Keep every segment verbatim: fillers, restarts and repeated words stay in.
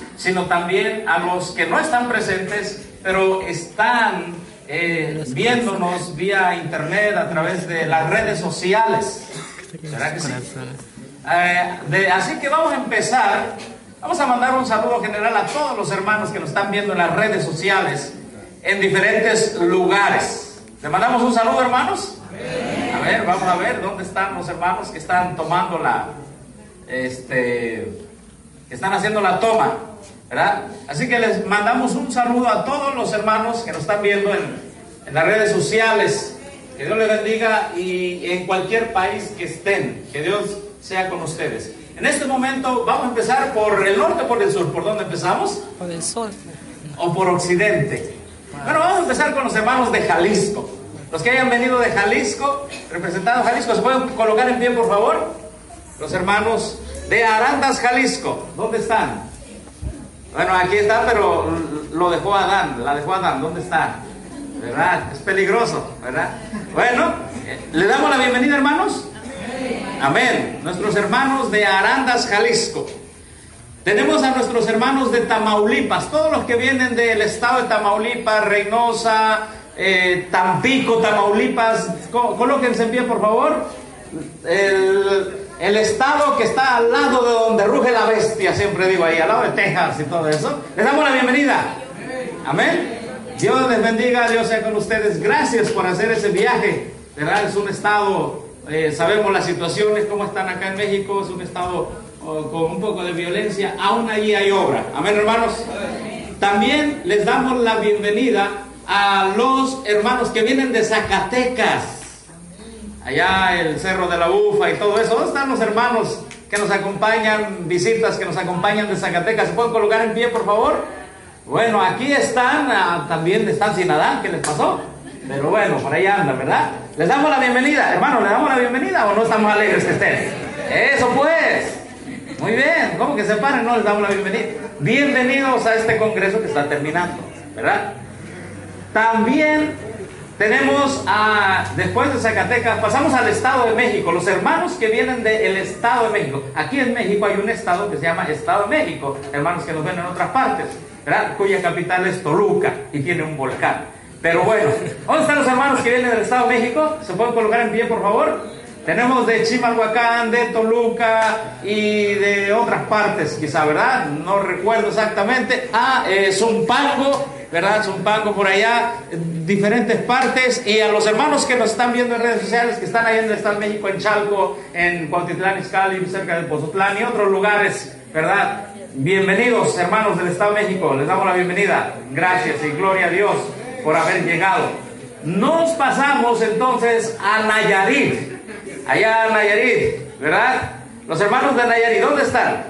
sino también a los que no están presentes, pero están eh, viéndonos vía internet a través de las redes sociales. ¿Será que sí? Eh, de, así que vamos a empezar. Vamos a mandar un saludo general a todos los hermanos que nos están viendo en las redes sociales, en diferentes lugares. ¿Le mandamos un saludo, hermanos? A ver, vamos a ver dónde están los hermanos que están tomando la, este, que están haciendo la toma, ¿verdad? Así que les mandamos un saludo a todos los hermanos que nos están viendo en, en las redes sociales. Que Dios les bendiga y en cualquier país que estén, que Dios sea con ustedes. En este momento vamos a empezar por el norte o por el sur. ¿Por dónde empezamos? Por el sur. O por occidente. Bueno, vamos a empezar con los hermanos de Jalisco. Los que hayan venido de Jalisco, representando Jalisco, ¿se pueden colocar en pie, por favor? Los hermanos de Arandas, Jalisco. ¿Dónde están? Bueno, aquí está, pero lo dejó Adán. La dejó Adán. ¿Dónde está? ¿Verdad? Es peligroso, ¿verdad? Bueno, ¿le damos la bienvenida, hermanos? Amén. Nuestros hermanos de Arandas, Jalisco. Tenemos a nuestros hermanos de Tamaulipas. Todos los que vienen del estado de Tamaulipas, Reynosa, eh, Tampico, Tamaulipas, colóquense en pie, por favor. El, el estado que está al lado de donde ruge la bestia, siempre digo ahí, al lado de Texas y todo eso. Les damos la bienvenida. Amén. Dios les bendiga, Dios sea con ustedes. Gracias por hacer ese viaje. ¿Verdad? Es un estado, eh, sabemos las situaciones, cómo están acá en México. Es un estado oh, con un poco de violencia. Aún allí hay obra. Amén, hermanos. También les damos la bienvenida a los hermanos que vienen de Zacatecas. Allá el Cerro de la Ufa y todo eso. ¿Dónde están los hermanos que nos acompañan, visitas que nos acompañan de Zacatecas? ¿Se pueden colocar en pie, por favor? Bueno, aquí están, ah, también están sin Adán. ¿Qué les pasó? Pero bueno, por ahí andan, ¿verdad? Les damos la bienvenida. Hermano, ¿le damos la bienvenida o no estamos alegres que estén? Eso pues. Muy bien. ¿Cómo que se paren? No, les damos la bienvenida. Bienvenidos a este congreso que está terminando, ¿verdad? También tenemos a, después de Zacatecas, pasamos al Estado de México. Los hermanos que vienen del Estado de México. Aquí en México hay un estado que se llama Estado de México. Hermanos que nos ven en otras partes, ¿verdad? Cuya capital es Toluca y tiene un volcán. Pero bueno, ¿dónde están los hermanos que vienen del Estado de México? ¿Se pueden colocar en pie, por favor? Tenemos de Chimalhuacán, de Toluca y de otras partes, quizá, ¿verdad? No recuerdo exactamente. Ah, eh, Zumpango, ¿verdad? Zumpango por allá, diferentes partes. Y a los hermanos que nos están viendo en redes sociales, que están ahí en el Estado de México, en Chalco, en Cuautitlán Izcalli, cerca de Pozotlán y otros lugares, ¿verdad? Bienvenidos, hermanos del Estado de México. Les damos la bienvenida. Gracias y gloria a Dios por haber llegado. Nos pasamos entonces a Nayarit. Allá Nayarit, ¿verdad? Los hermanos de Nayarit, ¿dónde están?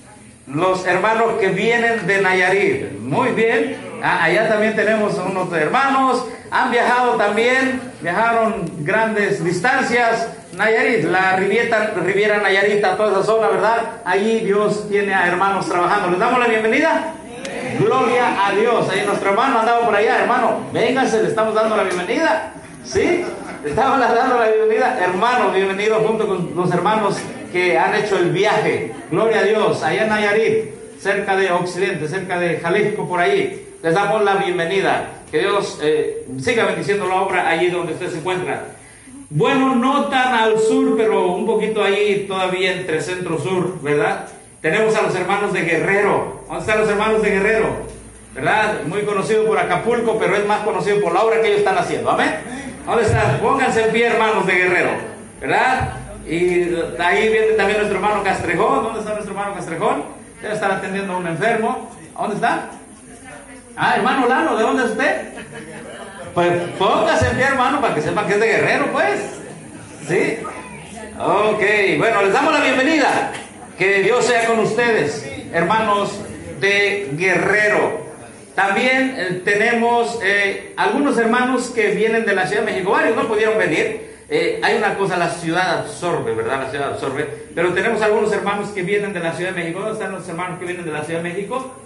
Los hermanos que vienen de Nayarit. Muy bien. Ah, allá también tenemos unos hermanos. Han viajado también. Viajaron grandes distancias. Nayarit, la Riviera, Riviera Nayarita, toda esa zona, ¿verdad? Allí Dios tiene a hermanos trabajando. ¿Les damos la bienvenida? Gloria a Dios. Ahí nuestro hermano andaba por allá. Hermano, vénganse, le estamos dando la bienvenida. ¿Sí? Le estamos dando la bienvenida. Hermano, bienvenido junto con los hermanos que han hecho el viaje. Gloria a Dios. Allá en Nayarit, cerca de Occidente, cerca de Jalisco, por allí. Les damos la bienvenida. Que Dios eh, siga bendiciendo la obra allí donde usted se encuentra. Bueno, no tan al sur, pero un poquito ahí todavía entre centro-sur, ¿verdad? Tenemos a los hermanos de Guerrero. ¿Dónde están los hermanos de Guerrero? ¿Verdad? Muy conocido por Acapulco, pero es más conocido por la obra que ellos están haciendo. ¿Amén? ¿Dónde están? Pónganse en pie, hermanos de Guerrero. ¿Verdad? Y ahí viene también nuestro hermano Castrejón. ¿Dónde está nuestro hermano Castrejón? Debe estar atendiendo a un enfermo. ¿Dónde está? Ah, hermano Lano, ¿de dónde es usted? Pues póngase en pie, hermano, para que sepan que es de Guerrero, pues. ¿Sí? Ok, bueno, les damos la bienvenida. Que Dios sea con ustedes, hermanos de Guerrero. También eh, tenemos eh, algunos hermanos que vienen de la Ciudad de México. Varios no pudieron venir. Eh, hay una cosa, la ciudad absorbe, ¿verdad? La ciudad absorbe. Pero tenemos algunos hermanos que vienen de la Ciudad de México. ¿Dónde están los hermanos que vienen de la Ciudad de México?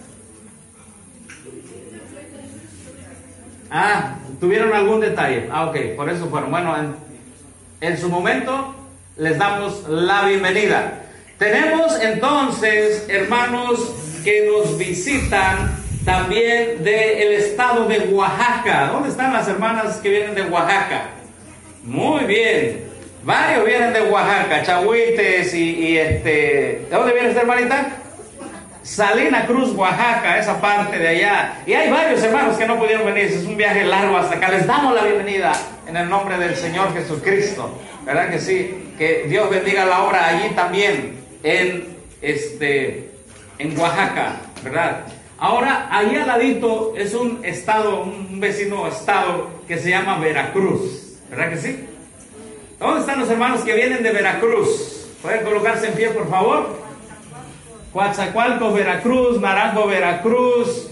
Ah, tuvieron algún detalle. Ah, ok, por eso fueron. Bueno, en, en su momento les damos la bienvenida. Tenemos entonces hermanos que nos visitan también del estado de Oaxaca. ¿Dónde están las hermanas que vienen de Oaxaca? Muy bien, varios vienen de Oaxaca, Chahuites y, y este... ¿De dónde viene esta hermanita? Salina Cruz, Oaxaca, esa parte de allá. Y hay varios hermanos que no pudieron venir, es un viaje largo hasta acá. Les damos la bienvenida en el nombre del Señor Jesucristo. ¿Verdad que sí? Que Dios bendiga la obra allí también, en, este, en Oaxaca, ¿verdad? Ahora, ahí al ladito es un estado, un vecino estado que se llama Veracruz, ¿verdad que sí? ¿Dónde están los hermanos que vienen de Veracruz? ¿Pueden colocarse en pie, por favor? Coatzacoalcos, Veracruz, Naranjo, Veracruz,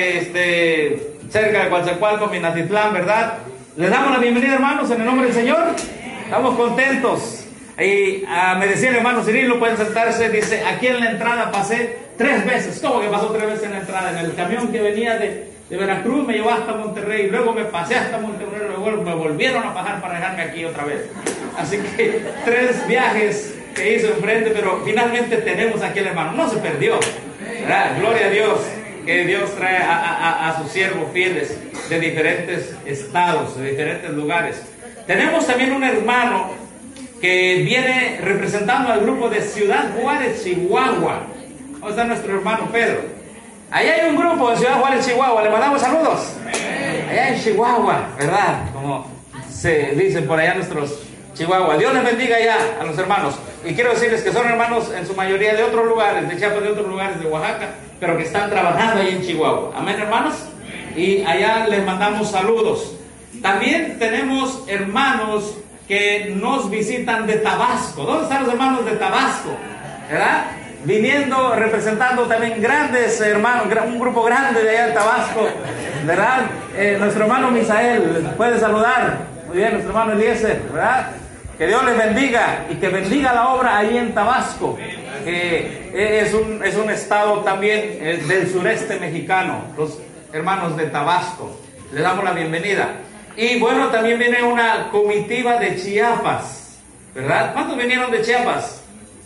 este, cerca de Coatzacoalcos, Minatitlán, ¿verdad? Les damos la bienvenida, hermanos, en el nombre del Señor. Estamos contentos. Y uh, me decía el hermano Cirilo, pueden sentarse, dice, aquí en la entrada pasé tres veces. ¿Cómo que pasó tres veces en la entrada? En el camión que venía de, de Veracruz me llevó hasta Monterrey, luego me pasé hasta Monterrey, luego me volvieron a bajar para dejarme aquí otra vez. Así que tres viajes que hizo enfrente, pero finalmente tenemos aquí al hermano. No se perdió, ¿verdad? Gloria a Dios, que Dios trae a, a, a sus siervos fieles de diferentes estados, de diferentes lugares. Tenemos también un hermano que viene representando al grupo de Ciudad Juárez, Chihuahua. ¿Dónde está nuestro hermano Pedro? Ahí hay un grupo de Ciudad Juárez, Chihuahua. Le mandamos saludos. Allá en Chihuahua, ¿verdad? Como se dicen por allá nuestros Chihuahua. Dios les bendiga ya a los hermanos. Y quiero decirles que son hermanos en su mayoría de otros lugares, de Chiapas, de otros lugares de Oaxaca, pero que están trabajando ahí en Chihuahua. Amén, hermanos. Y allá les mandamos saludos. También tenemos hermanos que nos visitan de Tabasco. ¿Dónde están los hermanos de Tabasco? ¿Verdad? Viniendo, representando también grandes hermanos, un grupo grande de allá en Tabasco, ¿verdad? Eh, nuestro hermano Misael, puede saludar. Muy bien, nuestro hermano Eliezer, ¿verdad? Que Dios les bendiga y que bendiga la obra ahí en Tabasco, que es un, es un estado también del sureste mexicano, los hermanos de Tabasco. Les damos la bienvenida. Y bueno, también viene una comitiva de Chiapas, ¿verdad? ¿Cuántos vinieron de Chiapas?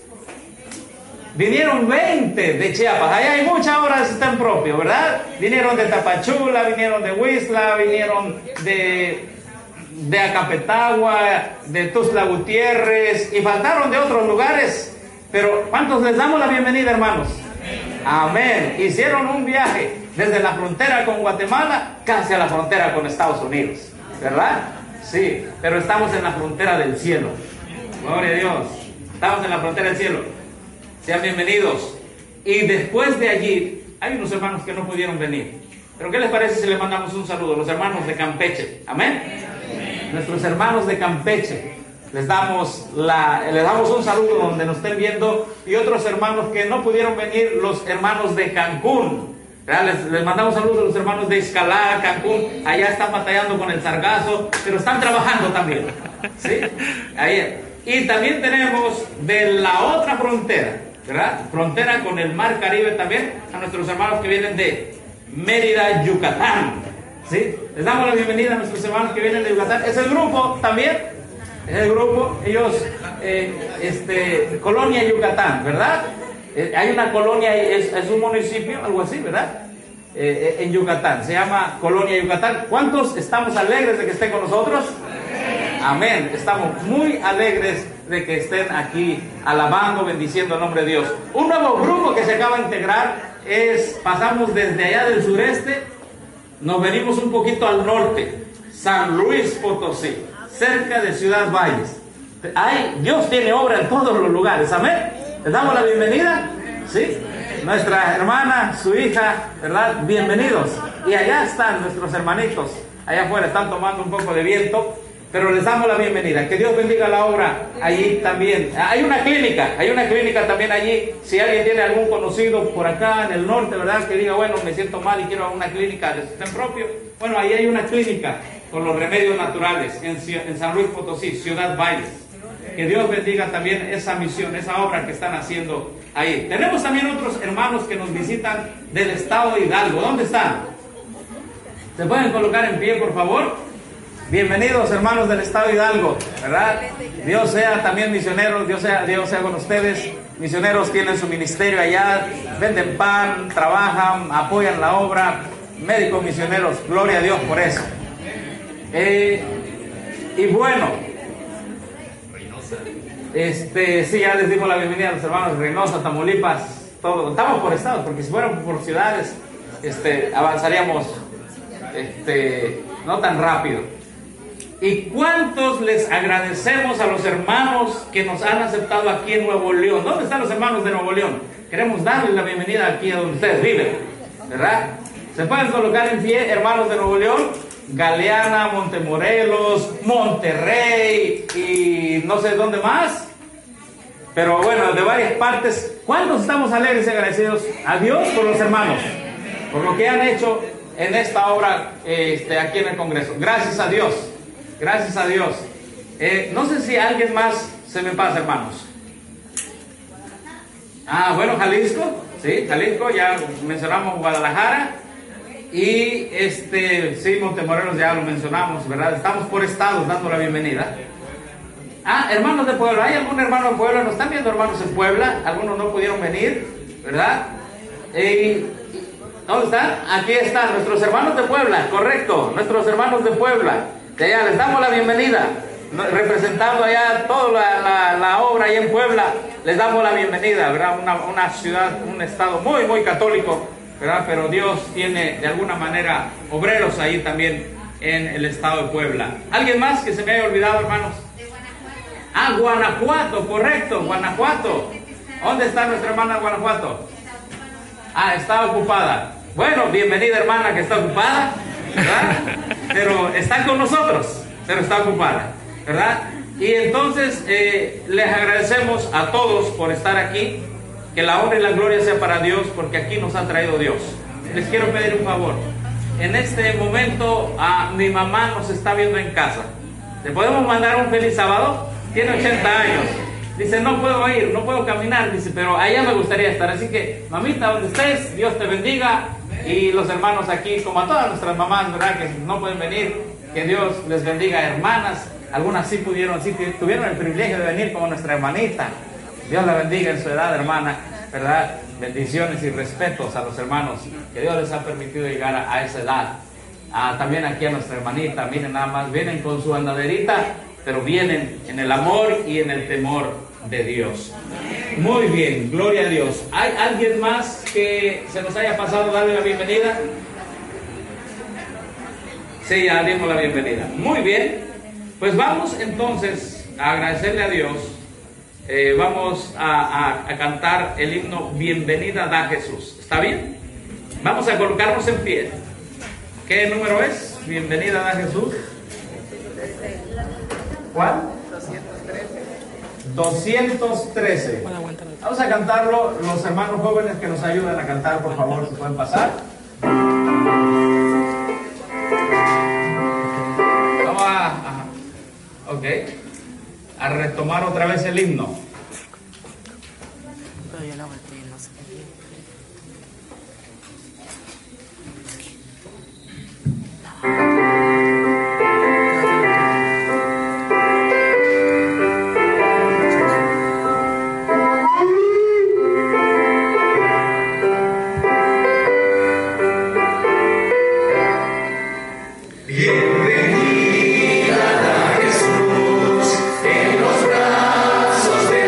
Vinieron veinte de Chiapas. Ahí hay muchas obras de sistema propio, ¿verdad? Vinieron de Tapachula, vinieron de Huixla, vinieron de, de Acapetagua, de Tuxtla Gutiérrez, y faltaron de otros lugares. Pero ¿cuántos les damos la bienvenida, hermanos? Amén. Hicieron un viaje desde la frontera con Guatemala casi a la frontera con Estados Unidos, ¿verdad? Sí, pero estamos en la frontera del cielo. Gloria a Dios. Estamos en la frontera del cielo. Sean bienvenidos. Y después de allí, hay unos hermanos que no pudieron venir. Pero ¿qué les parece si les mandamos un saludo? Los hermanos de Campeche. Amén. Amén. Nuestros hermanos de Campeche. Les damos, la, les damos un saludo donde nos estén viendo. Y otros hermanos que no pudieron venir, los hermanos de Cancún. Les, les mandamos saludos a los hermanos de Izcalá, Cancún. Allá están batallando con el sargazo, pero están trabajando también, ¿sí? Ahí. Y también tenemos de la otra frontera, ¿verdad? Frontera con el Mar Caribe también, a nuestros hermanos que vienen de Mérida, Yucatán, ¿sí? Les damos la bienvenida a nuestros hermanos que vienen de Yucatán. Es el grupo también, es el grupo, ellos, eh, este, Colonia Yucatán, ¿verdad? Eh, hay una colonia, es, es un municipio, algo así, ¿verdad? Eh, en Yucatán, se llama Colonia Yucatán. ¿Cuántos estamos alegres de que estén con nosotros? Amén. Estamos muy alegres de que estén aquí alabando, bendiciendo el nombre de Dios. Un nuevo grupo que se acaba de integrar es, pasamos desde allá del sureste, nos venimos un poquito al norte, San Luis Potosí, cerca de Ciudad Valles. Ay, Dios tiene obra en todos los lugares, amén. Les damos la bienvenida, ¿sí? Nuestra hermana, su hija, ¿verdad? Bienvenidos. Y allá están nuestros hermanitos, allá afuera están tomando un poco de viento, pero les damos la bienvenida. Que Dios bendiga la obra allí también. Hay una clínica, hay una clínica también allí. Si alguien tiene algún conocido por acá en el norte, ¿verdad? Que diga, bueno, me siento mal y quiero una clínica de sistema propio. Bueno, ahí hay una clínica con los remedios naturales en, en San Luis Potosí, Ciudad Valles. Que Dios bendiga también esa misión, esa obra que están haciendo ahí. Tenemos también otros hermanos que nos visitan del estado de Hidalgo. ¿Dónde están? ¿Se pueden colocar en pie, por favor? Bienvenidos, hermanos del estado de Hidalgo, ¿verdad? Dios sea también misioneros, Dios sea, Dios sea con ustedes. misioneros tienen su ministerio allá, venden pan, trabajan, apoyan la obra, médicos misioneros, gloria a Dios por eso. Eh, y bueno, este, sí, ya les dimos la bienvenida a los hermanos de Reynosa, Tamaulipas, todo. Estamos por estados, porque si fueran por ciudades, este, avanzaríamos este, no tan rápido. ¿Y cuántos les agradecemos a los hermanos que nos han aceptado aquí en Nuevo León? ¿Dónde están los hermanos de Nuevo León? Queremos darles la bienvenida aquí a donde ustedes viven, ¿verdad? ¿Se pueden colocar en pie, hermanos de Nuevo León? Galeana, Montemorelos, Monterrey y no sé dónde más. Pero bueno, de varias partes. ¿Cuántos estamos alegres y agradecidos a Dios por los hermanos? Por lo que han hecho en esta obra este, aquí en el Congreso. Gracias a Dios. Gracias a Dios. Eh, no sé si alguien más se me pasa, hermanos. Ah, bueno, Jalisco. Sí, Jalisco, ya mencionamos Guadalajara. Y este, sí, Montemorelos ya lo mencionamos, ¿verdad? Estamos por estados dando la bienvenida. Ah, hermanos de Puebla. ¿Hay algún hermano de Puebla? ¿Nos están viendo hermanos en Puebla? Algunos no pudieron venir, ¿verdad? Eh, ¿Dónde están? Aquí están nuestros hermanos de Puebla, correcto. Nuestros hermanos de Puebla. De allá les damos la bienvenida. Representando allá toda la, la, la obra allá en Puebla, les damos la bienvenida, ¿verdad? Una, una ciudad, un estado muy, muy católico, ¿verdad? Pero Dios tiene de alguna manera obreros ahí también en el estado de Puebla. ¿Alguien más que se me haya olvidado, hermanos? Ah, Guanajuato, correcto, Guanajuato. ¿Dónde está nuestra hermana Guanajuato? Ah, está ocupada. Bueno, bienvenida hermana que está ocupada, ¿verdad? Pero está con nosotros, pero está ocupada, ¿verdad? Y entonces eh, les agradecemos a todos por estar aquí. Que la honra y la gloria sea para Dios, porque aquí nos ha traído Dios. Les quiero pedir un favor. En este momento a mi mamá nos está viendo en casa. ¿Le podemos mandar un feliz sábado? Tiene ochenta años. Dice, no puedo ir, no puedo caminar. Dice, pero allá me gustaría estar. Así que, mamita, donde estés, Dios te bendiga. Y los hermanos aquí, como a todas nuestras mamás, ¿verdad? Que no pueden venir, que Dios les bendiga. Hermanas, algunas sí pudieron, sí tuvieron el privilegio de venir, como nuestra hermanita. Dios la bendiga en su edad, hermana, ¿verdad? Bendiciones y respetos a los hermanos que Dios les ha permitido llegar a, a esa edad. Ah, también aquí a nuestra hermanita, miren nada más, vienen con su andaderita, pero vienen en el amor y en el temor de Dios. Muy bien, gloria a Dios. ¿Hay alguien más que se nos haya pasado darle la bienvenida? Sí, ya dimos la bienvenida. Muy bien, pues vamos entonces a agradecerle a Dios. Eh, vamos a, a, a cantar el himno Bienvenida da Jesús. ¿Está bien? Vamos a colocarnos en pie. ¿Qué número es? Bienvenida da Jesús. ¿Cuál? doscientos trece. Vamos a cantarlo. Los hermanos jóvenes que nos ayudan a cantar, por favor, si pueden pasar. Vamos a... a ok. A retomar otra vez el himno. Pero yo la volteé, no sé qué. Bienvenida a Jesús en los brazos de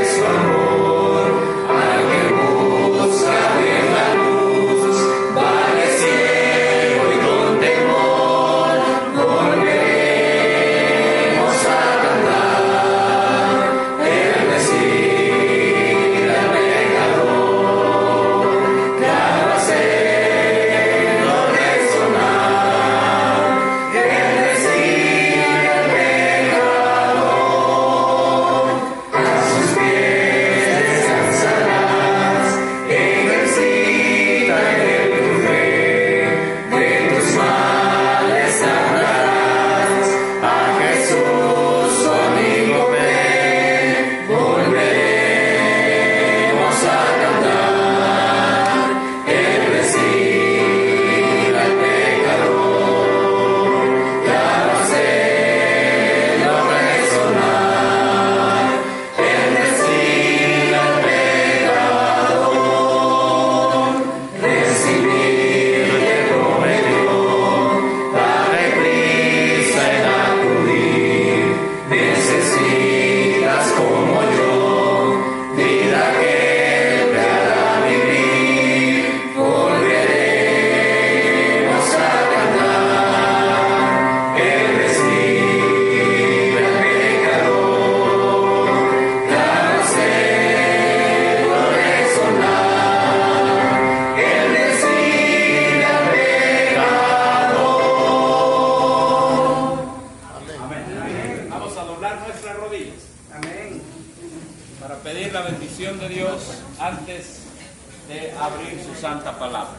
antes de abrir su santa palabra.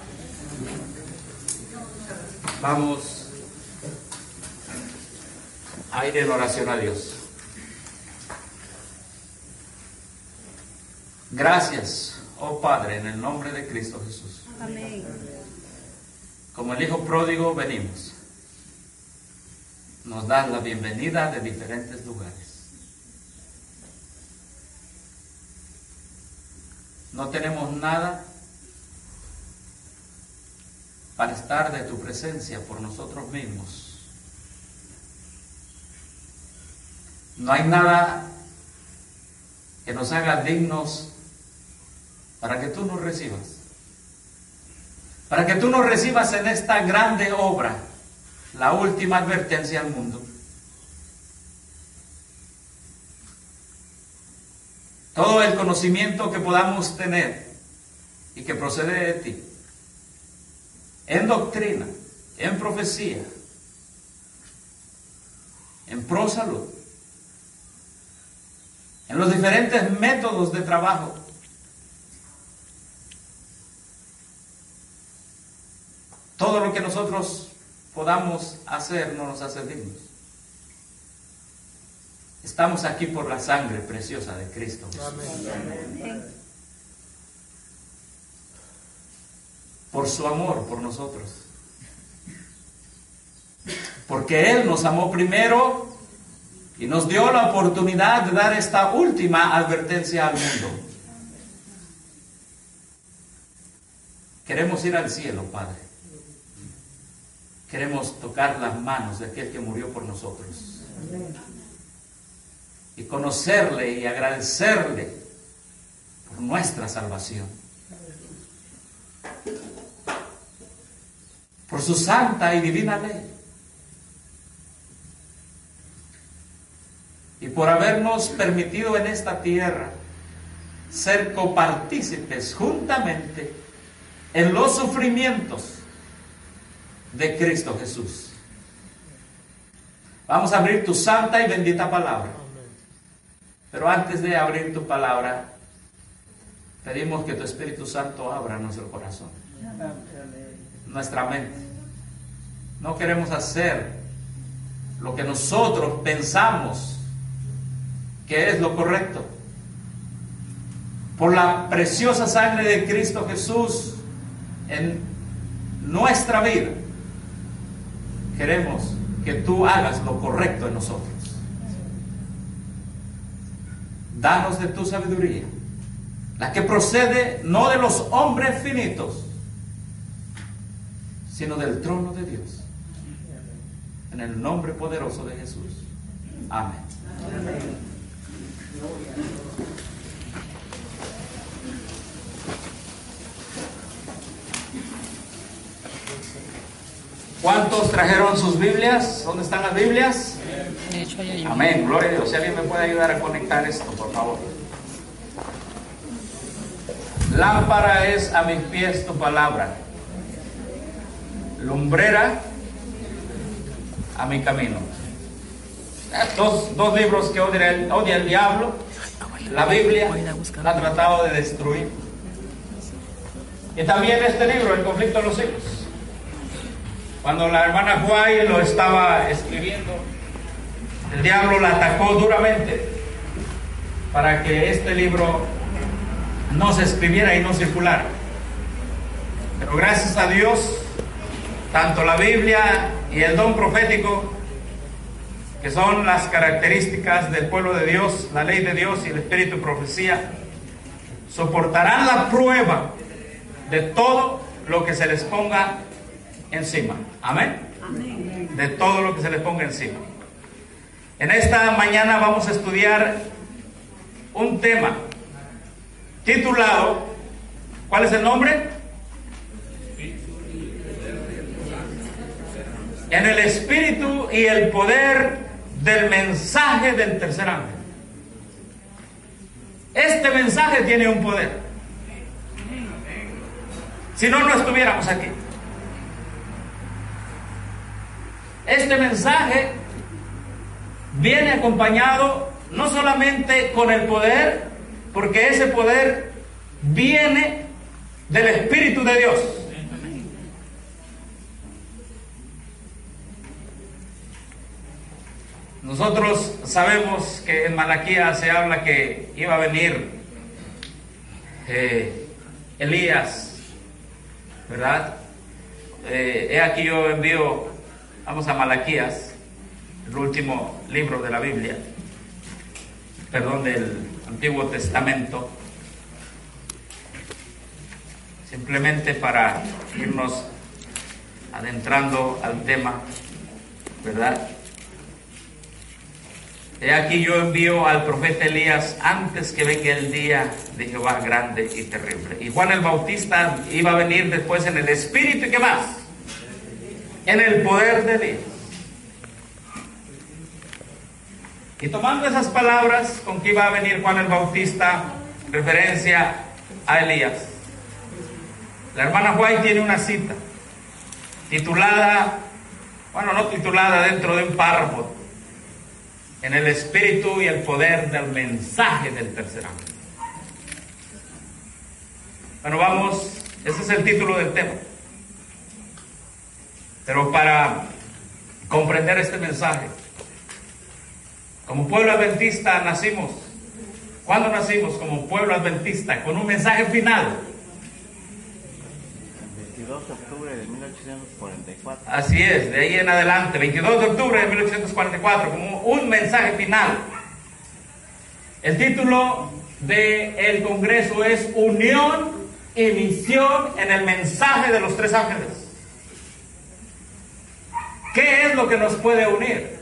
Vamos a ir en oración a Dios. Gracias, oh Padre, en el nombre de Cristo Jesús. Amén. Como el Hijo pródigo venimos. Nos das la bienvenida de diferentes lugares. No tenemos nada para estar de tu presencia por nosotros mismos. No hay nada que nos haga dignos para que tú nos recibas. Para que tú nos recibas en esta grande obra, la última advertencia al mundo. Todo el conocimiento que podamos tener y que procede de ti, en doctrina, en profecía, en pro salud, en los diferentes métodos de trabajo, todo lo que nosotros podamos hacer no nos hace dignos. Estamos aquí por la sangre preciosa de Cristo Jesús. Amén. Por su amor por nosotros. Porque Él nos amó primero y nos dio la oportunidad de dar esta última advertencia al mundo. Queremos ir al cielo, Padre. Queremos tocar las manos de aquel que murió por nosotros. Y conocerle y agradecerle por nuestra salvación. Por su santa y divina ley. Y por habernos permitido en esta tierra ser copartícipes juntamente en los sufrimientos de Cristo Jesús. Vamos a abrir tu santa y bendita palabra. Pero antes de abrir tu palabra, pedimos que tu Espíritu Santo abra nuestro corazón, nuestra mente. No queremos hacer lo que nosotros pensamos que es lo correcto. Por la preciosa sangre de Cristo Jesús en nuestra vida, queremos que tú hagas lo correcto en nosotros. Danos de tu sabiduría, la que procede no de los hombres finitos, sino del trono de Dios. En el nombre poderoso de Jesús. Amén. Amén. ¿Cuántos trajeron sus Biblias? ¿Dónde están las Biblias? De hecho, hay ayuda. Amén, gloria a Dios. Si alguien me puede ayudar a conectar esto, por favor. Lámpara es a mis pies tu palabra, lumbrera a mi camino. Dos, dos libros que odia el, odia el diablo. La Biblia la ha tratado de destruir. Y también este libro, El conflicto de los hijos. Cuando la hermana Guay lo estaba escribiendo, el diablo la atacó duramente para que este libro no se escribiera y no circulara. Pero gracias a Dios, tanto la Biblia y el don profético, que son las características del pueblo de Dios, la ley de Dios y el espíritu de profecía, soportarán la prueba de todo lo que se les ponga encima. Amén. Amén. De todo lo que se les ponga encima. En esta mañana vamos a estudiar un tema titulado, ¿cuál es el nombre? En el espíritu y el poder del mensaje del tercer ángel. Este mensaje tiene un poder. Si no, no estuviéramos aquí. Este mensaje viene acompañado no solamente con el poder, porque ese poder viene del Espíritu de Dios. Nosotros sabemos que en Malaquías se habla que iba a venir eh, Elías, ¿verdad? Eh, he aquí yo envío, vamos a Malaquías, el último libro de la Biblia, perdón, del Antiguo Testamento, simplemente para irnos adentrando al tema, ¿verdad? He aquí yo envío al profeta Elías antes que venga el día de Jehová grande y terrible. Y Juan el Bautista iba a venir después en el Espíritu, ¿y qué más? En el poder de Dios. Y tomando esas palabras con que iba a venir Juan el Bautista, referencia a Elías, la hermana White tiene una cita titulada, bueno, no titulada, dentro de un párrafo, en el espíritu y el poder del mensaje del tercer ángel. Bueno, vamos, ese es el título del tema. Pero para comprender este mensaje, como pueblo adventista nacimos. ¿Cuándo nacimos como pueblo adventista? Con un mensaje final. veintidós de octubre de mil ochocientos cuarenta y cuatro. Así es, de ahí en adelante, veintidós de octubre de mil ochocientos cuarenta y cuatro, como un mensaje final. El título del Congreso es Unión y Misión en el mensaje de los tres ángeles. ¿Qué es lo que nos puede unir?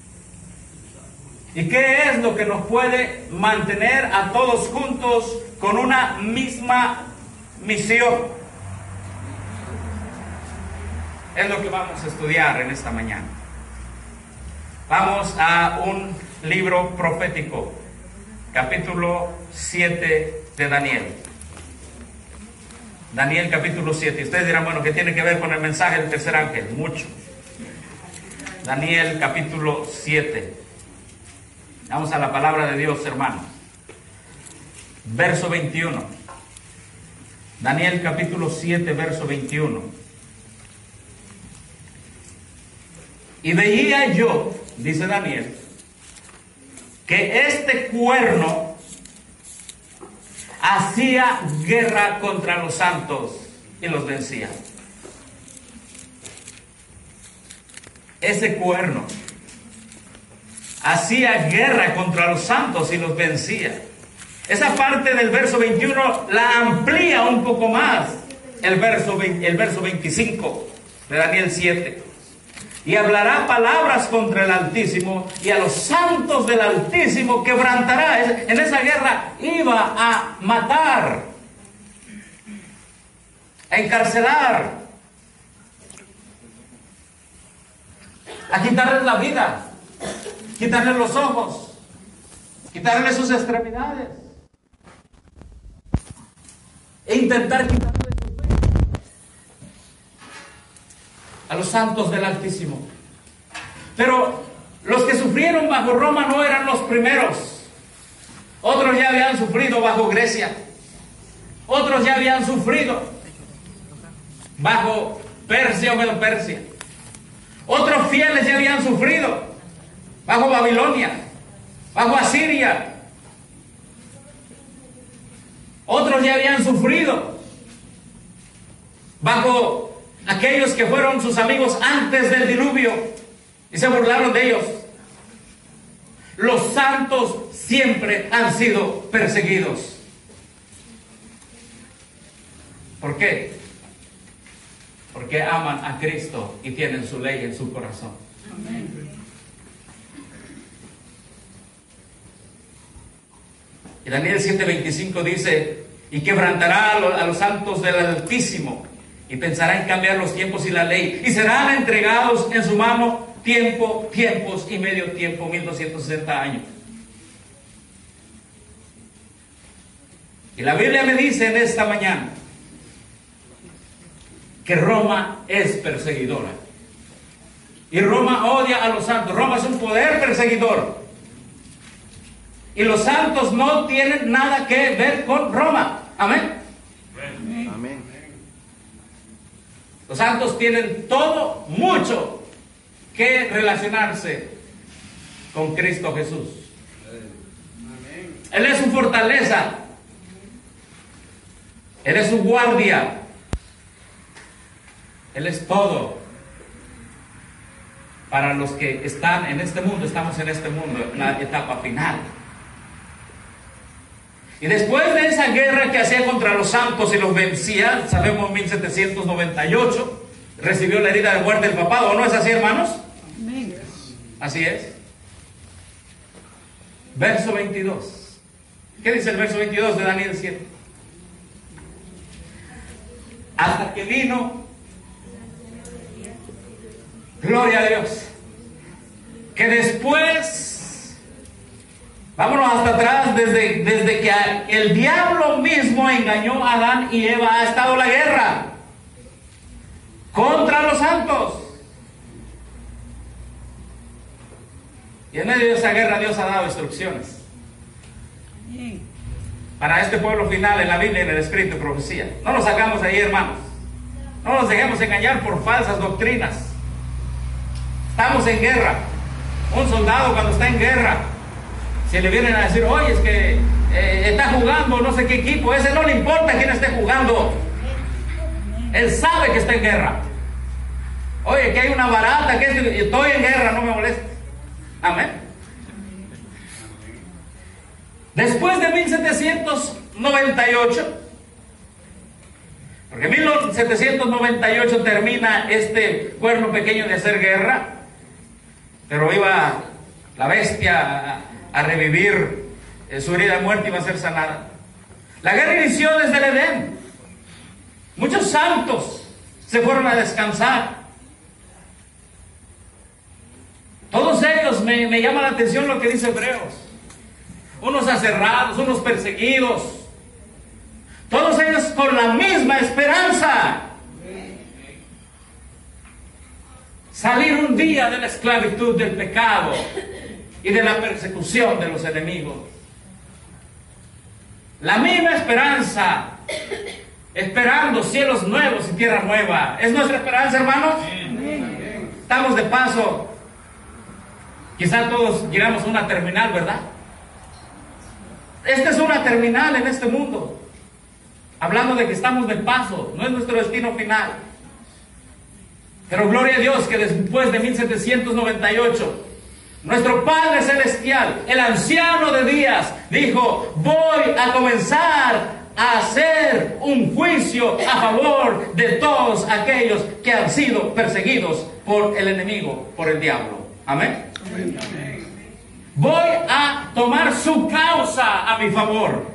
¿Y qué es lo que nos puede mantener a todos juntos con una misma misión? Es lo que vamos a estudiar en esta mañana. Vamos a un libro profético, capítulo siete de Daniel. Daniel capítulo siete. Y ustedes dirán, bueno, ¿qué tiene que ver con el mensaje del tercer ángel? Mucho. Daniel capítulo siete. Vamos a la palabra de Dios, hermanos. Verso veintiuno. Daniel capítulo siete, verso veintiuno. Y veía yo, dice Daniel, que este cuerno hacía guerra contra los santos y los vencía. Ese cuerno hacía guerra contra los santos y los vencía. Esa parte del verso veintiuno la amplía un poco más el verso, el verso veinticinco de Daniel siete. Y hablará palabras contra el Altísimo, y a los santos del Altísimo quebrantará. En esa guerra iba a matar, a encarcelar, a quitarles la vida, quitarles los ojos, quitarles sus extremidades, e intentar quitarles su fe a los santos del Altísimo. Pero los que sufrieron bajo Roma no eran los primeros. Otros ya habían sufrido bajo Grecia, otros ya habían sufrido bajo Persia o Medo-Persia, otros fieles ya habían sufrido bajo Babilonia, bajo Asiria. Otros ya habían sufrido bajo aquellos que fueron sus amigos antes del diluvio y se burlaron de ellos. Los santos siempre han sido perseguidos. ¿Por qué? Porque aman a Cristo y tienen su ley en su corazón. Amén. Y Daniel siete veinticinco dice, y quebrantará a los, a los santos del Altísimo, y pensará en cambiar los tiempos y la ley, y serán entregados en su mano tiempo, tiempos y medio tiempo, mil doscientos sesenta años. Y la Biblia me dice en esta mañana que Roma es perseguidora. Y Roma odia a los santos. Roma es un poder perseguidor. Y los santos no tienen nada que ver con Roma. Amén. Amén. Los santos tienen todo, mucho que relacionarse con Cristo Jesús. Él es su fortaleza. Él es su guardia. Él es todo. Para los que están en este mundo, estamos en este mundo, en la etapa final. Y después de esa guerra que hacía contra los santos y los vencía, sabemos en mil setecientos noventa y ocho, recibió la herida de muerte del papado, ¿o no es así, hermanos? Amén. Así es. Verso veintidós. ¿Qué dice el verso veintidós de Daniel siete? Hasta que vino, gloria a Dios, que después, vámonos hasta atrás, desde, desde que el diablo mismo engañó a Adán y Eva, ha estado la guerra contra los santos. Y en medio de esa guerra Dios ha dado instrucciones para este pueblo final en la Biblia, en el Escrito y profecía. No nos sacamos ahí, hermanos. No nos dejemos engañar por falsas doctrinas. Estamos en guerra. Un soldado cuando está en guerra, si le vienen a decir, oye, es que eh, está jugando no sé qué equipo, ese no le importa quién esté jugando. Él sabe que está en guerra. Oye, que hay una barata, que estoy en guerra, no me moleste. Amén. Después de mil setecientos noventa y ocho, porque en mil setecientos noventa y ocho termina este cuerno pequeño de hacer guerra, pero iba la bestia a, a revivir, eh, su herida de muerte iba a ser sanada. La guerra inició desde el Edén. Muchos santos se fueron a descansar. Todos ellos, me, me llama la atención lo que dice Hebreos. Unos aserrados, unos perseguidos. Todos ellos con la misma esperanza. Salir un día de la esclavitud del pecado y de la persecución de los enemigos. La misma esperanza, esperando cielos nuevos y tierra nueva. ¿Es nuestra esperanza, hermanos? Estamos de paso. Quizá todos llegamos a una terminal, ¿verdad? Esta es una terminal en este mundo. Hablando de que estamos de paso, no es nuestro destino final. Pero gloria a Dios que después de mil setecientos noventa y ocho, nuestro Padre Celestial, el anciano de días, dijo, voy a comenzar a hacer un juicio a favor de todos aquellos que han sido perseguidos por el enemigo, por el diablo. Amén. Amén. Voy a tomar su causa a mi favor.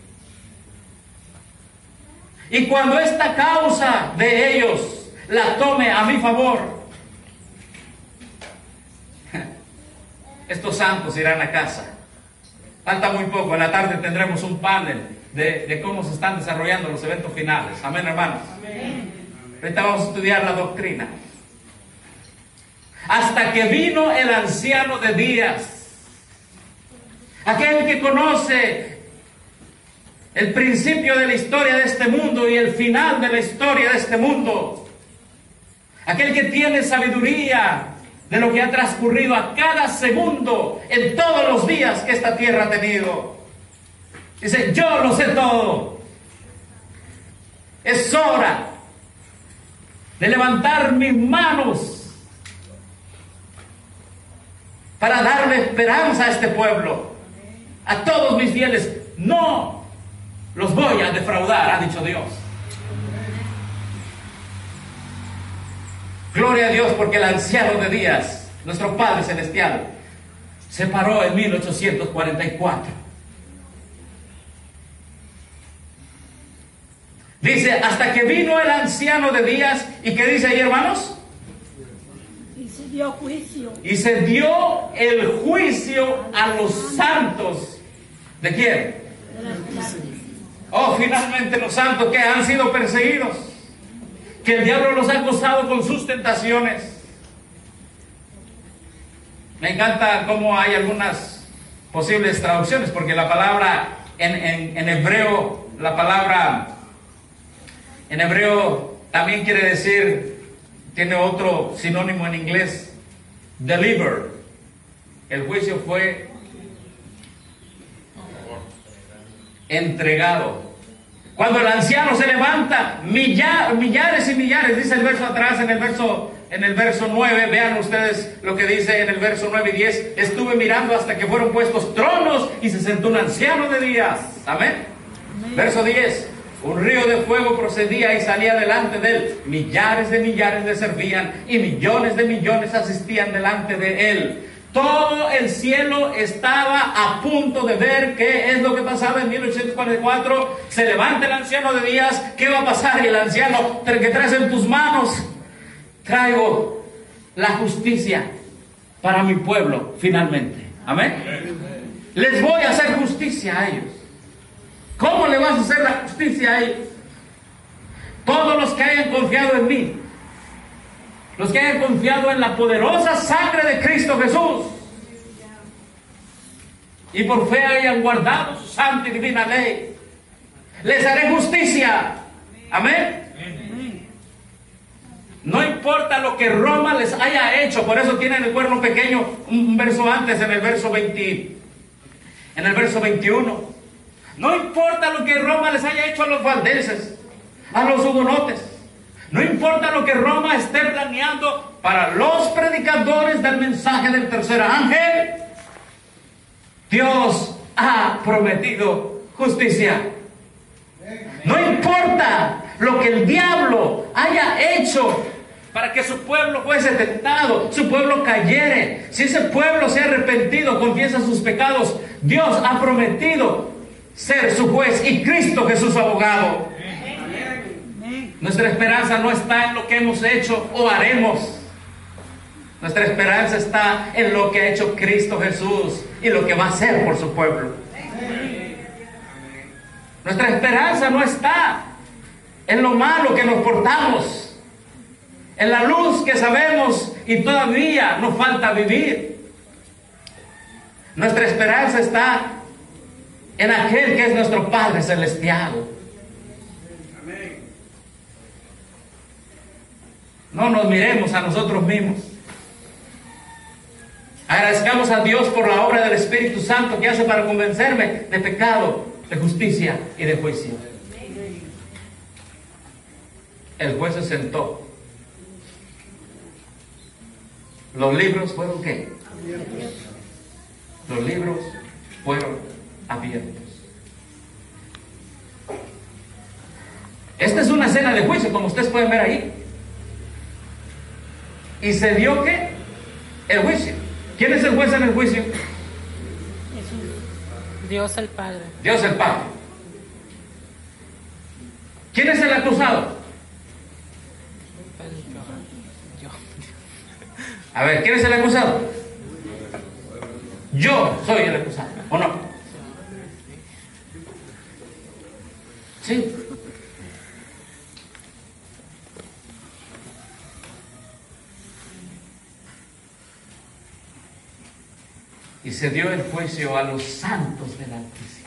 Y cuando esta causa de ellos la tome a mi favor, estos santos irán a casa. Falta muy poco, en la tarde tendremos un panel de, de cómo se están desarrollando los eventos finales. Amén, hermanos. Amén. Ahorita vamos a estudiar la doctrina. Hasta que vino el anciano de días, aquel que conoce el principio de la historia de este mundo y el final de la historia de este mundo, aquel que tiene sabiduría de lo que ha transcurrido a cada segundo en todos los días que esta tierra ha tenido. Dice, yo lo sé todo. Es hora de levantar mis manos para darle esperanza a este pueblo, a todos mis fieles. No los voy a defraudar, ha dicho Dios. Gloria a Dios, porque el anciano de días, nuestro Padre Celestial, se paró en mil ochocientos cuarenta y cuatro. Dice, hasta que vino el anciano de días, ¿y qué dice ahí, hermanos? Y se dio juicio. Y se dio el juicio a los santos. ¿De quién? Oh, finalmente los santos que han sido perseguidos, que el diablo los ha acosado con sus tentaciones. Me encanta cómo hay algunas posibles traducciones, porque la palabra en, en, en hebreo la palabra en hebreo también quiere decir, tiene otro sinónimo en inglés, deliver. El juicio fue entregado. Cuando el anciano se levanta, millar, millares y millares, dice el verso atrás, en el verso, en el verso nueve, vean ustedes lo que dice en el verso nueve y diez, estuve mirando hasta que fueron puestos tronos y se sentó un anciano de días. Amén. Amén. Verso diez, un río de fuego procedía y salía delante de él, millares de millares le servían y millones de millones asistían delante de él. Todo el cielo estaba a punto de ver qué es lo que pasaba en mil ochocientos cuarenta y cuatro. Se levanta el anciano de días. ¿Qué va a pasar? Y el anciano, que traes en tus manos, traigo la justicia para mi pueblo finalmente. Amén. Les voy a hacer justicia a ellos. ¿Cómo le vas a hacer la justicia a ellos? Todos los que hayan confiado en mí, los que hayan confiado en la poderosa sangre de Cristo Jesús y por fe hayan guardado su santa y divina ley, les haré justicia. Amén. No importa lo que Roma les haya hecho, por eso tienen el cuerno pequeño, un verso antes, en el verso veinte, en el verso veintiuno. No importa lo que Roma les haya hecho a los valdenses, a los hugonotes. No importa lo que Roma esté planeando para los predicadores del mensaje del tercer ángel, Dios ha prometido justicia. No importa lo que el diablo haya hecho para que su pueblo fuese tentado, su pueblo cayere. Si ese pueblo se ha arrepentido, confiesa sus pecados, Dios ha prometido ser su juez y Cristo Jesús su abogado. Nuestra esperanza no está en lo que hemos hecho o haremos. Nuestra esperanza está en lo que ha hecho Cristo Jesús y lo que va a hacer por su pueblo. Nuestra esperanza no está en lo malo que nos portamos, en la luz que sabemos y todavía nos falta vivir. Nuestra esperanza está en aquel que es nuestro Padre Celestial. No nos miremos a nosotros mismos. Agradezcamos a Dios por la obra del Espíritu Santo que hace para convencerme de pecado, de justicia y de juicio. El juez se sentó. Los libros fueron ¿qué? Los libros fueron abiertos. Esta es una escena de juicio, como ustedes pueden ver ahí. Y se dio ¿qué? El juicio. ¿Quién es el juez en el juicio? Jesús. Dios el Padre. Dios el Padre. ¿Quién es el acusado? Yo. A ver, ¿quién es el acusado? Yo soy el acusado, ¿o no? Sí. Y se dio el juicio a los santos del Altísimo.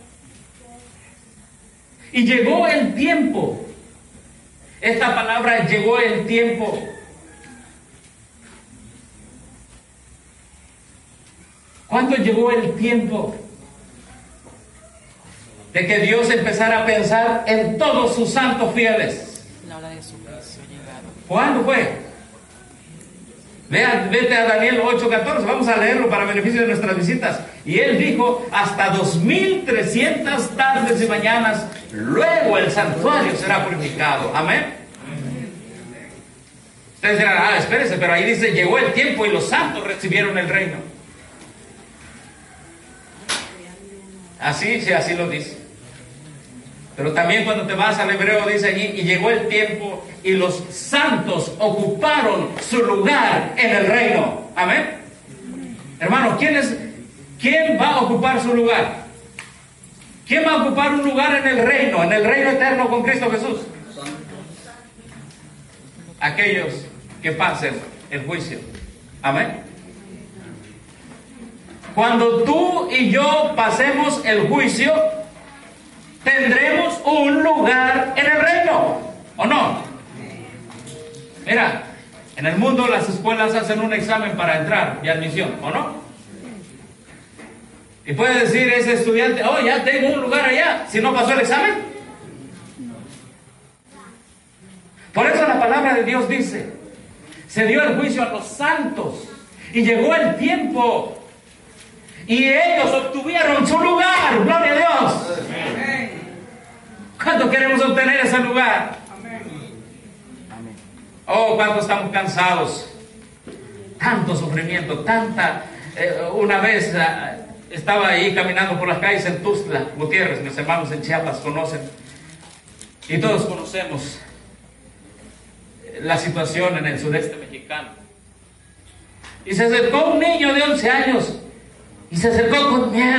Y llegó el tiempo. Esta palabra, llegó el tiempo. ¿Cuándo llegó el tiempo de que Dios empezara a pensar en todos sus santos fieles? La hora de su juicio ha llegado. ¿Cuándo fue? Vea, vete a Daniel ocho catorce, vamos a leerlo para beneficio de nuestras visitas. Y él dijo, hasta dos mil trescientas tardes y mañanas, luego el santuario será purificado. Amén. Ustedes dirán, ah, espérese, pero ahí dice, llegó el tiempo y los santos recibieron el reino. Así, sí, así lo dice. Pero también cuando te vas al hebreo dice allí, y llegó el tiempo y los santos ocuparon su lugar en el reino. Amén. Hermano, ¿quién es, quién va a ocupar su lugar? ¿Quién va a ocupar un lugar en el reino, en el reino eterno con Cristo Jesús? Aquellos que pasen el juicio. Amén. Cuando tú y yo pasemos el juicio, tendremos un lugar en el reino, ¿o no? Mira, en el mundo las escuelas hacen un examen para entrar de admisión, ¿o no? Y puede decir ese estudiante, oh, ya tengo un lugar allá, si no pasó el examen. Por eso la palabra de Dios dice, se dio el juicio a los santos y llegó el tiempo y ellos obtuvieron su lugar. Gloria a Dios. ¿Cuánto queremos obtener ese lugar? Oh, cuánto estamos cansados. Tanto sufrimiento, tanta... Eh, una vez uh, estaba ahí caminando por las calles en Tuxtla Gutiérrez, mis hermanos en Chiapas conocen, y todos conocemos la situación en el sureste mexicano. Y se acercó un niño de once años y se acercó con miedo.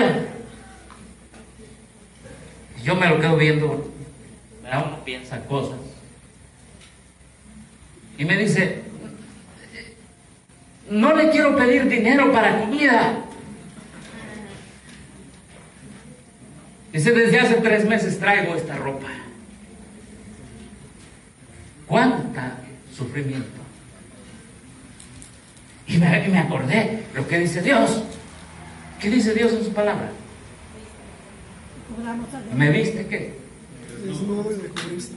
Y yo me lo quedo viendo, uno piensa cosas. Y me dice, no le quiero pedir dinero para comida. Dice, desde hace tres meses traigo esta ropa. ¿Cuánta sufrimiento? Y me, y me acordé lo que dice Dios. ¿Qué dice Dios en su palabra? ¿Me viste qué? Desnudo y me cubriste.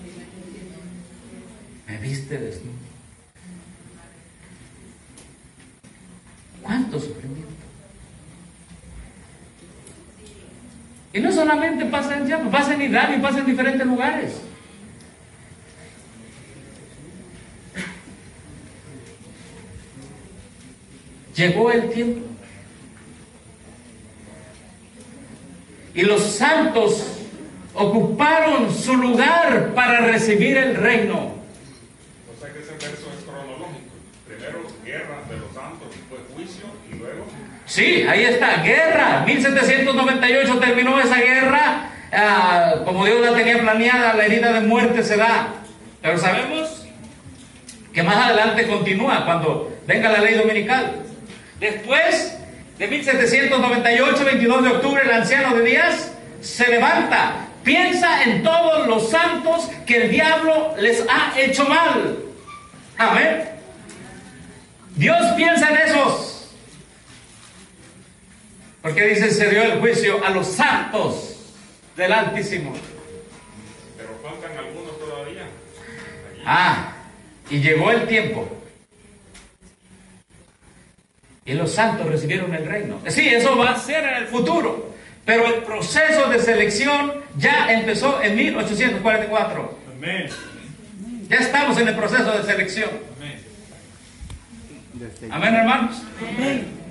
Me viste desnudo. ¿Cuánto sufrimiento? Y no solamente pasa en Chiapas, pasa en Hidalgo y pasa en diferentes lugares. Llegó el tiempo. Y los santos ocuparon su lugar para recibir el reino. O sea que ese verso es cronológico. Primero guerra de los santos, después juicio y luego... Sí, ahí está, guerra. mil setecientos noventa y ocho terminó esa guerra. Ah, como Dios la tenía planeada, la herida de muerte se da. Pero sabemos que más adelante continúa cuando venga la ley dominical. Después de mil setecientos noventa y ocho, veintidós de octubre, el anciano de Díaz se levanta, piensa en todos los santos que el diablo les ha hecho mal. Amén. Dios piensa en esos. Porque dice, se dio el juicio a los santos del Altísimo. Pero faltan algunos todavía. Ah, y llegó el tiempo. Y los santos recibieron el reino. Sí, eso va a ser en el futuro. Pero el proceso de selección ya empezó en mil ochocientos cuarenta y cuatro. Amén. Ya estamos en el proceso de selección. Amén. Amén, hermanos. Amén.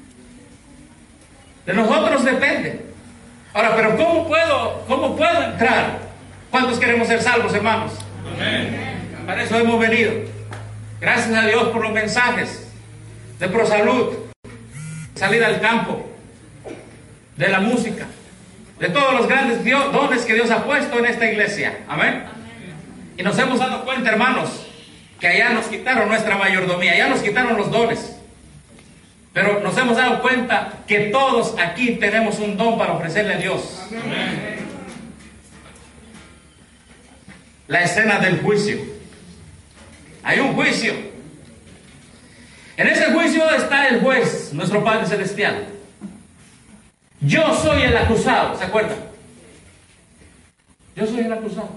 De nosotros depende. Ahora, pero ¿cómo puedo, cómo puedo entrar? ¿Cuántos queremos ser salvos, hermanos? Amén. Para eso hemos venido. Gracias a Dios por los mensajes de ProSalud, salida al campo, de la música, de todos los grandes Dios, dones que Dios ha puesto en esta iglesia. Amén. Y nos hemos dado cuenta, hermanos, que allá nos quitaron nuestra mayordomía, allá nos quitaron los dones. Pero nos hemos dado cuenta que todos aquí tenemos un don para ofrecerle a Dios. Amén. La escena del juicio. Hay un juicio. En ese juicio está el juez, nuestro Padre Celestial. Yo soy el acusado, ¿se acuerdan? Yo soy el acusado.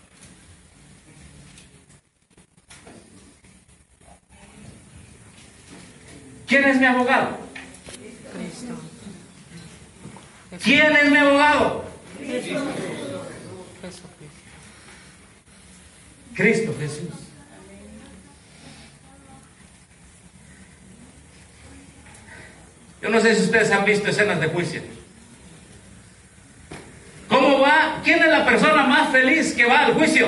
¿Quién es mi abogado? Cristo. ¿Quién es mi abogado? Jesucristo. Cristo Jesús. Yo no sé si ustedes han visto escenas de juicio. ¿Cómo va? ¿Quién es la persona más feliz que va al juicio?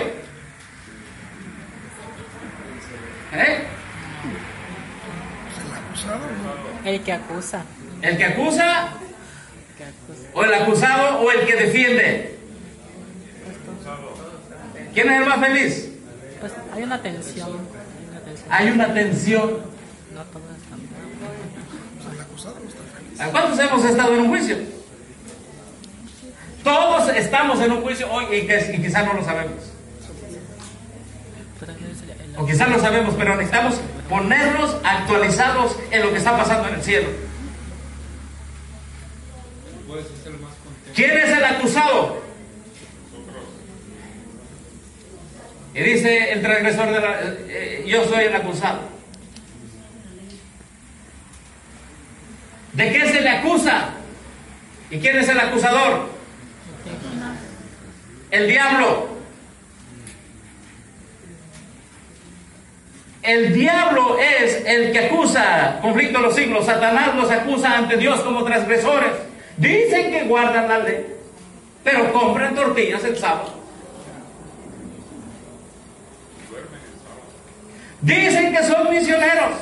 ¿Eh? El que acusa. ¿El que acusa? Que acusa. ¿O el acusado? ¿O el que defiende? ¿Quién es el más feliz? Pues hay una tensión. Hay una tensión. Hay una tensión. No todos están. ¿A cuántos hemos estado en un juicio? Todos estamos en un juicio hoy y, que, y quizás no lo sabemos. O quizás lo sabemos, pero necesitamos ponernos actualizados en lo que está pasando en el cielo. ¿Quién es el acusado? Y dice el transgresor de la, eh, yo soy el acusado. ¿De qué se le acusa? ¿Y quién es el acusador? El diablo. El diablo es el que acusa. Conflicto de los siglos. Satanás los acusa ante Dios como transgresores. Dicen que guardan la ley, pero compran tortillas el sábado. Dicen que son misioneros,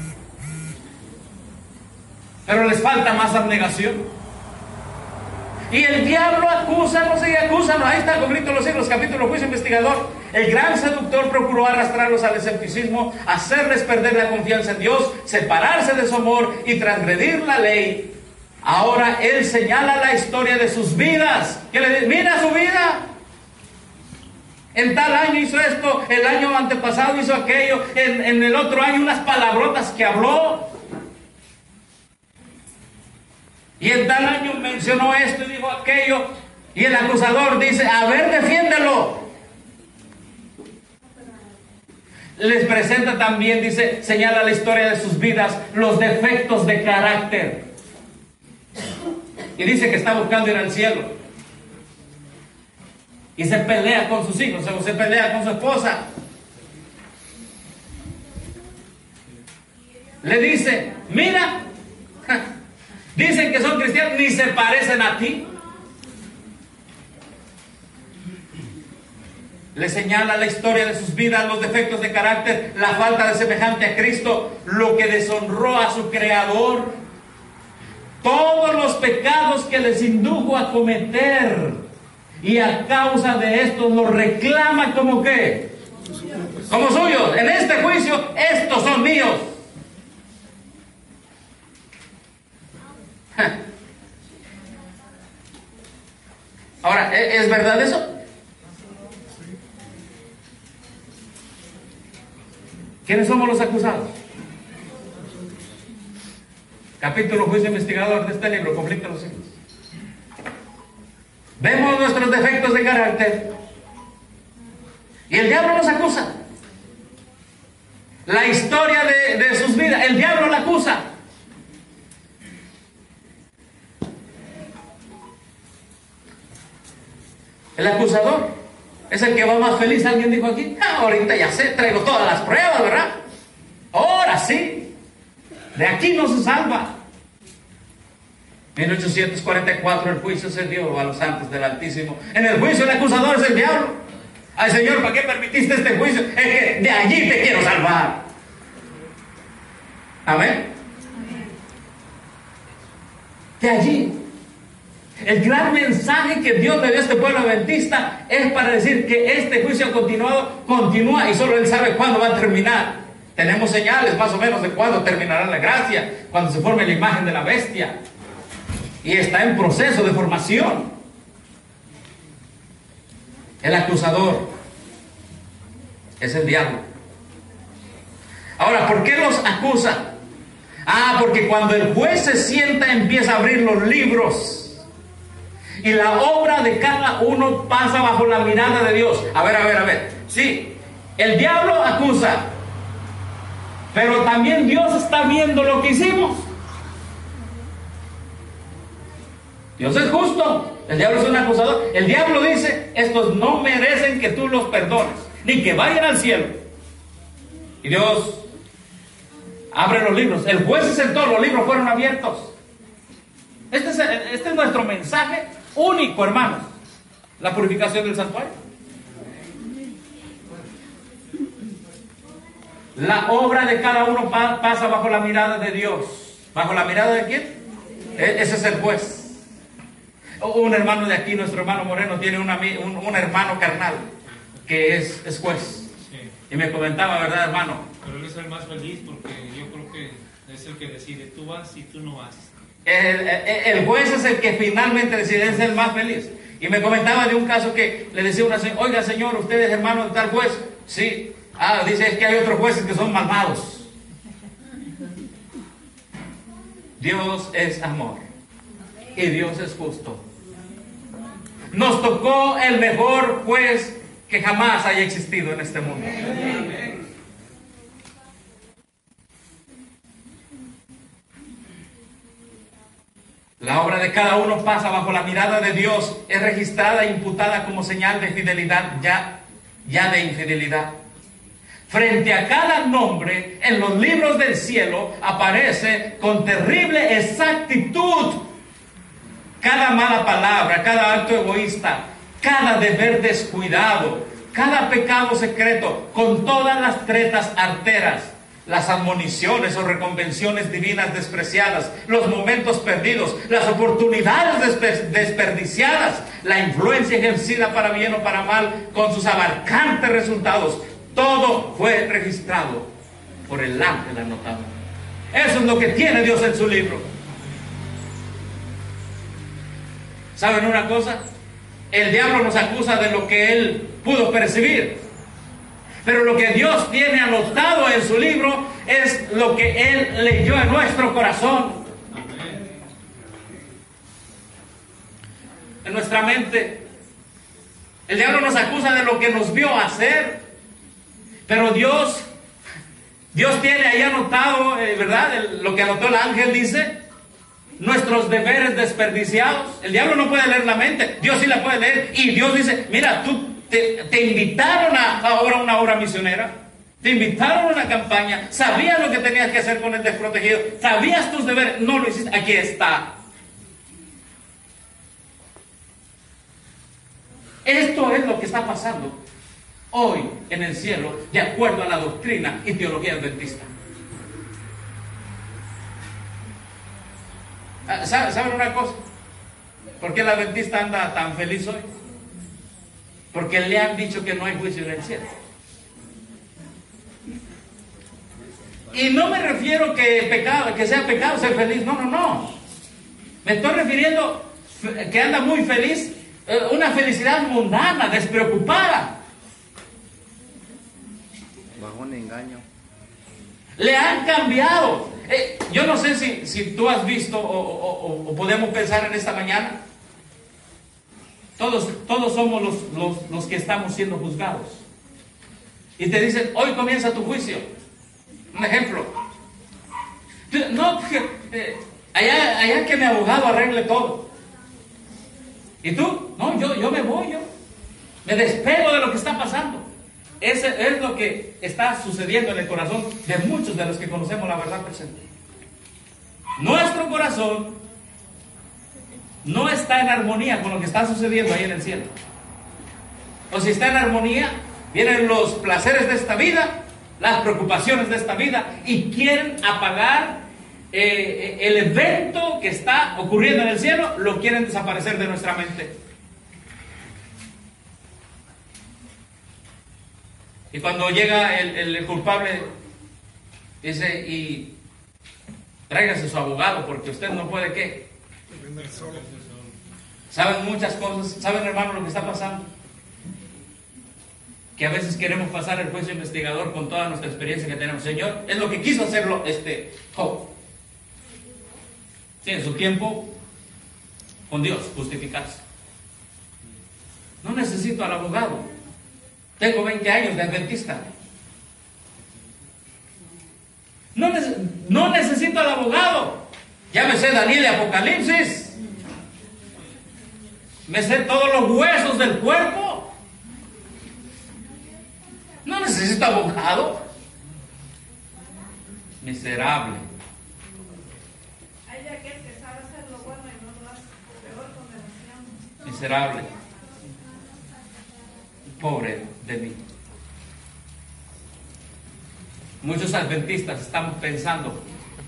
pero les falta más abnegación. Y el diablo acusa, no sigue acusando. Ahí está el conflicto de los siglos, capítulo juicio investigador. El gran seductor procuró arrastrarlos al escepticismo, hacerles perder la confianza en Dios, separarse de su amor y transgredir la ley. Ahora él señala la historia de sus vidas. Que le dice, mira su vida. En tal año hizo esto, el año antepasado hizo aquello, en, en el otro año unas palabrotas que habló. Y en tal año mencionó esto y dijo aquello. Y el acusador dice, a ver, defiéndelo. Les presenta también, dice, señala la historia de sus vidas, los defectos de carácter. Y dice que está buscando ir al cielo. Y se pelea con sus hijos, o se pelea con su esposa. Le dice, mira, dicen que son cristianos, ni se parecen a ti. Le señala la historia de sus vidas, los defectos de carácter, la falta de semejante a Cristo, lo que deshonró a su Creador, todos los pecados que les indujo a cometer. Y a causa de esto los reclama como ¿qué? Como suyos. En este juicio, estos son míos. Ahora, ¿es verdad eso? ¿Quiénes somos los acusados? Capítulo juicio investigador de este libro, conflicto de los siglos. Vemos nuestros defectos de carácter y el diablo nos acusa. La historia de, de sus vidas, el diablo la acusa. El acusador es el que va más feliz. Alguien dijo aquí, ah, ahorita ya sé, traigo todas las pruebas, ¿verdad? Ahora sí, de aquí no se salva. mil ochocientos cuarenta y cuatro el juicio se dio a los santos del Altísimo. En el juicio el acusador es el diablo. Ay, Señor, ¿para qué permitiste este juicio? Es que de allí te quiero salvar. Amén. De allí. El gran mensaje que Dios le dio a este pueblo adventista es para decir que este juicio continuado continúa y solo Él sabe cuándo va a terminar. Tenemos señales más o menos de cuándo terminará la gracia, cuando se forme la imagen de la bestia. Y está en proceso de formación. El acusador es el diablo. Ahora, ¿por qué los acusa? Ah, porque cuando el juez se sienta empieza a abrir los libros. Y la obra de cada uno pasa bajo la mirada de Dios. A ver, a ver, a ver. Sí, el diablo acusa. Pero también Dios está viendo lo que hicimos. Dios es justo. El diablo es un acusador. El diablo dice, estos no merecen que tú los perdones, ni que vayan al cielo. Y Dios abre los libros. El juez se sentó, los libros fueron abiertos. Este es, este es nuestro mensaje único, hermanos. La purificación del santuario. La obra de cada uno pa pasa bajo la mirada de Dios. ¿Bajo la mirada de quién? E ese es el juez. Un hermano de aquí, nuestro hermano Moreno, tiene una, un, un hermano carnal que es, es juez. Sí. Y me comentaba, ¿verdad, hermano? Pero él es el más feliz porque yo creo que es el que decide, tú vas y tú no vas. El, el, el juez es el que finalmente decide, es el más feliz. Y me comentaba de un caso que le decía una señora, oiga señor, ¿usted es hermano de tal juez? Sí. Ah, dice, es que hay otros jueces que son malvados. Dios es amor y Dios es justo. Nos tocó el mejor juez que jamás haya existido en este mundo. La obra de cada uno pasa bajo la mirada de Dios, es registrada e imputada como señal de fidelidad, ya, ya de infidelidad. Frente a cada nombre en los libros del cielo aparece con terrible exactitud cada mala palabra, cada acto egoísta, cada deber descuidado, cada pecado secreto, con todas las tretas arteras, las admoniciones o reconvenciones divinas despreciadas, los momentos perdidos, las oportunidades despe- desperdiciadas, la influencia ejercida para bien o para mal, con sus abarcantes resultados. Todo fue registrado por el ángel anotado. Eso es lo que tiene Dios en su libro. ¿Saben una cosa? El diablo nos acusa de lo que él pudo percibir. Pero lo que Dios tiene anotado en su libro es lo que Él leyó en nuestro corazón. En nuestra mente. El diablo nos acusa de lo que nos vio hacer. Pero Dios, Dios tiene ahí anotado, eh, ¿verdad? El, lo que anotó el ángel dice, nuestros deberes desperdiciados. El diablo no puede leer la mente, Dios sí la puede leer. Y Dios dice, mira, tú te, te invitaron a ahora una obra misionera, te invitaron a una campaña, sabías lo que tenías que hacer con el desprotegido, sabías tus deberes, no lo hiciste, aquí está. Esto es lo que está pasando hoy en el cielo, de acuerdo a la doctrina y teología adventista. ¿Saben una cosa? ¿Por qué el adventista anda tan feliz hoy? Porque le han dicho que no hay juicio en el cielo. Y no me refiero que pecado, que sea pecado ser feliz, no, no, no. Me estoy refiriendo que anda muy feliz, una felicidad mundana, despreocupada. Bajo un engaño. Le han cambiado. Eh, yo no sé si, si tú has visto o, o, o podemos pensar en esta mañana. Todos, todos somos los, los, los que estamos siendo juzgados. Y te dicen, hoy comienza tu juicio. Un ejemplo. No, eh, allá, allá que mi abogado arregle todo. ¿Y tú? No, yo, yo me voy, yo. Me despego de lo que está pasando. Ese es lo que está sucediendo en el corazón de muchos de los que conocemos la verdad presente. Nuestro corazón no está en armonía con lo que está sucediendo ahí en el cielo. O si está en armonía, vienen los placeres de esta vida, las preocupaciones de esta vida, y quieren apagar eh, el evento que está ocurriendo en el cielo, lo quieren desaparecer de nuestra mente. Y cuando llega el, el, el culpable, dice, y tráigase su abogado, porque usted no puede, ¿qué? Saben muchas cosas, saben, hermano, lo que está pasando. Que a veces queremos pasar el juicio investigador con toda nuestra experiencia que tenemos. Señor, es lo que quiso hacerlo este Job. Sí, en su tiempo, con Dios, justificarse. No necesito al abogado. Tengo veinte años de adventista. No, neces- no necesito al abogado. Ya me sé Daniel y Apocalipsis. Me sé todos los huesos del cuerpo. No necesito abogado. Miserable. Hay aquel que sabe hacer lo bueno y no lo hace, peor condenación. Miserable. Pobre de mí. Muchos adventistas estamos pensando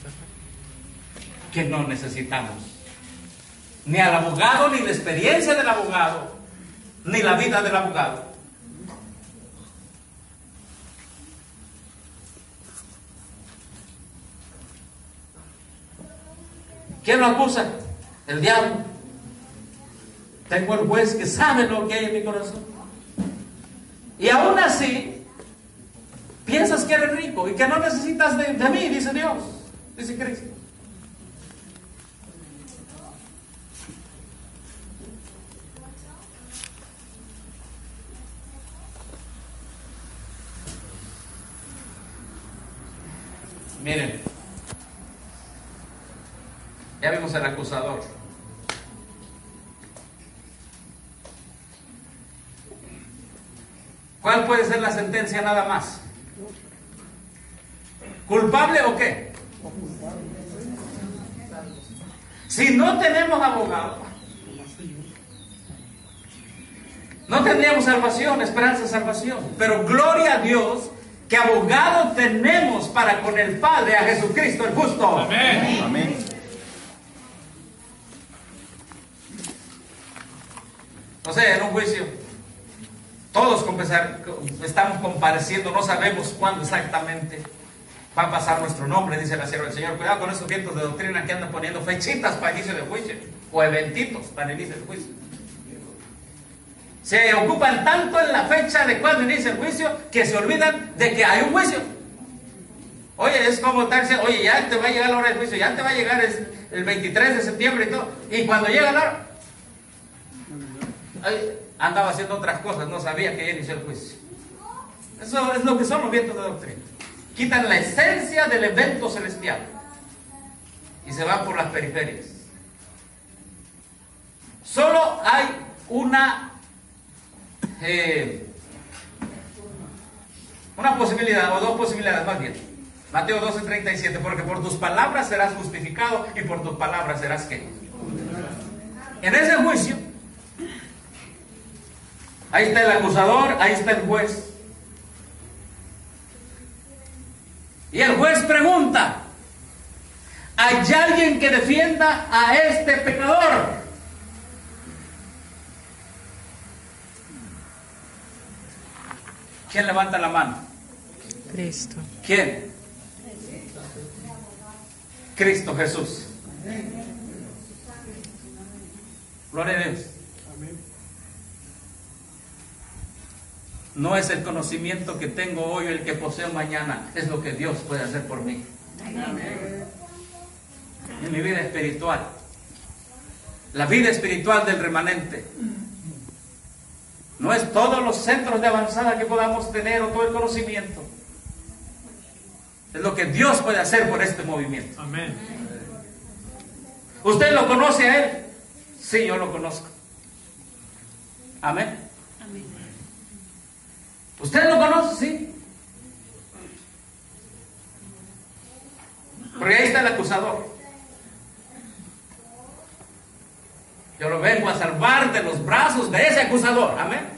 que no necesitamos ni al abogado, ni la experiencia del abogado, ni la vida del abogado. ¿Quién lo acusa? El diablo. Tengo el juez que sabe lo que hay en mi corazón. Y aún así, piensas que eres rico y que no necesitas de, de mí, dice Dios, dice Cristo. Miren, ya vimos el acusador. ¿Cuál puede ser la sentencia nada más? ¿Culpable o qué? Si no tenemos abogado, no tendríamos salvación, esperanza de salvación. Pero gloria a Dios que abogado tenemos para con el Padre, a Jesucristo el justo. Amén. Amén. No sé, en un juicio, todos confesar, estamos compareciendo, no sabemos cuándo exactamente va a pasar nuestro nombre, dice la sierva del Señor. Cuidado con esos vientos de doctrina que andan poniendo fechitas para inicio del juicio, o eventitos para inicio del juicio. Se ocupan tanto en la fecha de cuando inicia el juicio que se olvidan de que hay un juicio. Oye, es como estarse, oye, ya te va a llegar la hora del juicio, ya te va a llegar el veintitrés de septiembre y todo. Y cuando llega la hora, ay, andaba haciendo otras cosas, no sabía que ya inició el juicio. Eso es lo que son los vientos de doctrina. Quitan la esencia del evento celestial y se van por las periferias. Solo hay una eh, una posibilidad, o dos posibilidades más bien. Mateo doce, treinta y siete, porque por tus palabras serás justificado y por tus palabras serás ¿qué? En ese juicio, ahí está el acusador, ahí está el juez. Y el juez pregunta: ¿hay alguien que defienda a este pecador? ¿Quién levanta la mano? Cristo. ¿Quién? Cristo Jesús. Gloria a Dios. No es el conocimiento que tengo hoy o el que poseo mañana, es lo que Dios puede hacer por mí. En mi vida espiritual, la vida espiritual del remanente, no es todos los centros de avanzada que podamos tener o todo el conocimiento, es lo que Dios puede hacer por este movimiento. Amén. ¿Usted lo conoce a Él? Sí, yo lo conozco. Amén. ¿Usted lo conoce? Sí. Porque ahí está el acusador. Yo lo vengo a salvar de los brazos de ese acusador. Amén.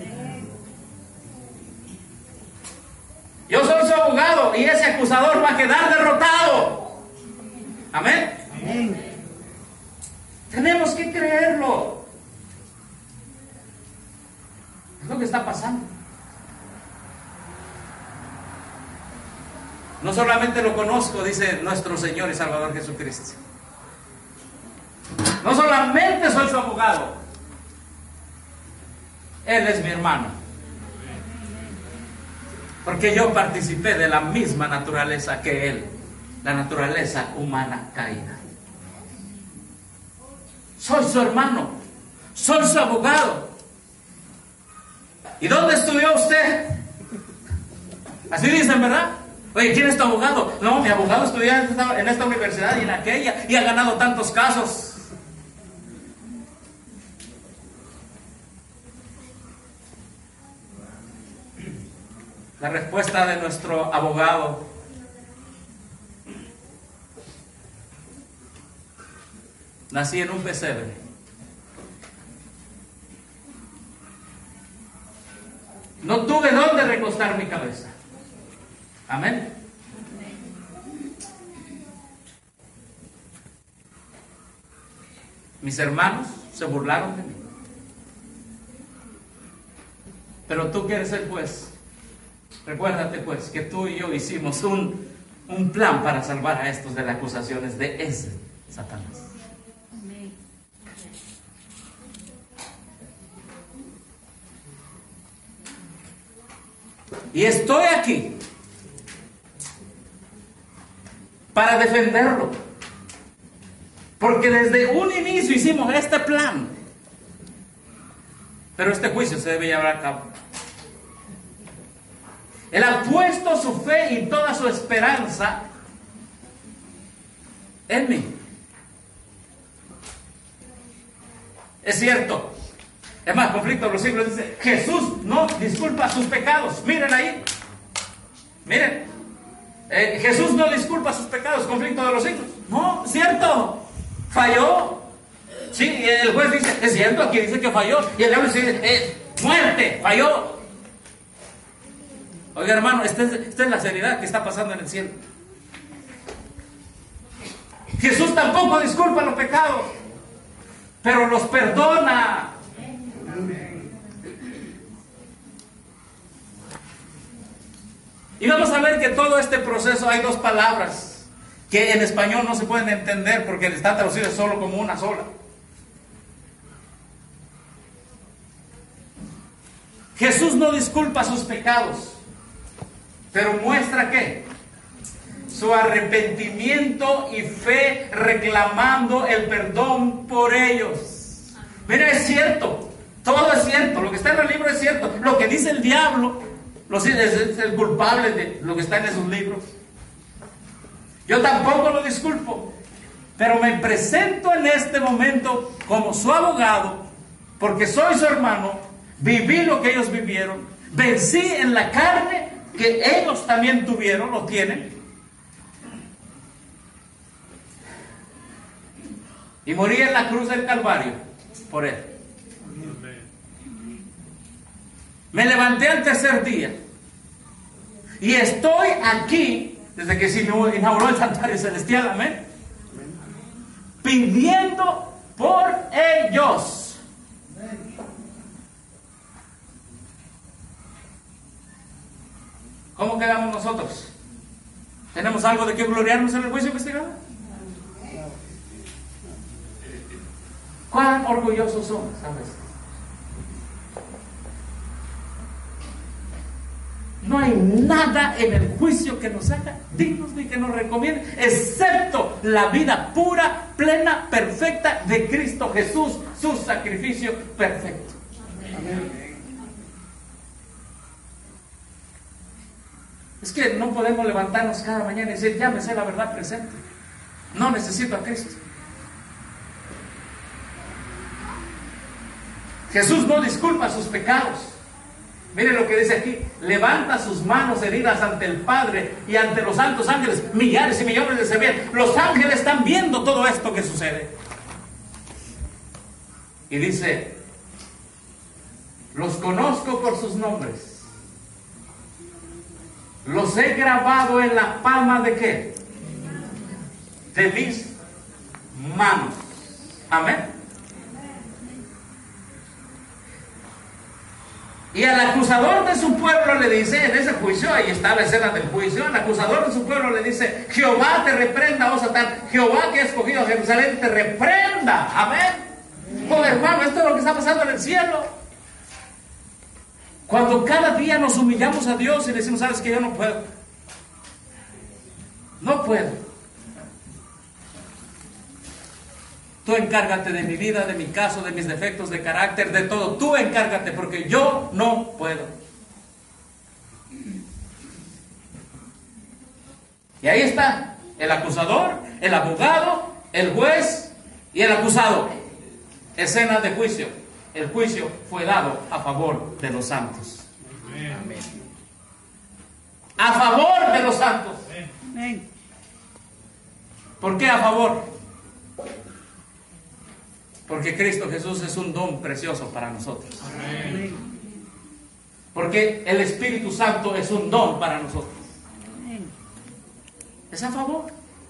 Yo soy su abogado y ese acusador va a quedar derrotado. Amén. Amén. Tenemos que creerlo. Es lo que está pasando. No solamente lo conozco, dice nuestro Señor y Salvador Jesucristo. No solamente soy su abogado, Él es mi hermano. Porque yo participé de la misma naturaleza que Él, la naturaleza humana caída. Soy su hermano, soy su abogado. ¿Y dónde estudió usted? Así dicen, ¿verdad? Oye, ¿quién es tu abogado? No, mi abogado estudió en esta, en esta universidad y en aquella y ha ganado tantos casos. La respuesta de nuestro abogado: nací en un pesebre. No tuve dónde recostar mi cabeza. Amén. Mis hermanos se burlaron de mí. Pero tú que eres el juez, recuérdate pues que tú y yo hicimos un, un plan para salvar a estos de las acusaciones de ese Satanás. Y estoy aquí para defenderlo, porque desde un inicio hicimos este plan, pero este juicio se debe llevar a cabo. Él ha puesto su fe y toda su esperanza en mí. Es cierto. Es más, Conflicto de los Siglos dice, Jesús no disculpa sus pecados. Miren ahí. Miren. Eh, Jesús no disculpa sus pecados. Conflicto de los Siglos. No, cierto. Falló. Sí, y el juez dice, es cierto, aquí dice que falló. Y el diablo dice, eh, muerte, falló. Oiga, hermano, esta es, esta es la seriedad que está pasando en el cielo. Jesús tampoco disculpa los pecados, pero los perdona. Y vamos a ver que todo este proceso hay dos palabras que en español no se pueden entender porque están traducidas solo como una sola. Jesús no disculpa sus pecados, pero muestra ¿qué? Su arrepentimiento y fe reclamando el perdón por ellos. Mira, es cierto, todo es cierto, lo que está en el libro es cierto, lo que dice el diablo es el culpable de lo que está en esos libros. Yo tampoco lo disculpo, pero me presento en este momento como su abogado, porque soy su hermano, viví lo que ellos vivieron, vencí en la carne que ellos también tuvieron, lo tienen, y morí en la cruz del Calvario por él. Me levanté al tercer día y estoy aquí desde que se inauguró el santuario celestial, amén, pidiendo por ellos. ¿Cómo quedamos nosotros? ¿Tenemos algo de qué gloriarnos en el juicio investigado? ¿Cuán orgullosos somos a veces? No hay nada en el juicio que nos haga dignos ni que nos recomiende, excepto la vida pura, plena, perfecta de Cristo Jesús, su sacrificio perfecto. Amén. Es que no podemos levantarnos cada mañana y decir, ya me sé la verdad presente. No necesito a Cristo. Jesús no disculpa sus pecados. Miren lo que dice aquí, levanta sus manos heridas ante el Padre y ante los santos ángeles, millares y millones de servidores. Los ángeles están viendo todo esto que sucede. Y dice, los conozco por sus nombres. Los he grabado en la palma de ¿qué? De mis manos. Amén. Y al acusador de su pueblo le dice, en ese juicio, ahí está la escena del juicio, el acusador de su pueblo le dice, Jehová te reprenda, oh Satán, Jehová que ha escogido a Jerusalén te reprenda. Amén. Oh hermano, esto es lo que está pasando en el cielo. Cuando cada día nos humillamos a Dios y le decimos, sabes que yo no puedo. No puedo. Tú encárgate de mi vida, de mi caso, de mis defectos de carácter, de todo. Tú encárgate porque yo no puedo. Y ahí está el acusador, el abogado, el juez y el acusado. Escena de juicio. El juicio fue dado a favor de los santos. Amén. A favor de los santos. Amén. ¿Por qué a favor? Porque Cristo Jesús es un don precioso para nosotros. Amén. Porque el Espíritu Santo es un don para nosotros. Amén. Es a favor.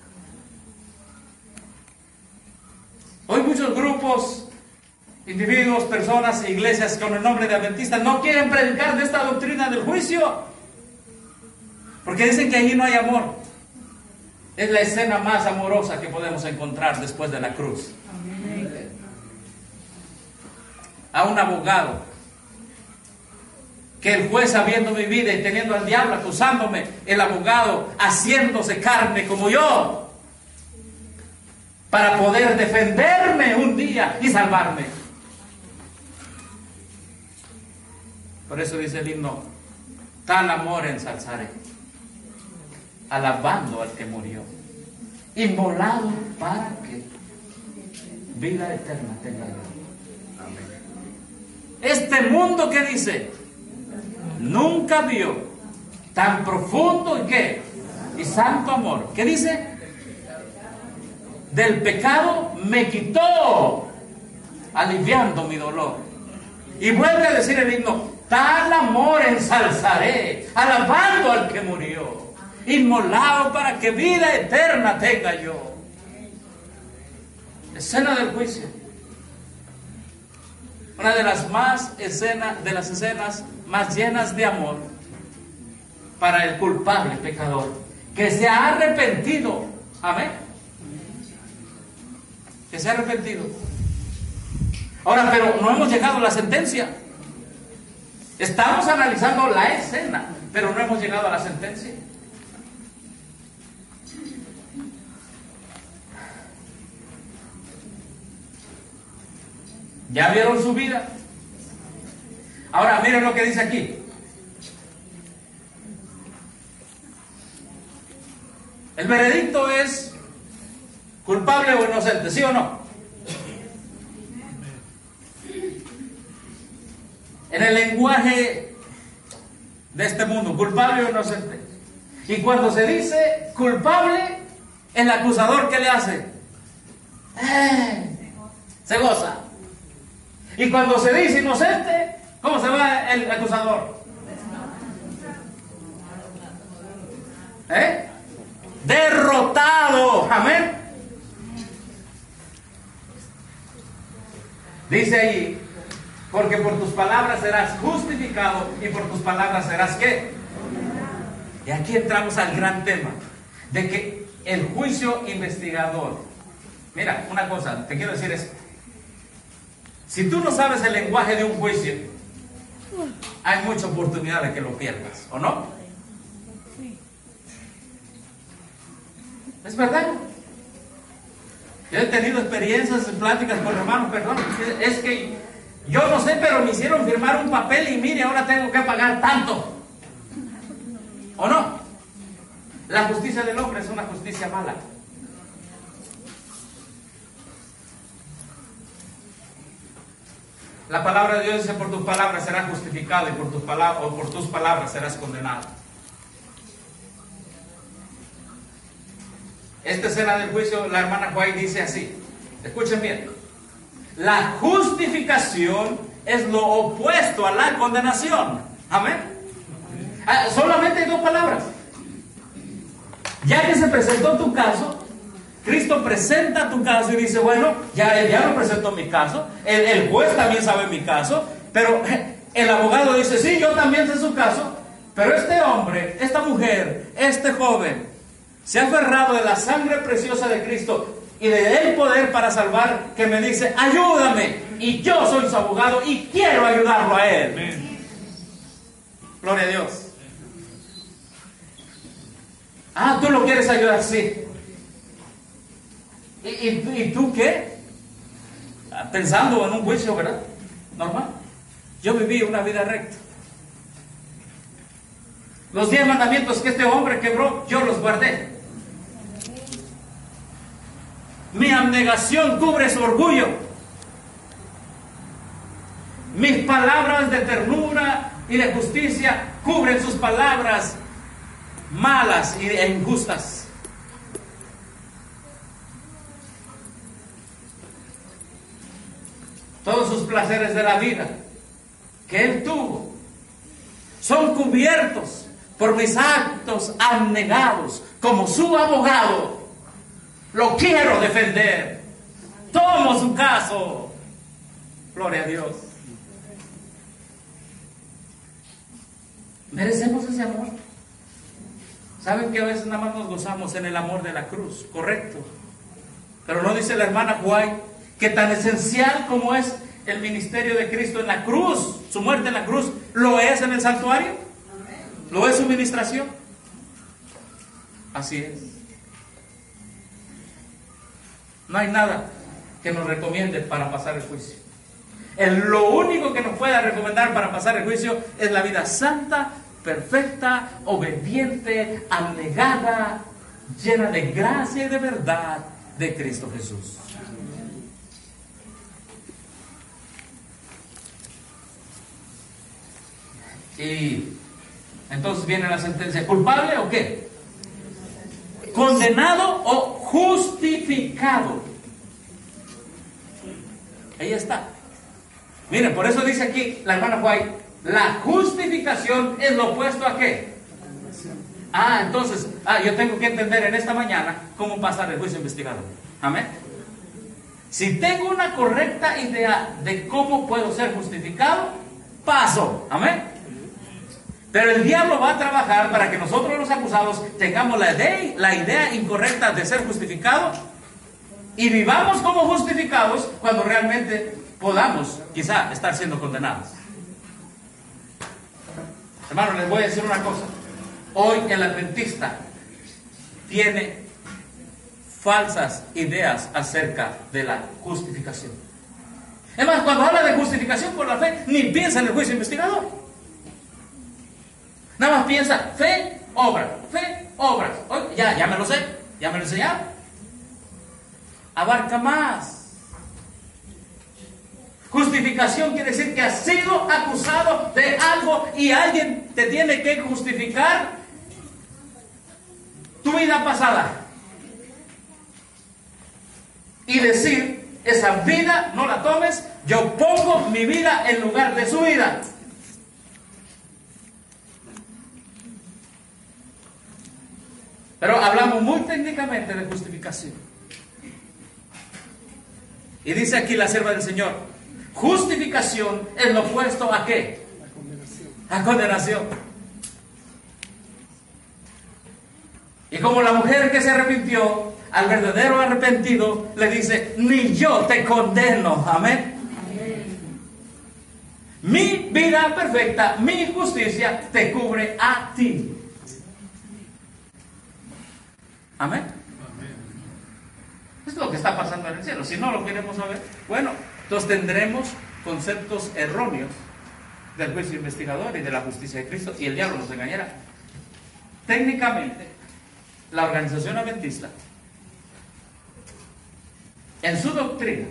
Hoy muchos grupos, individuos, personas, iglesias con el nombre de adventistas no quieren predicar de esta doctrina del juicio. Porque dicen que allí no hay amor. es la escena más amorosa que podemos encontrar después de la cruz. A un abogado, que el juez habiendo mi vida y teniendo al diablo acusándome, el abogado haciéndose carne como yo, para poder defenderme un día y salvarme. Por eso dice el himno, tal amor ensalzaré, alabando al que murió, inmolado para que vida eterna tenga yo. Este mundo que dice, nunca vio tan profundo y qué, y santo amor. ¿Qué dice? Del pecado me quitó, aliviando mi dolor. Y vuelve a decir el himno, tal amor ensalzaré, alabando al que murió, inmolado para que vida eterna tenga yo. Escena del juicio. Una de las más escenas, de las escenas más llenas de amor para el culpable pecador, que se ha arrepentido. Amén. Que se ha arrepentido. Ahora, pero no hemos llegado a la sentencia. Estamos analizando la escena, pero no hemos llegado a la sentencia. ¿Ya vieron su vida? Ahora miren lo que dice aquí. El veredicto es culpable o inocente, ¿sí o no? En el lenguaje de este mundo, culpable o inocente. Y cuando se dice culpable, el acusador, ¿qué le hace? ¡Eh! Se goza. Y cuando se dice inocente, ¿cómo se va el acusador? ¿Eh? Derrotado. Amén. Dice ahí, porque por tus palabras serás justificado y por tus palabras serás ¿qué? Y aquí entramos al gran tema de que el juicio investigador. Mira, una cosa, te quiero decir esto. Si tú no sabes el lenguaje de un juicio, hay mucha oportunidad de que lo pierdas, ¿o no? Es verdad. Yo he tenido experiencias en pláticas con hermanos, perdón, es que yo no sé, pero me hicieron firmar un papel y mire, ahora tengo que pagar tanto. ¿O no? La justicia del hombre es una justicia mala. La palabra de Dios dice, por tus palabras serás justificado y por tus palabras, o por tus palabras serás condenado. Esta escena del juicio, la hermana White dice así, escuchen bien, la justificación es lo opuesto a la condenación. Amén. Ah, solamente hay dos palabras. Ya que se presentó tu caso, Cristo presenta tu caso y dice, bueno, ya, ya lo presentó mi caso, el, el juez también sabe mi caso, pero el abogado dice, sí, yo también sé su caso, pero este hombre, esta mujer, este joven, se ha aferrado de la sangre preciosa de Cristo y de el poder para salvar, que me dice, ayúdame, y yo soy su abogado y quiero ayudarlo a él. Amén. Gloria a Dios. Ah, tú lo quieres ayudar, sí. ¿Y, y, y tú qué? Pensando en un juicio, ¿verdad? Normal. Yo viví una vida recta. Los diez mandamientos que este hombre quebró, yo los guardé. Mi abnegación cubre su orgullo. Mis palabras de ternura y de justicia cubren sus palabras malas e injustas. Todos sus placeres de la vida que él tuvo son cubiertos por mis actos abnegados como su abogado. Lo quiero defender. Tomo su caso. Gloria a Dios. ¿Merecemos ese amor? Saben que a veces nada más nos gozamos en el amor de la cruz, correcto. Pero no dice la hermana White que tan esencial como es el ministerio de Cristo en la cruz, su muerte en la cruz, lo es en el santuario, lo es su ministración. Así es. No hay nada que nos recomiende para pasar el juicio. El, lo único que nos pueda recomendar para pasar el juicio es la vida santa, perfecta, obediente, abnegada, llena de gracia y de verdad de Cristo Jesús. Y entonces viene la sentencia: ¿culpable o qué? ¿Condenado o justificado? Ahí está. Miren, por eso dice aquí la hermana White, la justificación es lo opuesto a qué. Ah, entonces, ah, yo tengo que entender en esta mañana cómo pasar el juicio investigador. Amén. Si tengo una correcta idea de cómo puedo ser justificado, paso. Amén. Pero el diablo va a trabajar para que nosotros los acusados tengamos la idea, la idea incorrecta de ser justificados y vivamos como justificados cuando realmente podamos quizá estar siendo condenados. Hermanos, les voy a decir una cosa. Hoy el adventista tiene falsas ideas acerca de la justificación. Es más, cuando habla de justificación por la fe, ni piensa en el juicio investigador. Nada más piensa fe, obra, fe, obras. Hoy, ya, ya me lo sé, ya me lo enseñaron. Abarca más. Justificación quiere decir que has sido acusado de algo y alguien te tiene que justificar tu vida pasada y decir: esa vida no la tomes, yo pongo mi vida en lugar de su vida. Pero hablamos muy técnicamente de justificación. Y dice aquí la sierva del Señor: justificación es lo opuesto a ¿qué? La condenación. A condenación. Y como la mujer que se arrepintió, al verdadero arrepentido le dice: ni yo te condeno. Amén. Mi vida perfecta, mi justicia te cubre a ti. Amén. Es lo que está pasando en el cielo. Si no lo queremos saber, bueno, entonces tendremos conceptos erróneos del juicio investigador y de la justicia de Cristo, y el diablo nos engañará. Técnicamente, la organización adventista, en su doctrina,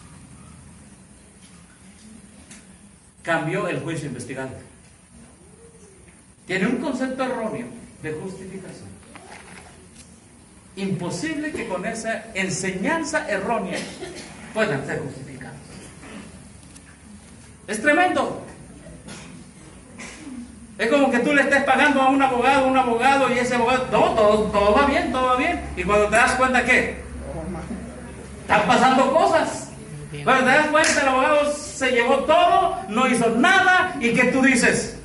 cambió el juicio investigador. Tiene un concepto erróneo de justificación. Imposible que con esa enseñanza errónea puedan ser justificados. Es tremendo. Es como que tú le estés pagando a un abogado, un abogado, y ese abogado, no, todo, todo va bien, todo va bien. Y cuando te das cuenta que están pasando cosas, cuando te das cuenta el abogado se llevó todo, no hizo nada, y que tú dices: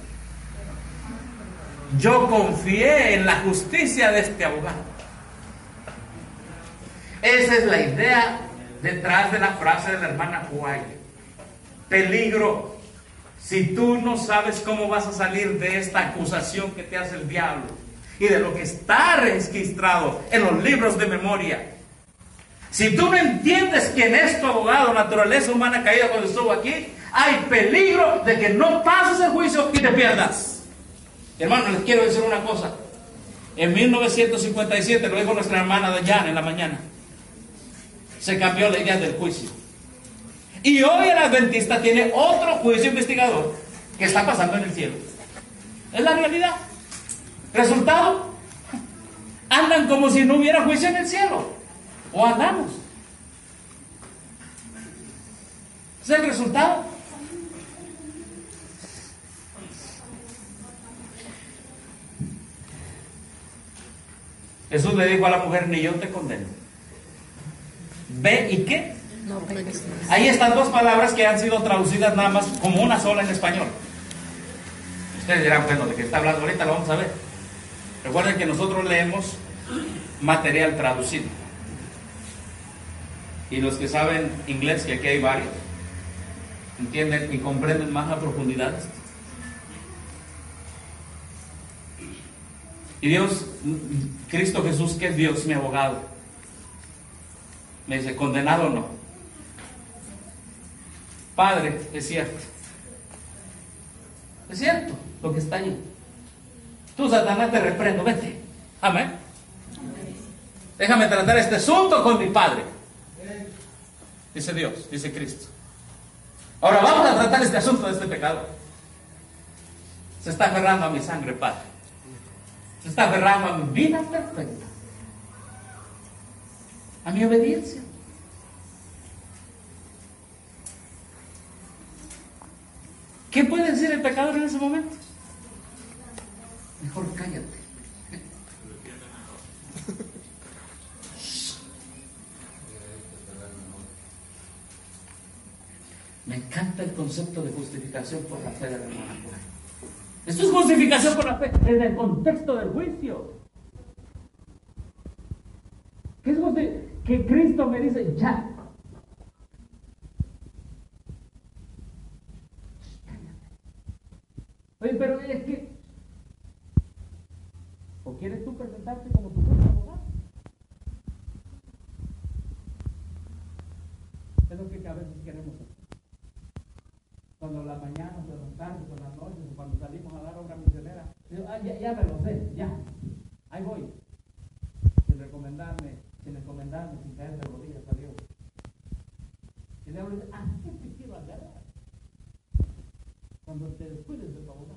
yo confié en la justicia de este abogado. Esa es la idea detrás de la frase de la hermana White. Peligro. Si tú no sabes cómo vas a salir de esta acusación que te hace el diablo y de lo que está registrado en los libros de memoria, si tú no entiendes quién es tu abogado, naturaleza humana caída cuando estuvo aquí, hay peligro de que no pases el juicio y te pierdas. Hermano, les quiero decir una cosa. En mil novecientos cincuenta y siete, lo dijo nuestra hermana Dayan en la mañana, se cambió la idea del juicio. Y hoy el adventista tiene otro juicio investigador que está pasando en el cielo. Es la realidad. Resultado: andan como si no hubiera juicio en el cielo. O andamos. ¿Es el resultado? Jesús le dijo a la mujer: ni yo te condeno. ¿Ve y qué? No peques más. Ahí están dos palabras que han sido traducidas nada más como una sola en español. Ustedes dirán: bueno, ¿de qué está hablando ahorita? Lo vamos a ver. Recuerden que nosotros leemos material traducido. Y los que saben inglés, que aquí hay varios, entienden y comprenden más a profundidad. Y Dios, Cristo Jesús, que es Dios, mi abogado, me dice, condenado o no. Padre, es cierto. Es cierto lo que está ahí. Tú, Satanás, te reprendo, vete. Amén. Déjame tratar este asunto con mi Padre. Dice Dios, dice Cristo. Ahora vamos a tratar este asunto de este pecado. Se está aferrando a mi sangre, Padre. Se está aferrando a mi vida perfecta. A mi obediencia. ¿Qué puede decir el pecador en ese momento? Mejor cállate. Me encanta el concepto de justificación por la fe de la hermana Juan. Esto es justificación por la fe en el contexto del juicio. ¿Qué es justi- que Cristo me dice ya? Oye, pero es que, ¿o quieres tú presentarte como tu propio abogado? Es lo que a veces queremos hacer. Cuando la mañana, por las tardes, por las noches, o cuando salimos a dar obra misionera, digo, ah, ya, ya me lo sé, ya, ahí voy. Sin recomendarme, sin encomendarme, sin caer de rodillas a Dios. Y le hablo y dice, ah, ¿qué te quiero agarrar? Cuando te descuides de tu abogado.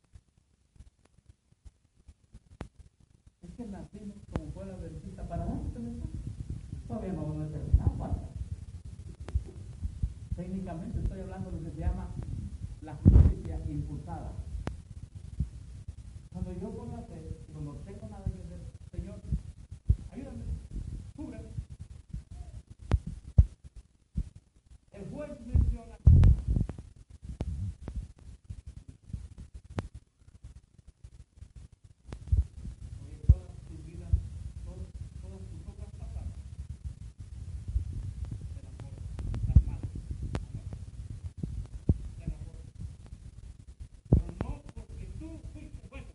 Es que nacimos como fue la vergüenza para dar este mensaje. Todavía no lo he terminado, falta. Técnicamente estoy hablando de lo que se llama la justicia imputada. Cuando yo con la fe, digo, no tengo nada que hacer, Señor, ayúdame, cúbreme. El juez menciona. Oye, todas tus vidas, todas, todas tus obras pasadas, te las borro, las manos. Pero no porque tú fuiste bueno.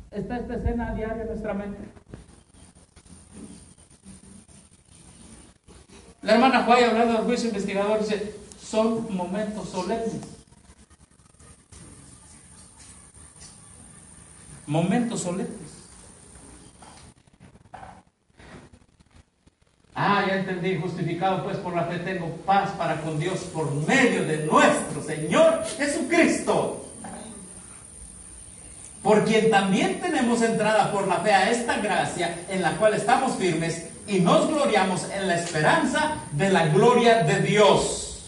está esta escena diaria en nuestra mente. La hermana Juay, hablando del juicio investigador, dice, son momentos solemnes. Momentos solemnes. Ah, ya entendí, justificado pues por la fe tengo paz para con Dios por medio de nuestro Señor Jesucristo, por quien también tenemos entrada por la fe a esta gracia en la cual estamos firmes y nos gloriamos en la esperanza de la gloria de Dios.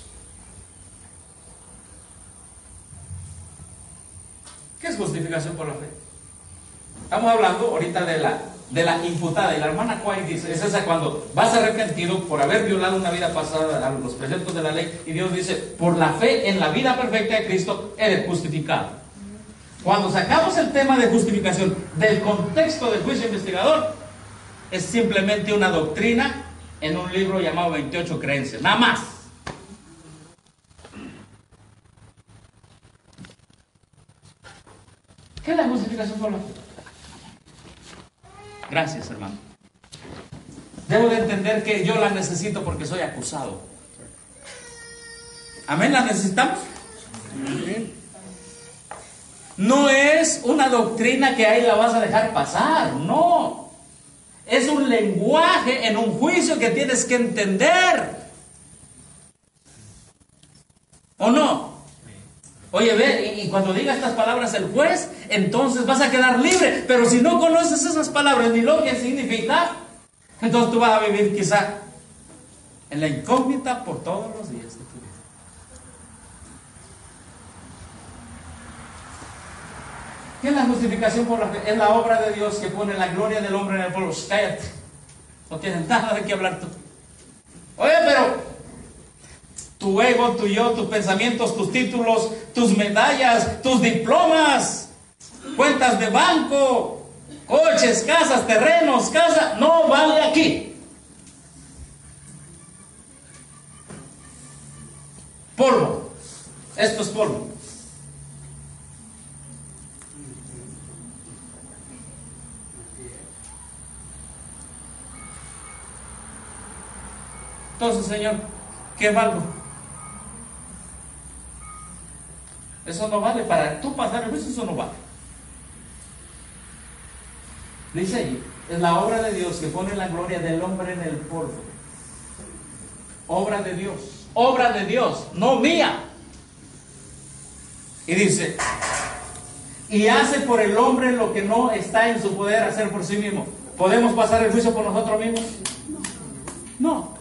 ¿Qué es justificación por la fe? Estamos hablando ahorita de la de la imputada, y la hermana Juárez dice, es esa cuando vas arrepentido por haber violado una vida pasada a los preceptos de la ley, y Dios dice, por la fe en la vida perfecta de Cristo, eres justificado. Cuando sacamos el tema de justificación del contexto del juicio investigador, es simplemente una doctrina en un libro llamado veintiocho creencias, nada más. ¿Qué es la justificación por la fe? Gracias, hermano. Debo de entender que yo la necesito porque soy acusado. ¿Amén? ¿La necesitamos? No es una doctrina que ahí la vas a dejar pasar, no. Es un lenguaje en un juicio que tienes que entender. ¿O no? Oye, ve, y cuando diga estas palabras el juez, entonces vas a quedar libre. Pero si no conoces esas palabras ni lo que significa, entonces tú vas a vivir quizá en la incógnita por todos los días de tu vida. ¿Qué es la justificación por la fe? Es la obra de Dios que pone la gloria del hombre en el pueblo. Cállate, no tienes nada de qué hablar tú. Oye, pero tu ego, tu yo, tus pensamientos, tus títulos, tus medallas, tus diplomas, cuentas de banco, coches, casas, terrenos, casa, no vale aquí. Polvo. Esto es polvo. Entonces, Señor, ¿qué valgo? Eso no vale, para tú pasar el juicio, eso no vale. Dice ahí, es la obra de Dios que pone la gloria del hombre en el polvo. Obra de Dios, obra de Dios, no mía. Y dice, y hace por el hombre lo que no está en su poder hacer por sí mismo. ¿Podemos pasar el juicio por nosotros mismos? No.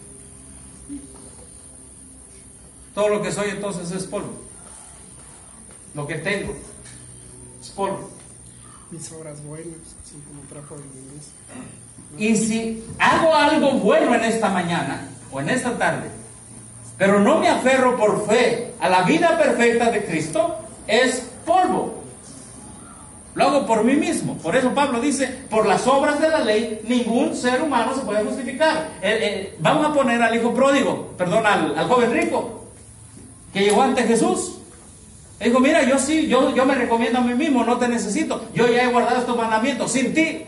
Todo lo que soy entonces es polvo. Lo que tengo es polvo. Mis obras buenas son como trapo de inmundicia. Y si hago algo bueno en esta mañana o en esta tarde, pero no me aferro por fe a la vida perfecta de Cristo, es polvo. Lo hago por mí mismo. Por eso Pablo dice, por las obras de la ley, ningún ser humano se puede justificar. Eh, eh, vamos a poner al hijo pródigo, perdón, al, al joven rico, que llegó ante Jesús. Dijo, mira, yo sí, yo, yo me recomiendo a mí mismo, no te necesito. Yo ya he guardado estos mandamientos sin ti.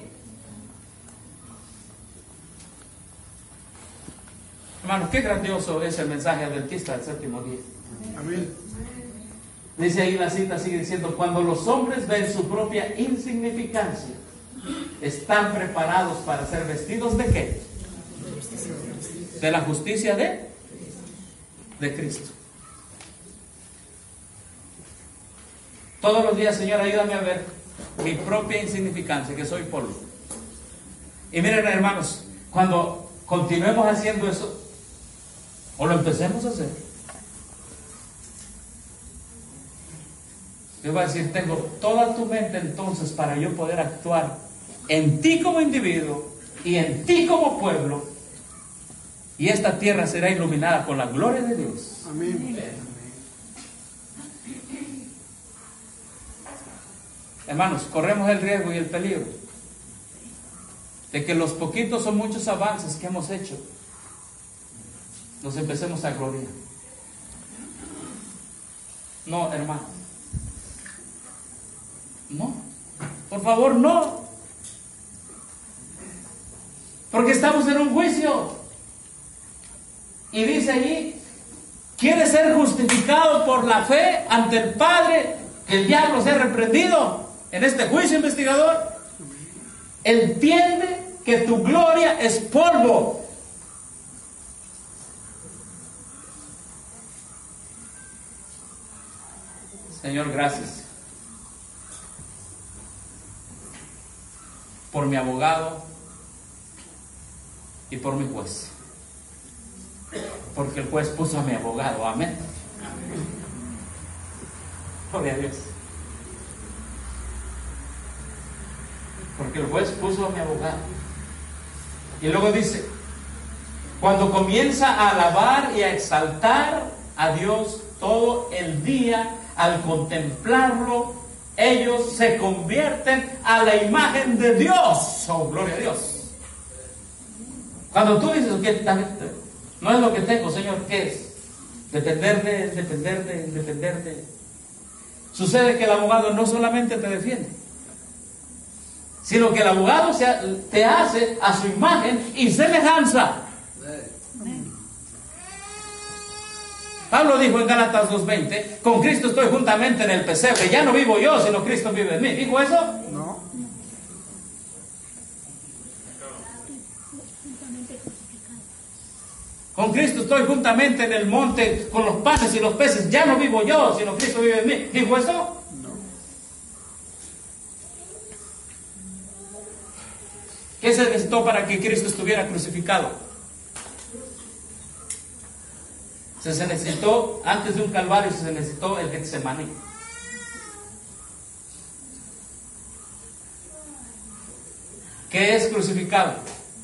Hermanos, qué grandioso es el mensaje adventista del séptimo día. Amén. Dice ahí la cita, sigue diciendo, cuando los hombres ven su propia insignificancia, están preparados para ser vestidos ¿de qué? De la justicia de, de Cristo. Todos los días, Señor, ayúdame a ver mi propia insignificancia, que soy polvo. Y miren, hermanos, cuando continuemos haciendo eso, o lo empecemos a hacer, Dios va a decir, tengo toda tu mente entonces para yo poder actuar en ti como individuo y en ti como pueblo, y esta tierra será iluminada con la gloria de Dios. Amén. Hermanos, corremos el riesgo y el peligro de que los poquitos o muchos avances que hemos hecho nos empecemos a gloriar. No, hermano. No. Por favor, no. Porque estamos en un juicio. Y dice allí, quiere ser justificado por la fe ante el Padre, que el diablo sea reprendido en este juicio investigador. Entiende que tu gloria es polvo. Señor, gracias por mi abogado y por mi juez. Porque el juez puso a mi abogado. Amén. Gloria a Dios. Porque el juez puso a mi abogado. Y luego dice, cuando comienza a alabar y a exaltar a Dios todo el día, al contemplarlo, ellos se convierten a la imagen de Dios. Oh, gloria a Dios. Cuando tú dices que no es lo que tengo, Señor, ¿qué es? Depender de Él, depender de Él, depender de Él. Sucede que el abogado no solamente te defiende, sino que el abogado se, te hace a su imagen y semejanza. Pablo dijo en Gálatas dos veinte, con Cristo estoy juntamente en el pesebre, ya no vivo yo, sino Cristo vive en mí. ¿Dijo eso? No. Con Cristo estoy juntamente en el monte con los panes y los peces, ya no vivo yo, sino Cristo vive en mí. ¿Dijo eso? No. ¿Qué se necesitó para que Cristo estuviera crucificado? Se necesitó, antes de un calvario, se necesitó el Getsemaní. ¿Qué es crucificado?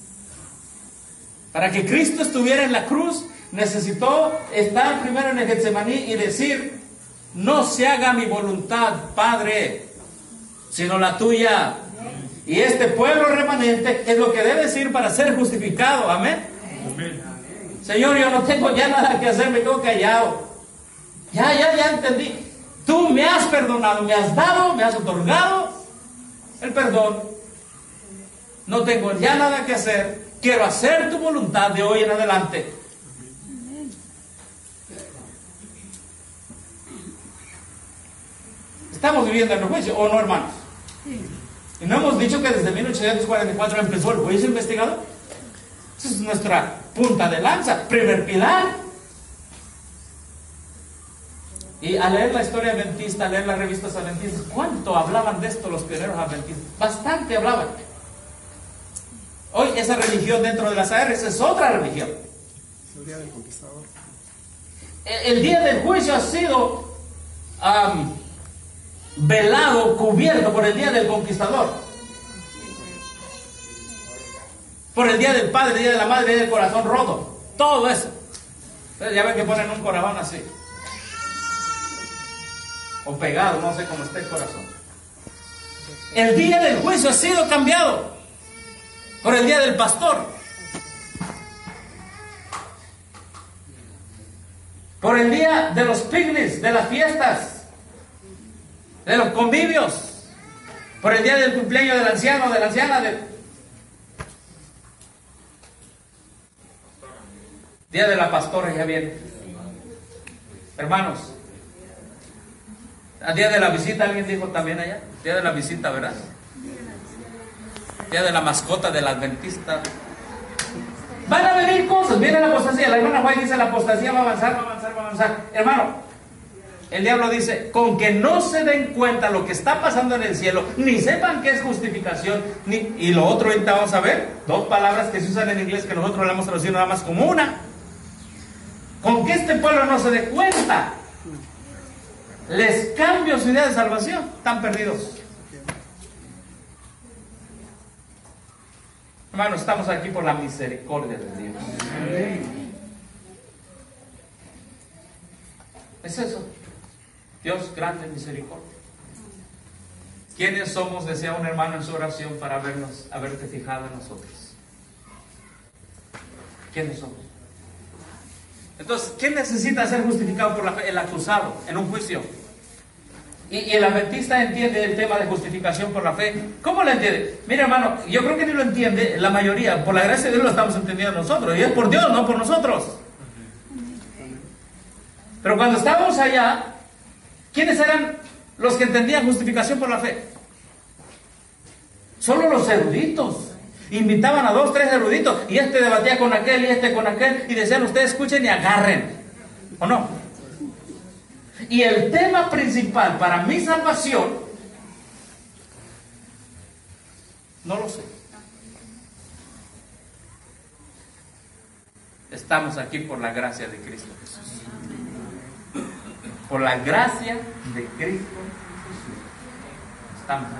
Para que Cristo estuviera en la cruz, necesitó estar primero en el Getsemaní y decir, no se haga mi voluntad, Padre, sino la tuya. Y este pueblo remanente es lo que debe decir para ser justificado. Amén. Amén. Señor, yo no tengo ya nada que hacer, me quedo callado. Ya, ya, ya entendí. Tú me has perdonado, me has dado, me has otorgado el perdón. No tengo ya nada que hacer. Quiero hacer tu voluntad de hoy en adelante. Estamos viviendo en el juicio, ¿o no, hermanos? Y no hemos dicho que desde mil ochocientos cuarenta y cuatro empezó el juicio investigador. Esa es nuestra punta de lanza, primer pilar. Y al leer la historia adventista, al leer las revistas adventistas, ¿cuánto hablaban de esto los pioneros adventistas? Bastante hablaban. Hoy esa religión dentro de las A R S es otra religión. Es el día del conquistador. El, el día del juicio ha sido um, velado, cubierto por el día del conquistador. Por el día del padre, el día de la madre, el día del corazón roto. Todo eso. Entonces ya ven que ponen un corazón así. O pegado, no sé cómo está el corazón. El día del juicio ha sido cambiado por el día del pastor. Por el día de los picnics, de las fiestas, de los convivios. Por el día del cumpleaños del anciano, de la anciana, del día de la pastora ya viene. Hermanos, al día de la visita, alguien dijo también allá, día de la visita, ¿verdad? Día de la mascota del adventista. Van a venir cosas, viene la apostasía. La hermana Juan dice, la apostasía va a avanzar, va a avanzar, va a avanzar. Hermano, el diablo dice, con que no se den cuenta lo que está pasando en el cielo, ni sepan qué es justificación, ni... y lo otro ahorita vamos a ver, dos palabras que se usan en inglés que nosotros le hemos traducido nada más como una. Con que este pueblo no se dé cuenta, les cambio su idea de salvación, están perdidos. Hermanos, estamos aquí por la misericordia de Dios. Es eso. Dios grande misericordia. ¿Quiénes somos? Decía un hermano en su oración para vernos, haberte fijado en nosotros. ¿Quiénes somos? Entonces, ¿quién necesita ser justificado por la fe? El acusado en un juicio. Y, y el adventista entiende el tema de justificación por la fe. ¿Cómo lo entiende? Mira, hermano, yo creo que ni lo entiende la mayoría. Por la gracia de Dios lo estamos entendiendo nosotros. Y es por Dios, no por nosotros. Pero cuando estábamos allá, ¿quiénes eran los que entendían justificación por la fe? Solo los eruditos. Invitaban a dos, tres eruditos. Y este debatía con aquel y este con aquel. Y decían, ustedes escuchen y agarren. ¿O no? Y el tema principal para mi salvación, no lo sé. Estamos aquí por la gracia de Cristo Jesús. Por la gracia de Cristo Jesús. Estamos aquí.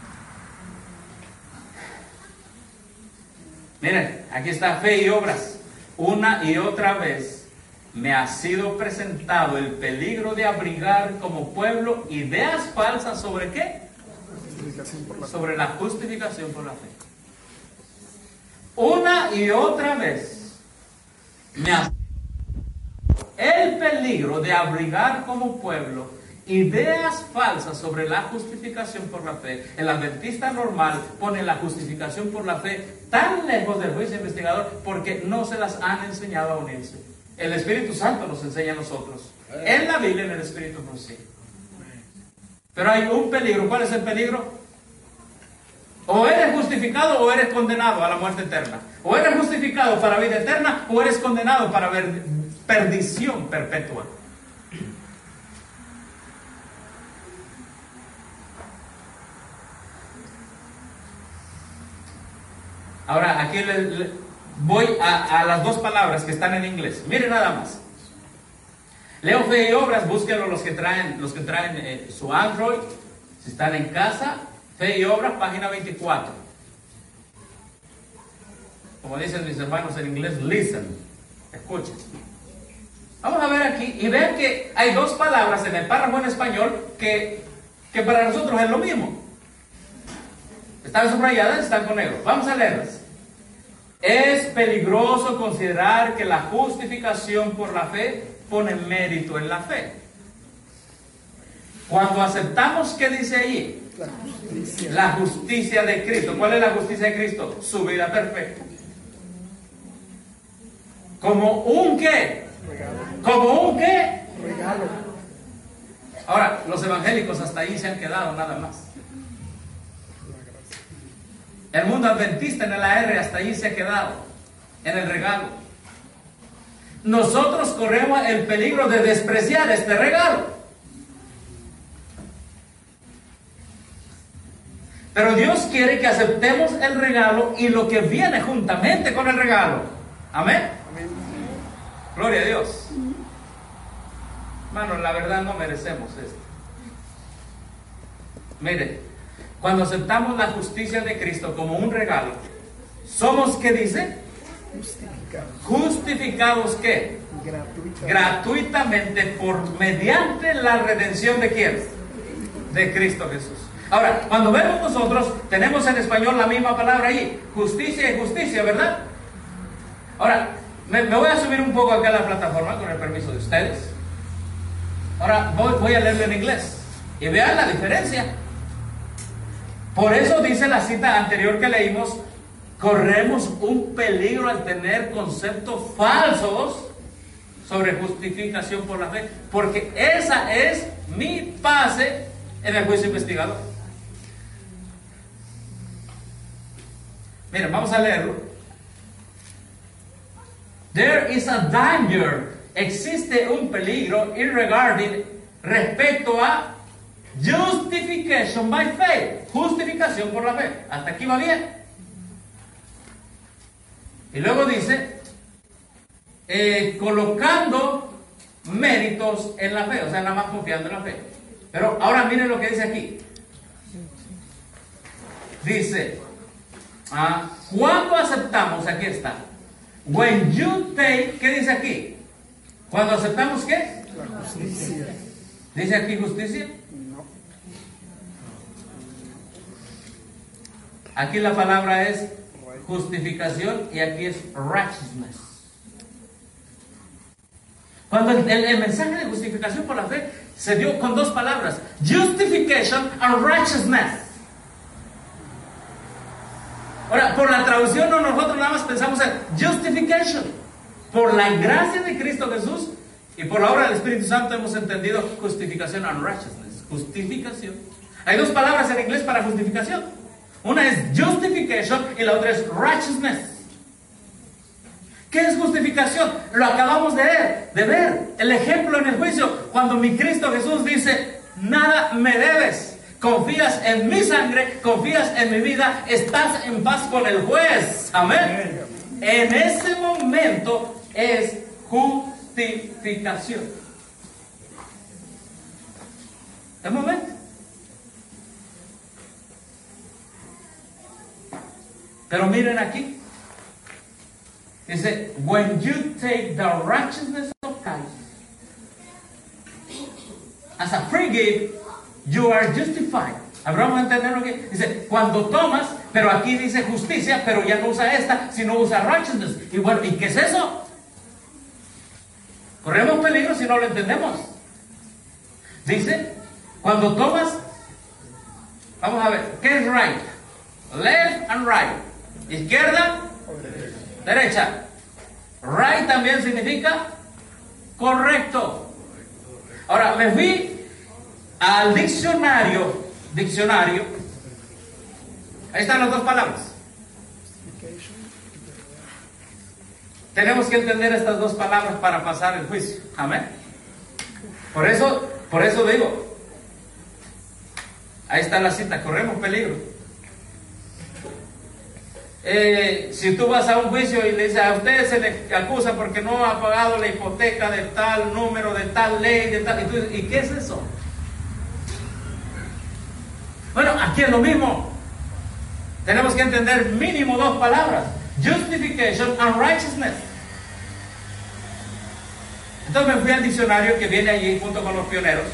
Miren, aquí está fe y obras. Una y otra vez me ha sido presentado el peligro de abrigar como pueblo ideas falsas sobre ¿qué? Sobre la justificación por la fe. Una y otra vez me ha el peligro de abrigar como pueblo ideas falsas sobre la justificación por la fe. El adventista normal pone la justificación por la fe tan lejos del juicio investigador porque no se las han enseñado a unirse. El Espíritu Santo nos enseña a nosotros. En la Biblia, en el Espíritu nos enseña. Pero hay un peligro. ¿Cuál es el peligro? O eres justificado o eres condenado a la muerte eterna. O eres justificado para vida eterna o eres condenado para ver perdición perpetua. Ahora, aquí le, le, voy a, a las dos palabras que están en inglés. Miren nada más. Leo fe y obras, búsquenlo los que traen, los que traen eh, su Android. Si están en casa, fe y obras, página veinticuatro. Como dicen mis hermanos en inglés, listen. Escuchen. Vamos a ver aquí y vean que hay dos palabras en el párrafo en español que, que para nosotros es lo mismo. Están subrayadas, están con negro. Vamos a leerlas. Es peligroso considerar que la justificación por la fe pone mérito en la fe. Cuando aceptamos, ¿qué dice ahí? La justicia. La justicia de Cristo. ¿Cuál es la justicia de Cristo? Su vida perfecta. ¿Como un qué? Regalo. ¿Como un qué? Regalo. Ahora, los evangélicos hasta ahí se han quedado nada más. El mundo adventista en el A R hasta ahí se ha quedado, en el regalo. Nosotros corremos el peligro de despreciar este regalo. Pero Dios quiere que aceptemos el regalo y lo que viene juntamente con el regalo. Amén. Amén. Gloria a Dios. Hermano, la verdad no merecemos esto. Mire. Cuando aceptamos la justicia de Cristo como un regalo, somos, ¿qué dice? Justificados. Justificados, ¿qué? Gratuitamente. Gratuitamente por mediante la redención de ¿quién? De Cristo Jesús. Ahora, cuando vemos nosotros, tenemos en español la misma palabra ahí, justicia y justicia, ¿verdad? Ahora, me, me voy a subir un poco acá a la plataforma con el permiso de ustedes. Ahora voy, voy a leerlo en inglés y vean la diferencia. Por eso dice la cita anterior que leímos, corremos un peligro al tener conceptos falsos sobre justificación por la fe, porque esa es mi base en el juicio investigador. Miren, vamos a leerlo. There is a danger, existe un peligro in regarding, respecto a justification by faith, justificación por la fe. Hasta aquí va bien. Y luego dice, eh, colocando méritos en la fe, o sea, nada más confiando en la fe. Pero ahora miren lo que dice aquí. Dice, ah, cuando aceptamos, aquí está. When you take, ¿qué dice aquí? Cuando aceptamos, ¿qué? La justicia. ¿Dice aquí justicia? No. Aquí la palabra es justificación y aquí es righteousness. Cuando el, el, el mensaje de justificación por la fe se dio con dos palabras: justification and righteousness. Ahora, por la traducción no, nosotros nada más pensamos en justification. Por la gracia de Cristo Jesús y por la obra del Espíritu Santo hemos entendido justificación and righteousness. Justificación. Hay dos palabras en inglés para justificación. Una es justification y la otra es righteousness. ¿Qué es justificación? Lo acabamos de ver, de ver. El ejemplo en el juicio, cuando mi Cristo Jesús dice: nada me debes. Confías en mi sangre, confías en mi vida, estás en paz con el juez. Amén. En ese momento es justificación. El momento. Pero miren aquí. Dice: when you take the righteousness of Christ as a free gift, you are justified. Vamos a entender lo que dice: cuando tomas, pero aquí dice justicia, pero ya no usa esta, sino usa righteousness. Y bueno, ¿y qué es eso? Corremos peligro si no lo entendemos. Dice: cuando tomas, vamos a ver, ¿qué es right? Left and right. Izquierda, derecha. Right también significa correcto. Ahora, me fui al diccionario, diccionario, ahí están las dos palabras. Tenemos que entender estas dos palabras para pasar el juicio. Amén. Por eso, por eso digo, ahí está la cita: corremos peligro. Eh, si tú vas a un juicio y le dices: a usted se le acusa porque no ha pagado la hipoteca de tal número, de tal ley, de tal, y, tú, ¿y qué es eso? Bueno, aquí es lo mismo. Tenemos que entender mínimo dos palabras: justification and righteousness. Entonces me fui al diccionario que viene allí junto con los pioneros,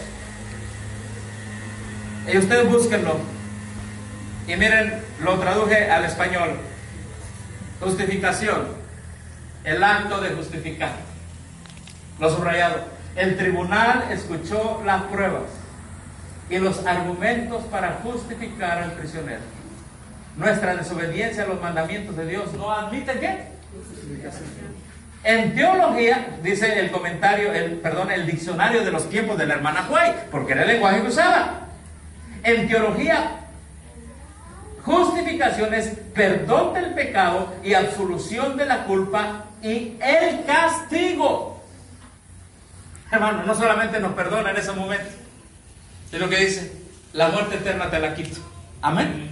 y ustedes búsquenlo y miren, lo traduje al español. Justificación: el acto de justificar. Lo subrayado: el tribunal escuchó las pruebas y los argumentos para justificar al prisionero. Nuestra desobediencia a los mandamientos de Dios no admite ¿qué? En teología, dice el comentario, el, perdón, el diccionario de los tiempos de la hermana White, porque era el lenguaje que usaba. En teología, justificación es perdón del pecado y absolución de la culpa y el castigo. Hermano, no solamente nos perdona en ese momento, sino que dice: la muerte eterna te la quito. Amén.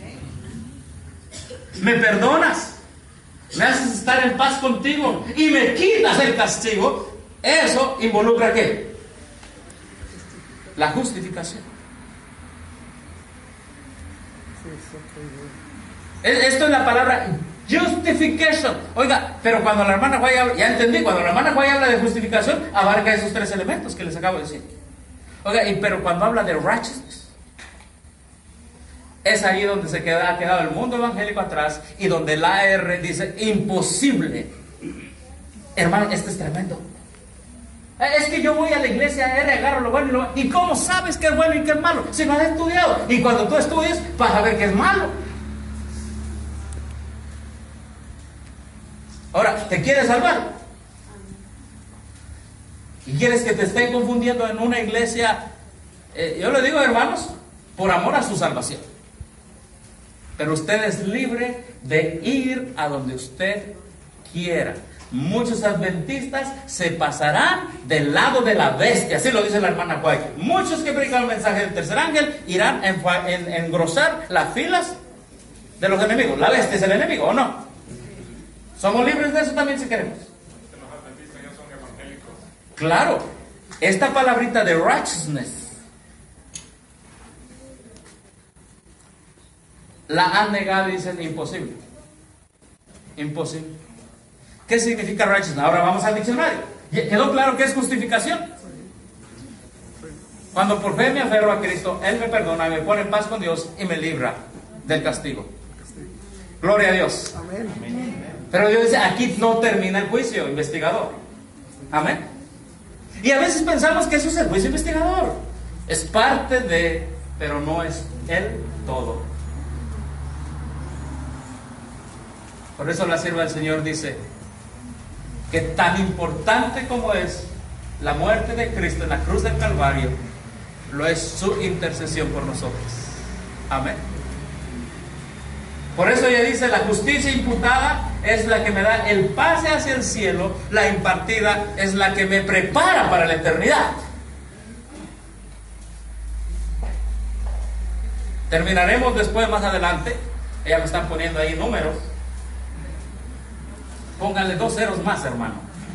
Me perdonas, me haces estar en paz contigo y me quitas el castigo. Eso involucra ¿qué? La justificación. Esto es la palabra justification. Oiga, pero cuando la hermana White habla, ya entendí, cuando la hermana White habla de justificación, abarca esos tres elementos que les acabo de decir. Oiga, y pero cuando habla de righteousness, es ahí donde se queda, ha quedado el mundo evangélico atrás y donde la A R dice: imposible. Hermano, esto es tremendo. Es que yo voy a la iglesia A R, agarro lo bueno y lo malo. ¿Y cómo sabes qué es bueno y qué es malo? Si no has estudiado. Y cuando tú estudies, vas a ver qué es malo. Ahora, ¿te quieres salvar? ¿Y quieres que te estén confundiendo en una iglesia? Eh, yo le digo, hermanos, por amor a su salvación. Pero usted es libre de ir a donde usted quiera. Muchos adventistas se pasarán del lado de la bestia, así lo dice la hermana White. Muchos que predican el mensaje del tercer ángel irán a en, en, engrosar las filas de los enemigos. La bestia es el enemigo, ¿o no? Somos libres de eso también si queremos. Los adventistas ya son evangélicos. Claro, esta palabrita de righteousness la han negado y dicen imposible. Imposible. ¿Qué significa righteousness? Ahora vamos al diccionario. ¿Quedó claro qué es justificación? Cuando por fe me aferro a Cristo, Él me perdona, me pone en paz con Dios y me libra del castigo. Gloria a Dios. Amén. Pero Dios dice, aquí no termina el juicio, investigador. Amén. Y a veces pensamos que eso es el juicio investigador. Es parte de, pero no es el todo. Por eso la sierva del Señor dice que tan importante como es la muerte de Cristo en la cruz del Calvario, lo es su intercesión por nosotros. Amén. Por eso ella dice, la justicia imputada es la que me da el pase hacia el cielo, la impartida es la que me prepara para la eternidad. Terminaremos después, más adelante. Ella me están poniendo ahí números. Pónganle dos ceros más, hermano.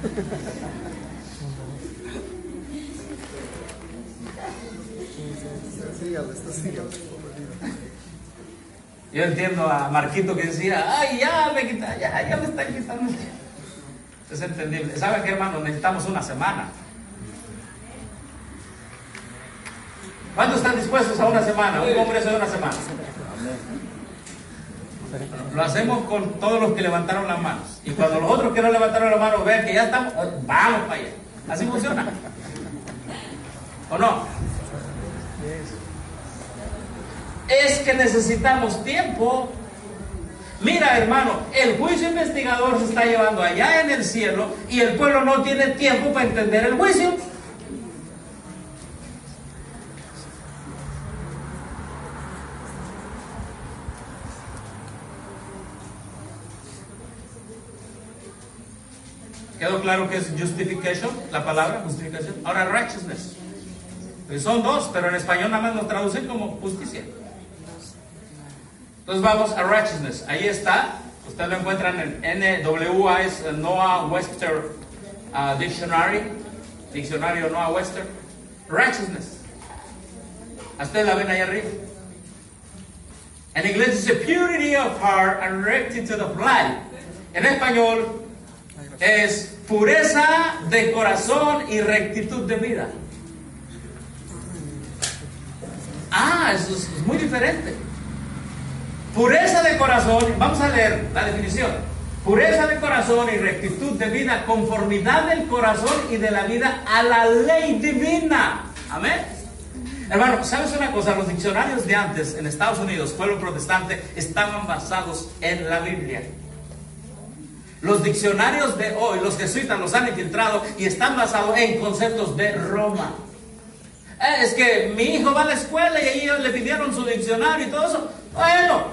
Sígale, está sígale. Yo entiendo a Marquito que decía, ay, ya me quita, ya, ya me están quitando. Es entendible. ¿Saben qué, hermano? Necesitamos una semana. ¿Cuántos están dispuestos a una semana? Un congreso de una semana. Lo hacemos con todos los que levantaron las manos. Y cuando los otros que no levantaron las manos vean que ya estamos, vamos para allá. Así funciona. ¿O no? Es que necesitamos tiempo. Mira, hermano, el juicio investigador se está llevando allá en el cielo y el pueblo no tiene tiempo para entender el juicio. ¿Quedó claro que es justification, la palabra justificación? Ahora righteousness. Pues son dos, pero en español nada más lo traducen como justicia. Entonces vamos a righteousness. Ahí está. Ustedes lo encuentran en N W A, es Noah Webster uh, Dictionary. Diccionario Noah Webster. Righteousness. Ustedes la ven ahí arriba. En inglés dice purity of heart and rectitude of life. En español es pureza de corazón y rectitud de vida. Ah, eso es, es muy diferente. Pureza de corazón, vamos a leer la definición. Pureza de corazón y rectitud de vida, conformidad del corazón y de la vida a la ley divina. Amén. Hermano, ¿sabes una cosa? Los diccionarios de antes en Estados Unidos, pueblo protestante, estaban basados en la Biblia. Los diccionarios de hoy, los jesuitas los han infiltrado y están basados en conceptos de Roma. Eh, es que mi hijo va a la escuela y ellos le pidieron su diccionario y todo eso. Bueno,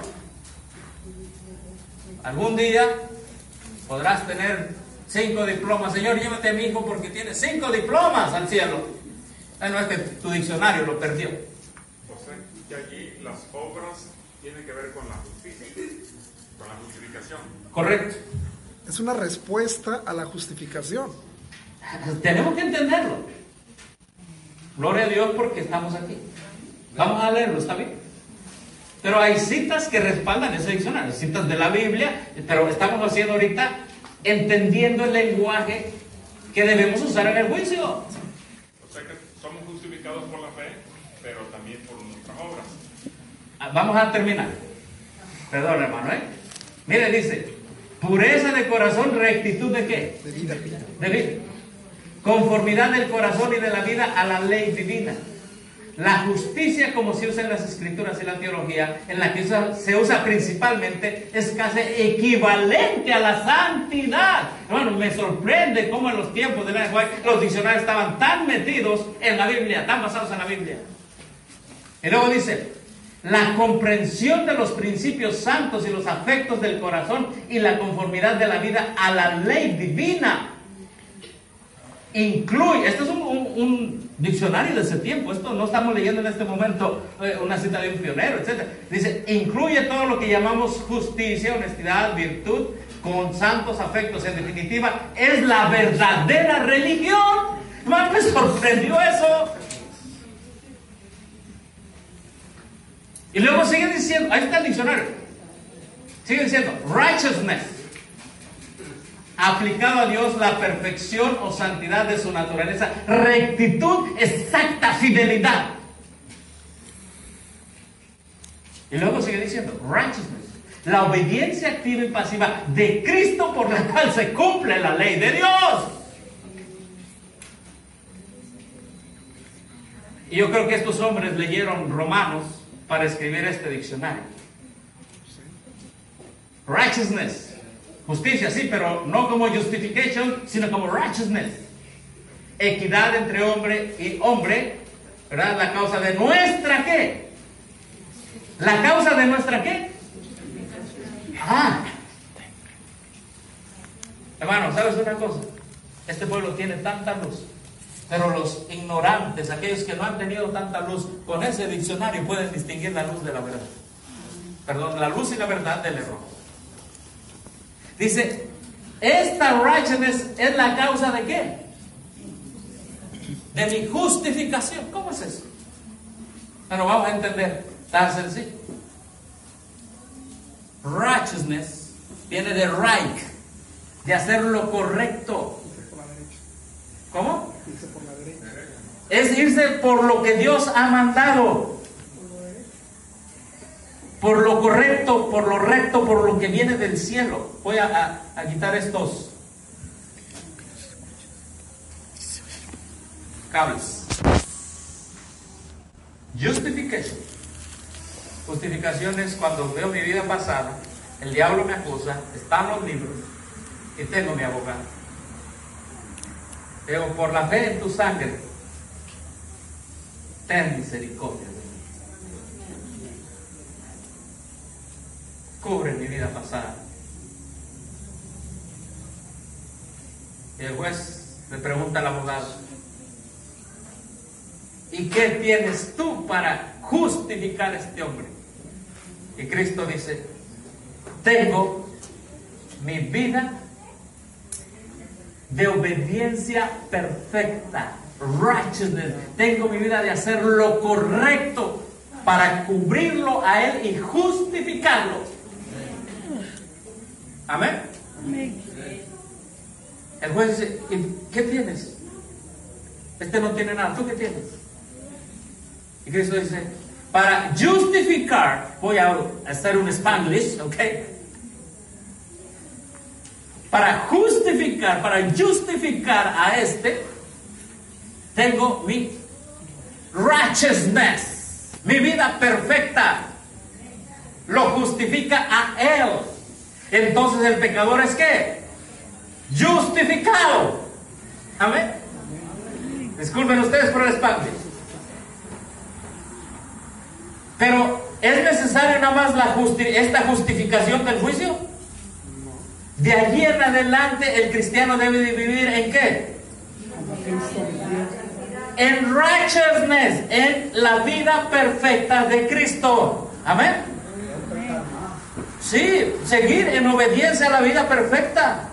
algún día podrás tener cinco diplomas. Señor, llévate a mi hijo porque tiene cinco diplomas al cielo. Eh, no es que tu diccionario lo perdió. O sea, que allí las obras tienen que ver con la justicia, con la justificación. Correcto. Es una respuesta a la justificación. Tenemos que entenderlo. Gloria a Dios porque estamos aquí. Vamos a leerlo, ¿está bien? Pero hay citas que respaldan ese diccionario, citas de la Biblia, pero estamos haciendo ahorita entendiendo el lenguaje que debemos usar en el juicio. O sea que somos justificados por la fe, pero también por nuestras obras. Ah, vamos a terminar. Perdón, hermano, ¿eh? Mire, dice, pureza de corazón, rectitud de qué? De vida. De vida. Conformidad del corazón y de la vida a la ley divina. La justicia, como se usa en las escrituras y la teología, en la que usa, se usa principalmente, es casi equivalente a la santidad. Bueno, me sorprende cómo en los tiempos de la White los diccionarios estaban tan metidos en la Biblia, tan basados en la Biblia. Y luego dice, la comprensión de los principios santos y los afectos del corazón y la conformidad de la vida a la ley divina. Incluye, esto es un, un, un diccionario de ese tiempo, esto no estamos leyendo en este momento eh, una cita de un pionero, etcétera. Dice, incluye todo lo que llamamos justicia, honestidad, virtud, con santos afectos. En definitiva, es la verdadera religión. Hermano, me sorprendió eso. Y luego sigue diciendo, ahí está el diccionario, sigue diciendo, righteousness, aplicado a Dios la perfección o santidad de su naturaleza, rectitud, exacta fidelidad. Y luego sigue diciendo, righteousness, la obediencia activa y pasiva de Cristo por la cual se cumple la ley de Dios. Y yo creo que estos hombres leyeron Romanos para escribir este diccionario. Righteousness, justicia, sí, pero no como justification, sino como righteousness. Equidad entre hombre y hombre, ¿verdad? La causa de nuestra ¿qué? La causa de nuestra ¿qué? Ah. Hermano, ¿sabes una cosa? Este pueblo tiene tanta luz, pero los ignorantes, aquellos que no han tenido tanta luz, con ese diccionario pueden distinguir la luz de la verdad. Perdón, la luz y la verdad del error. Dice, esta righteousness es la causa de ¿qué? De mi justificación. ¿Cómo es eso? Bueno, vamos a entender. Tan sencillo. Righteousness viene de right, de hacer lo correcto. Por la derecha. ¿Cómo? Irse por la derecha. Es irse por lo que Dios ha mandado. Por lo correcto, por lo recto, por lo que viene del cielo. Voy a, a, a quitar estos cables. Justification. Justificación es cuando veo mi vida pasada, el diablo me acusa, están los libros y tengo mi abogado. Digo, por la fe en tu sangre, ten misericordia de mí. Cubre mi vida pasada. Y el juez le pregunta al abogado, ¿y qué tienes tú para justificar a este hombre? Y Cristo dice, tengo mi vida de obediencia perfecta, righteousness. Tengo mi vida de hacer lo correcto para cubrirlo a él y justificarlo. Amén. El juez dice, ¿y qué tienes? Este no tiene nada, ¿tú qué tienes? Y Cristo dice, para justificar, voy a hacer un Spanglish, ¿ok? Para justificar, para justificar a este, tengo mi righteousness, mi vida perfecta, lo justifica a él. Entonces el pecador es ¿qué? Justificado. Amén. Disculpen ustedes por el Spanglish. Pero ¿es necesaria nada más la justi- esta justificación del juicio? De allí en adelante el cristiano debe de vivir ¿en qué? En righteousness, en la vida perfecta de Cristo. Amén. Sí, seguir en obediencia a la vida perfecta.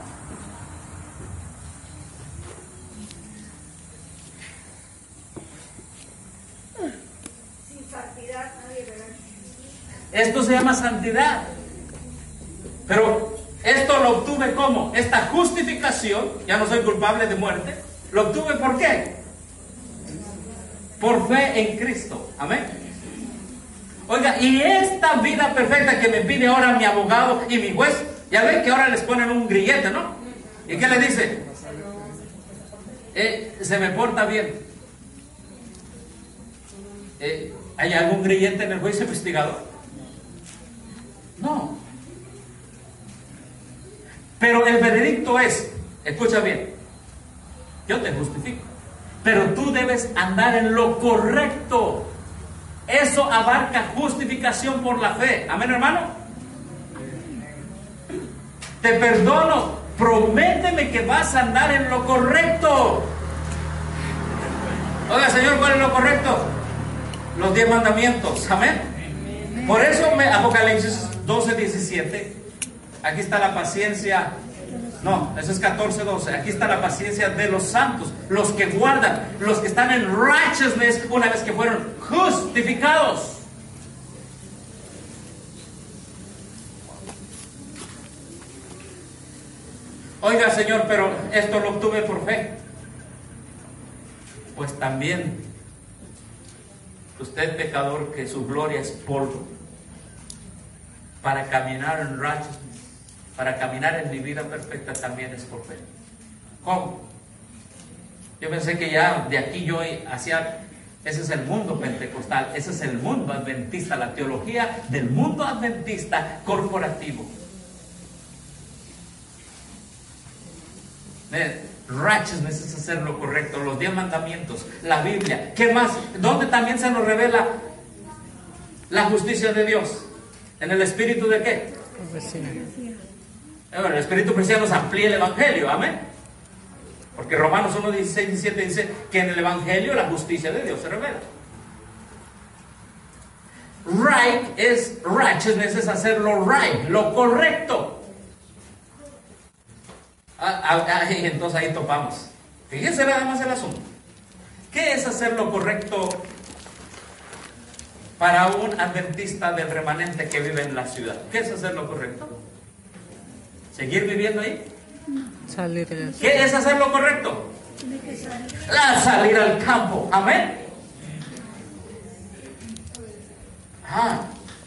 Sin santidad nadie verá. Esto se llama santidad. Pero esto lo obtuve ¿cómo? Esta justificación, ya no soy culpable de muerte, lo obtuve ¿por qué? Por fe en Cristo. Amén. Oiga, y esta vida perfecta que me pide ahora mi abogado y mi juez, ya ven que ahora les ponen un grillete, ¿no? ¿Y qué le dice? Eh, se me porta bien. Eh, ¿Hay algún grillete en el juicio investigador? No. Pero el veredicto es, escucha bien, yo te justifico, pero tú debes andar en lo correcto. Eso abarca justificación por la fe. Amén, hermano. Te perdono, prométeme que vas a andar en lo correcto. Oiga, Señor, ¿cuál es lo correcto? Los diez mandamientos. Amén. Por eso me, Apocalipsis doce, diecisiete. Aquí está la paciencia. No, eso es catorce, doce. Aquí está la paciencia de los santos, los que guardan, los que están en righteousness una vez que fueron justificados. Oiga, Señor, pero esto lo obtuve por fe. Pues también, usted pecador, que su gloria es polvo, para caminar en righteousness, para caminar en mi vida perfecta, también es por fe. ¿Cómo? Yo pensé que ya de aquí yo hacía Ese es el mundo pentecostal, ese es el mundo adventista, la teología del mundo adventista corporativo. Miren, righteousness es hacer lo correcto, los diez mandamientos, la Biblia. ¿Qué más? ¿Dónde también se nos revela la justicia de Dios? ¿En el espíritu de qué? Bueno, el espíritu cristiano nos amplía el evangelio, amén. Porque Romanos uno, dieciséis, diecisiete dice que en el evangelio la justicia de Dios se revela. Right es righteousness, es hacer lo right, lo correcto. Ah, ah, ah, y entonces ahí topamos. Fíjense nada más el asunto. ¿Qué es hacer lo correcto para un adventista del remanente que vive en la ciudad? ¿Qué es hacer lo correcto? ¿Seguir viviendo ahí? Salir de eso. ¿Qué es hacer lo correcto? La salir al campo. Amén. Ah.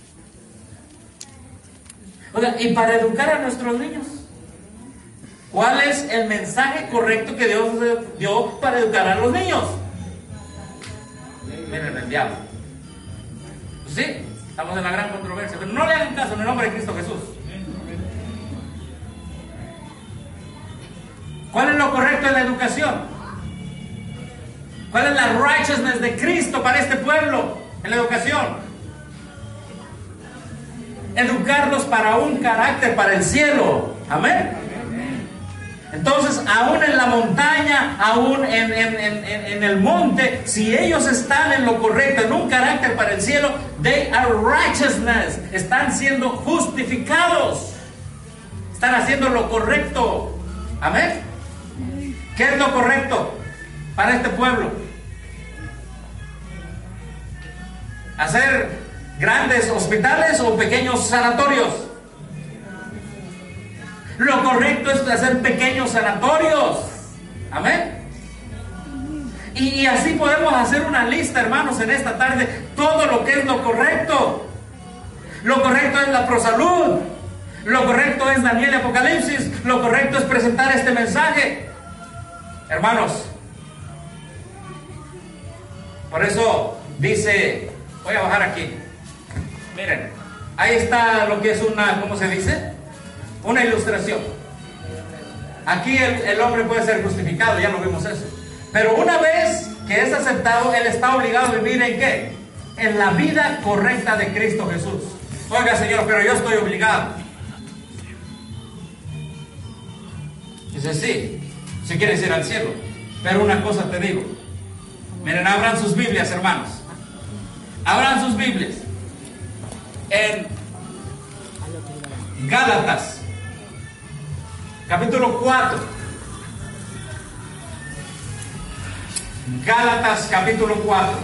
Oiga, y para educar a nuestros niños, ¿cuál es el mensaje correcto que Dios dio para educar a los niños? Miren el diablo. Pues sí, estamos en la gran controversia, pero no le hagan caso en el nombre de Cristo Jesús. ¿Cuál es lo correcto en la educación? ¿Cuál es la righteousness de Cristo para este pueblo en la educación? Educarlos para un carácter para el cielo. Amén. Entonces, aún en la montaña, aún en, en, en, en el monte, si ellos están en lo correcto, en un carácter para el cielo, they are righteousness. Están siendo justificados. Están haciendo lo correcto. Amén. ¿Qué es lo correcto para este pueblo? ¿Hacer grandes hospitales o pequeños sanatorios? Lo correcto es hacer pequeños sanatorios. Amén. Y, y así podemos hacer una lista, hermanos, en esta tarde, todo lo que es lo correcto. Lo correcto es la prosalud. Lo correcto es Daniel y Apocalipsis. Lo correcto es presentar este mensaje. Hermanos, por eso dice, voy a bajar aquí. Miren, ahí está lo que es una, ¿cómo se dice? Una ilustración. Aquí el, el hombre puede ser justificado, ya lo vimos eso. Pero una vez que es aceptado, él está obligado a vivir ¿en qué? En la vida correcta de Cristo Jesús. Oiga, Señor, pero yo estoy obligado. Dice, sí, si quieres ir al cielo. Pero una cosa te digo. Miren, abran sus Biblias, hermanos. Abran sus Biblias. En Gálatas, capítulo cuatro. Gálatas, capítulo cuatro.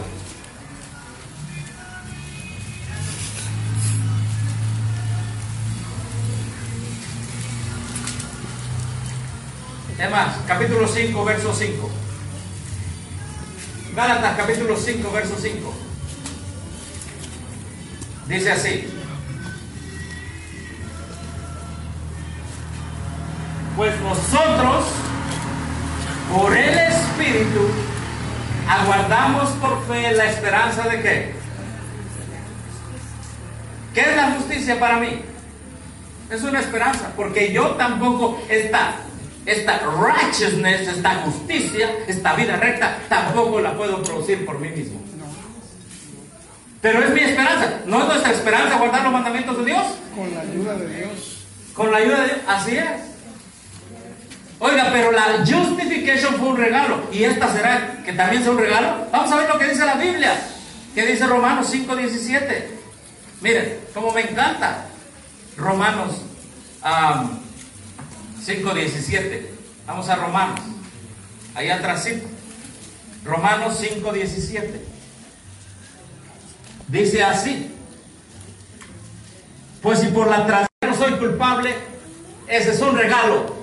Es más, capítulo cinco, verso cinco. Gálatas, capítulo cinco, verso cinco. Dice así: pues nosotros, por el Espíritu, aguardamos por fe la esperanza de qué. ¿Qué es la justicia para mí? Es una esperanza, porque yo tampoco esta, esta righteousness, esta justicia, esta vida recta, tampoco la puedo producir por mí mismo. Pero es mi esperanza. ¿No es nuestra esperanza guardar los mandamientos de Dios? Con la ayuda de Dios. Con la ayuda de Dios, así es. Oiga, pero la justification fue un regalo. ¿Y esta será que también sea un regalo? Vamos a ver lo que dice la Biblia. ¿Qué dice Romanos cinco diecisiete? Miren, como me encanta Romanos um, cinco diecisiete. Vamos a Romanos. Allá atrásito. Romanos cinco diecisiete. Dice así: pues si por la transgresión no soy culpable, ese es un regalo.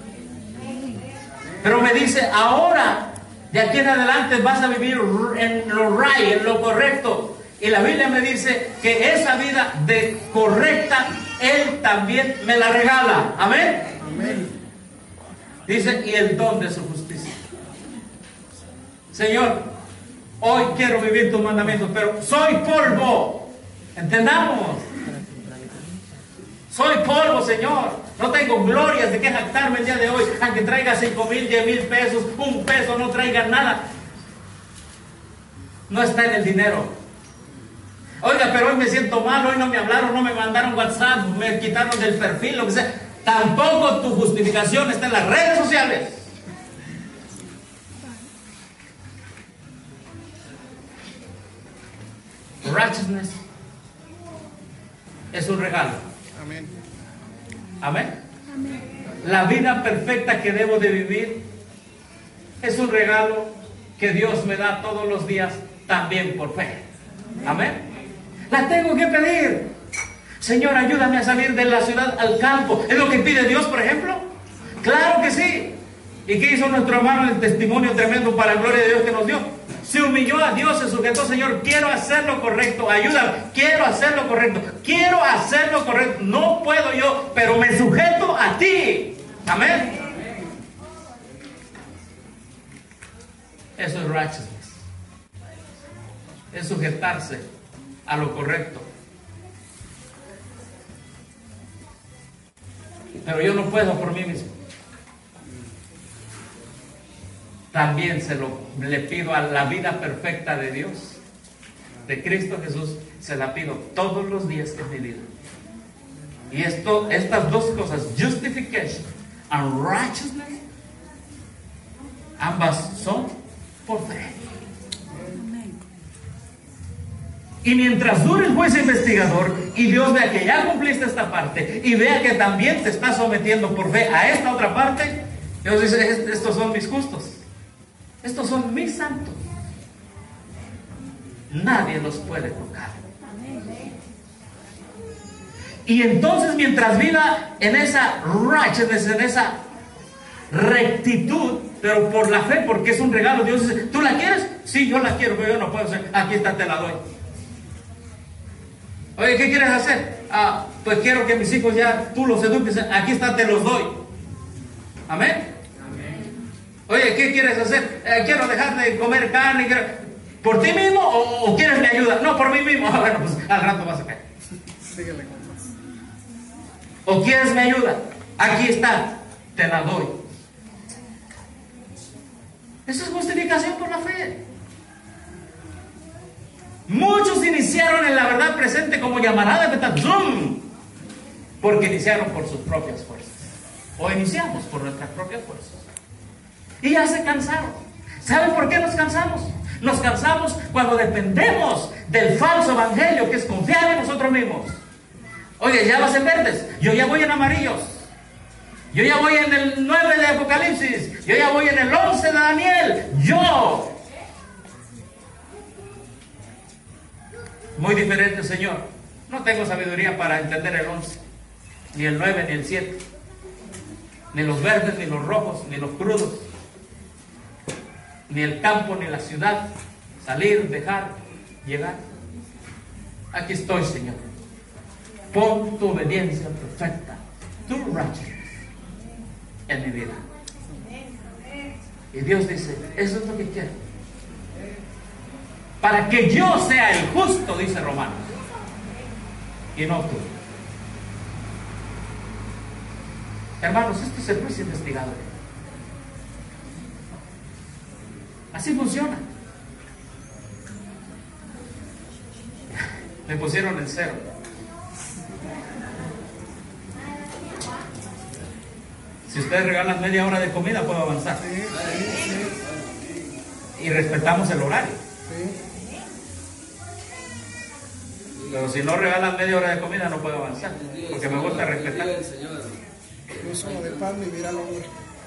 Pero me dice, ahora, de aquí en adelante vas a vivir en lo right, en lo correcto. Y la Biblia me dice que esa vida de correcta, Él también me la regala. Amén. Amén. Dice, y el don de su justicia. Señor, Hoy quiero vivir tus mandamientos, pero soy polvo. Entendamos. Soy polvo, Señor. No tengo glorias de que jactarme el día de hoy. Aunque traiga cinco mil, diez mil pesos, un peso, no traiga nada. No está en el dinero. Oiga, pero hoy me siento mal, hoy no me hablaron, no me mandaron WhatsApp, me quitaron del perfil, lo que sea. Tampoco tu justificación está en las redes sociales. Righteousness es un regalo. Amén. Amén. La vida perfecta que debo de vivir es un regalo que Dios me da todos los días, también por fe. Amén. La tengo que pedir. Señor, ayúdame a salir de la ciudad al campo. ¿Es lo que pide Dios, por ejemplo? Claro que sí. ¿Y qué hizo nuestro hermano en el testimonio tremendo para la gloria de Dios que nos dio? Se humilló a Dios, se sujetó. Señor, quiero hacer lo correcto, ayúdame, quiero hacer lo correcto, quiero hacer lo correcto, no puedo yo, pero me sujeto a ti. Amén. Eso es righteousness, es sujetarse a lo correcto. Pero yo no puedo por mí mismo. También se lo le pido a la vida perfecta de Dios, de Cristo Jesús, se la pido todos los días de mi vida. Y esto, estas dos cosas, justification and righteousness, ambas son por fe. Y mientras dure el juez investigador y Dios vea que ya cumpliste esta parte y vea que también te estás sometiendo por fe a esta otra parte, Dios dice, estos son mis justos. Estos son mis santos. Nadie los puede tocar. Y entonces mientras viva en esa righteousness, en esa rectitud, pero por la fe, porque es un regalo, Dios dice, ¿tú la quieres? Sí, yo la quiero, pero yo no puedo hacer. Aquí está, te la doy. Oye, ¿qué quieres hacer? Ah, pues quiero que mis hijos ya tú los eduques. Aquí está, te los doy. Amén. Oye, ¿qué quieres hacer? Eh, quiero dejar de comer carne. Quiero... ¿Por ti mismo o, o quieres mi ayuda? No, por mí mismo. Ah, bueno, pues al rato vas a caer. Síguele con más. ¿O quieres mi ayuda? Aquí está, te la doy. Eso es justificación por la fe. Muchos iniciaron en la verdad presente como llamarada de Betazum, porque iniciaron por sus propias fuerzas. O iniciamos por nuestras propias fuerzas. Y ya se cansaron. ¿Saben por qué nos cansamos? Nos cansamos cuando dependemos del falso evangelio, que es confiar en nosotros mismos. Oye, ya vas en verdes, yo ya voy en amarillos. Yo ya voy en el nueve de Apocalipsis. Yo ya voy en el once de Daniel. Yo. Muy diferente, Señor. No tengo sabiduría para entender el once, ni el nueve, ni el siete, ni los verdes, ni los rojos, ni los crudos, ni el campo, ni la ciudad, salir, dejar, llegar. Aquí estoy, Señor. Pon tu obediencia perfecta, tu righteousness en mi vida. Y Dios dice, eso es lo que quiero. Para que yo sea el justo, dice Romanos, y no tú. Hermanos, esto es el juez investigador. Así funciona. Me pusieron en cero. Si ustedes regalan media hora de comida, puedo avanzar. Y respetamos el horario. Pero si no regalan media hora de comida, no puedo avanzar. Porque me gusta respetar. No solo de pan vivir al hombre.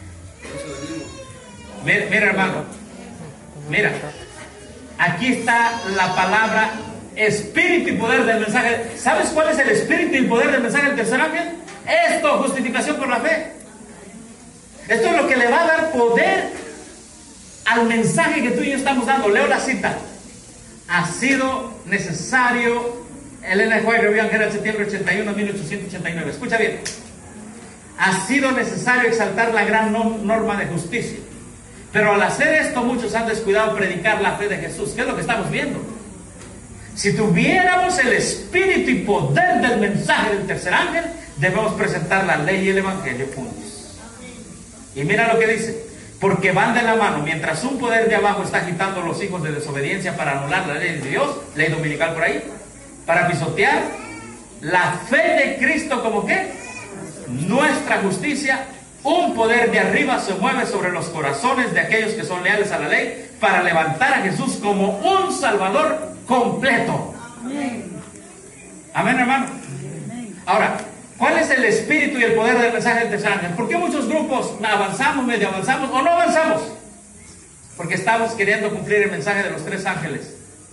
Mira, mira, hermano. Mira. Aquí está la palabra espíritu y poder del mensaje. ¿Sabes cuál es el espíritu y poder del mensaje del tercer ángel? Esto, justificación por la fe. Esto es lo que le va a dar poder al mensaje que tú y yo estamos dando. Leo la cita. Ha sido necesario, Elena White, Review and Herald, septiembre ochenta y uno, mil ochocientos ochenta y nueve. Escucha bien. Ha sido necesario exaltar la gran norma de justicia Pero al hacer esto, muchos han descuidado predicar la fe de Jesús. ¿Qué es lo que estamos viendo? Si tuviéramos el espíritu y poder del mensaje del tercer ángel, debemos presentar la ley y el evangelio juntos. Y mira lo que dice: porque van de la mano. Mientras un poder de abajo está agitando a los hijos de desobediencia para anular la ley de Dios, ley dominical por ahí, para pisotear la fe de Cristo como que nuestra justicia, un poder de arriba se mueve sobre los corazones de aquellos que son leales a la ley para levantar a Jesús como un Salvador completo. Amén, Amén, hermano. Amén. Ahora, ¿cuál es el espíritu y el poder del mensaje del tercer ángel? ¿Por qué muchos grupos avanzamos, medio avanzamos o no avanzamos? Porque estamos queriendo cumplir el mensaje de los tres ángeles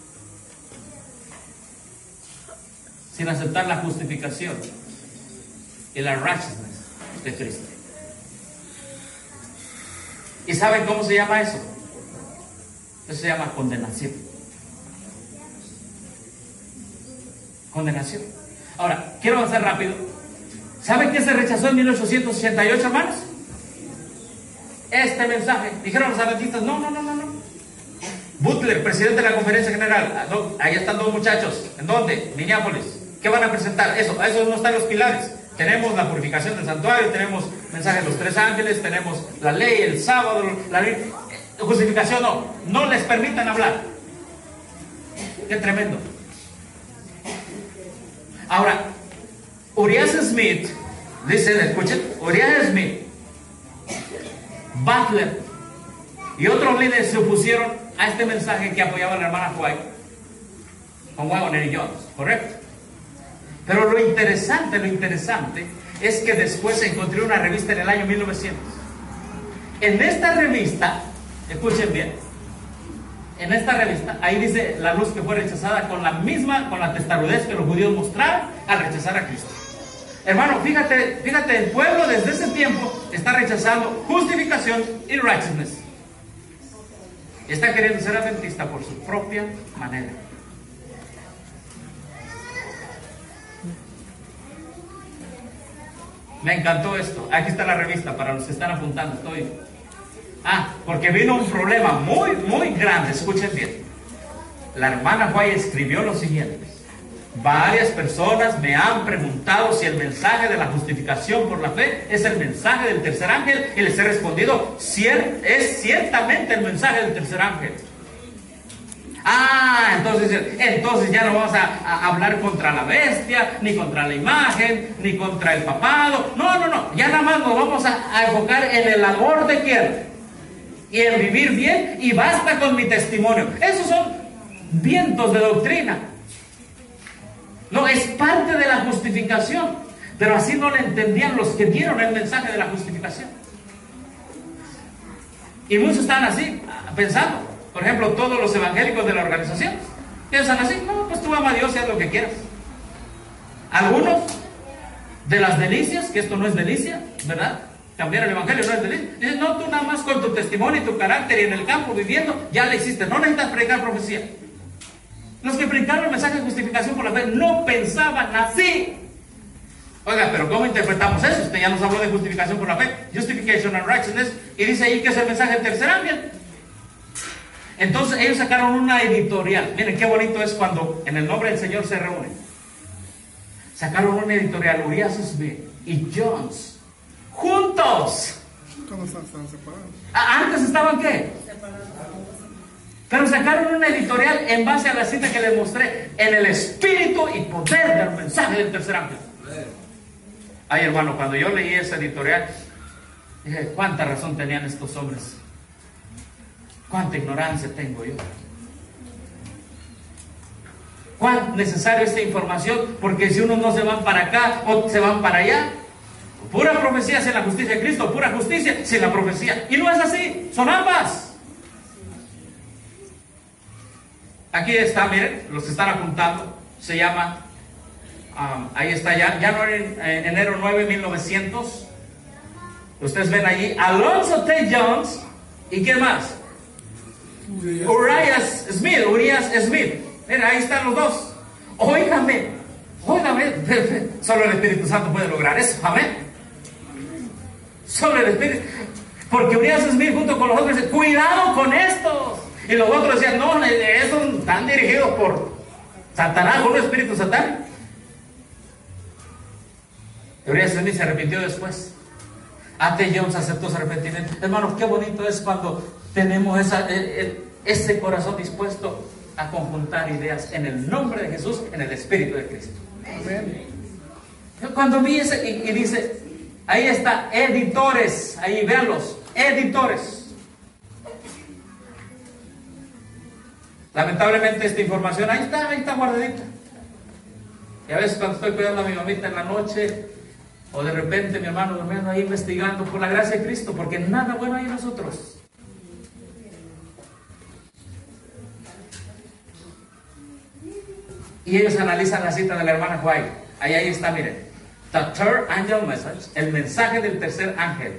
sin aceptar la justificación y la righteousness de Cristo. ¿Y saben cómo se llama eso? Eso se llama condenación. Condenación. Ahora, quiero avanzar rápido. ¿Saben qué se rechazó en mil ochocientos ochenta y ocho, hermanos? Este mensaje. Dijeron los adventistas: no, no, no, no, no. Butler, presidente de la Conferencia General. Ahí están dos muchachos. ¿En dónde? Minneapolis. ¿Qué van a presentar? Eso, a eso no están los pilares. Tenemos la purificación del santuario, tenemos mensaje de los tres ángeles, tenemos la ley, el sábado, la ley. Justificación no. No les permitan hablar. Qué tremendo. Ahora, Urias Smith, dicen, escuchen, Urias Smith, Butler y otros líderes se opusieron a este mensaje que apoyaba la hermana White con Wagner y Jones, ¿correcto? Pero lo interesante, lo interesante es que después encontré una revista en el año mil novecientos. En esta revista, escuchen bien, en esta revista, ahí dice la luz que fue rechazada con la misma, con la testarudez que los judíos mostraron al rechazar a Cristo. Hermano, fíjate, fíjate, el pueblo desde ese tiempo está rechazando justificación y righteousness. Está queriendo ser adventista por su propia manera. Me encantó esto. Aquí está la revista para los que están apuntando. Estoy. Ah, porque vino un problema muy, muy grande. Escuchen bien. La hermana White escribió lo siguiente: varias personas me han preguntado si el mensaje de la justificación por la fe es el mensaje del tercer ángel, y les he respondido: Cier es ciertamente el mensaje del tercer ángel. Ah, entonces, entonces ya no vamos a, a hablar contra la bestia, ni contra la imagen, ni contra el papado. No, no, no. Ya nada más nos vamos a, a enfocar en el amor de quién y en vivir bien, y basta con mi testimonio. Esos son vientos de doctrina. No, es parte de la justificación, pero así no le entendían los que dieron el mensaje de la justificación. Y muchos están así, pensando. Por ejemplo, todos los evangélicos de la organización piensan así: no, pues tú ama a Dios y haz lo que quieras. Algunos de las delicias, que esto no es delicia, ¿verdad? Cambiar el evangelio no es delicia. Dicen: no, tú nada más con tu testimonio y tu carácter y en el campo viviendo, ya le hiciste, no necesitas predicar profecía. Los que predicaron el mensaje de justificación por la fe no pensaban así. Oiga, pero ¿cómo interpretamos eso? Usted ya nos habló de justificación por la fe, justification and righteousness, y dice ahí que es el mensaje del tercer ángel. Entonces ellos sacaron una editorial. Miren qué bonito es cuando en el nombre del Señor se reúnen. Sacaron una editorial, Urias Smith y Jones, juntos. ¿Cómo están? ¿Están separados? ¿Antes estaban qué? Separados. Pero sacaron una editorial en base a la cita que les mostré, en el espíritu y poder del mensaje del tercer ángel. Ay, hermano, cuando yo leí esa editorial, dije: cuánta razón tenían estos hombres. Cuánta ignorancia tengo yo. Cuán necesaria esta información, porque si unos no se van para acá o se van para allá, pura profecía sin la justicia de Cristo, pura justicia sin la profecía. Y no es así, son ambas. Aquí está, miren, los que están apuntando, se llama, um, ahí está ya, ya no en, en enero nueve, mil novecientos. Ustedes ven allí, Alonzo T. Jones, ¿y quién más? Urias Smith, Urias Smith. Mira, ahí están los dos. Óigame, óigame, solo el Espíritu Santo puede lograr eso, amén. Solo el Espíritu. Porque Urias Smith junto con los otros dice, cuidado con estos. Y los otros decían, no, estos están dirigidos por Satanás, por un espíritu satánico. Urias Smith se arrepintió después. A T Jones aceptó su arrepentimiento. Hermanos, qué bonito es cuando tenemos esa, ese corazón dispuesto a conjuntar ideas en el nombre de Jesús, en el Espíritu de Cristo. Amén. Cuando vi ese, y, y dice, ahí está, editores, ahí véanlos, editores. Lamentablemente esta información, ahí está, ahí está guardadita. Y a veces cuando estoy cuidando a mi mamita en la noche, o de repente mi hermano durmiendo ahí investigando, por la gracia de Cristo, porque nada bueno hay en nosotros. Y ellos analizan la cita de la hermana White. Ahí, ahí está, miren. The third angel message, el mensaje del tercer ángel.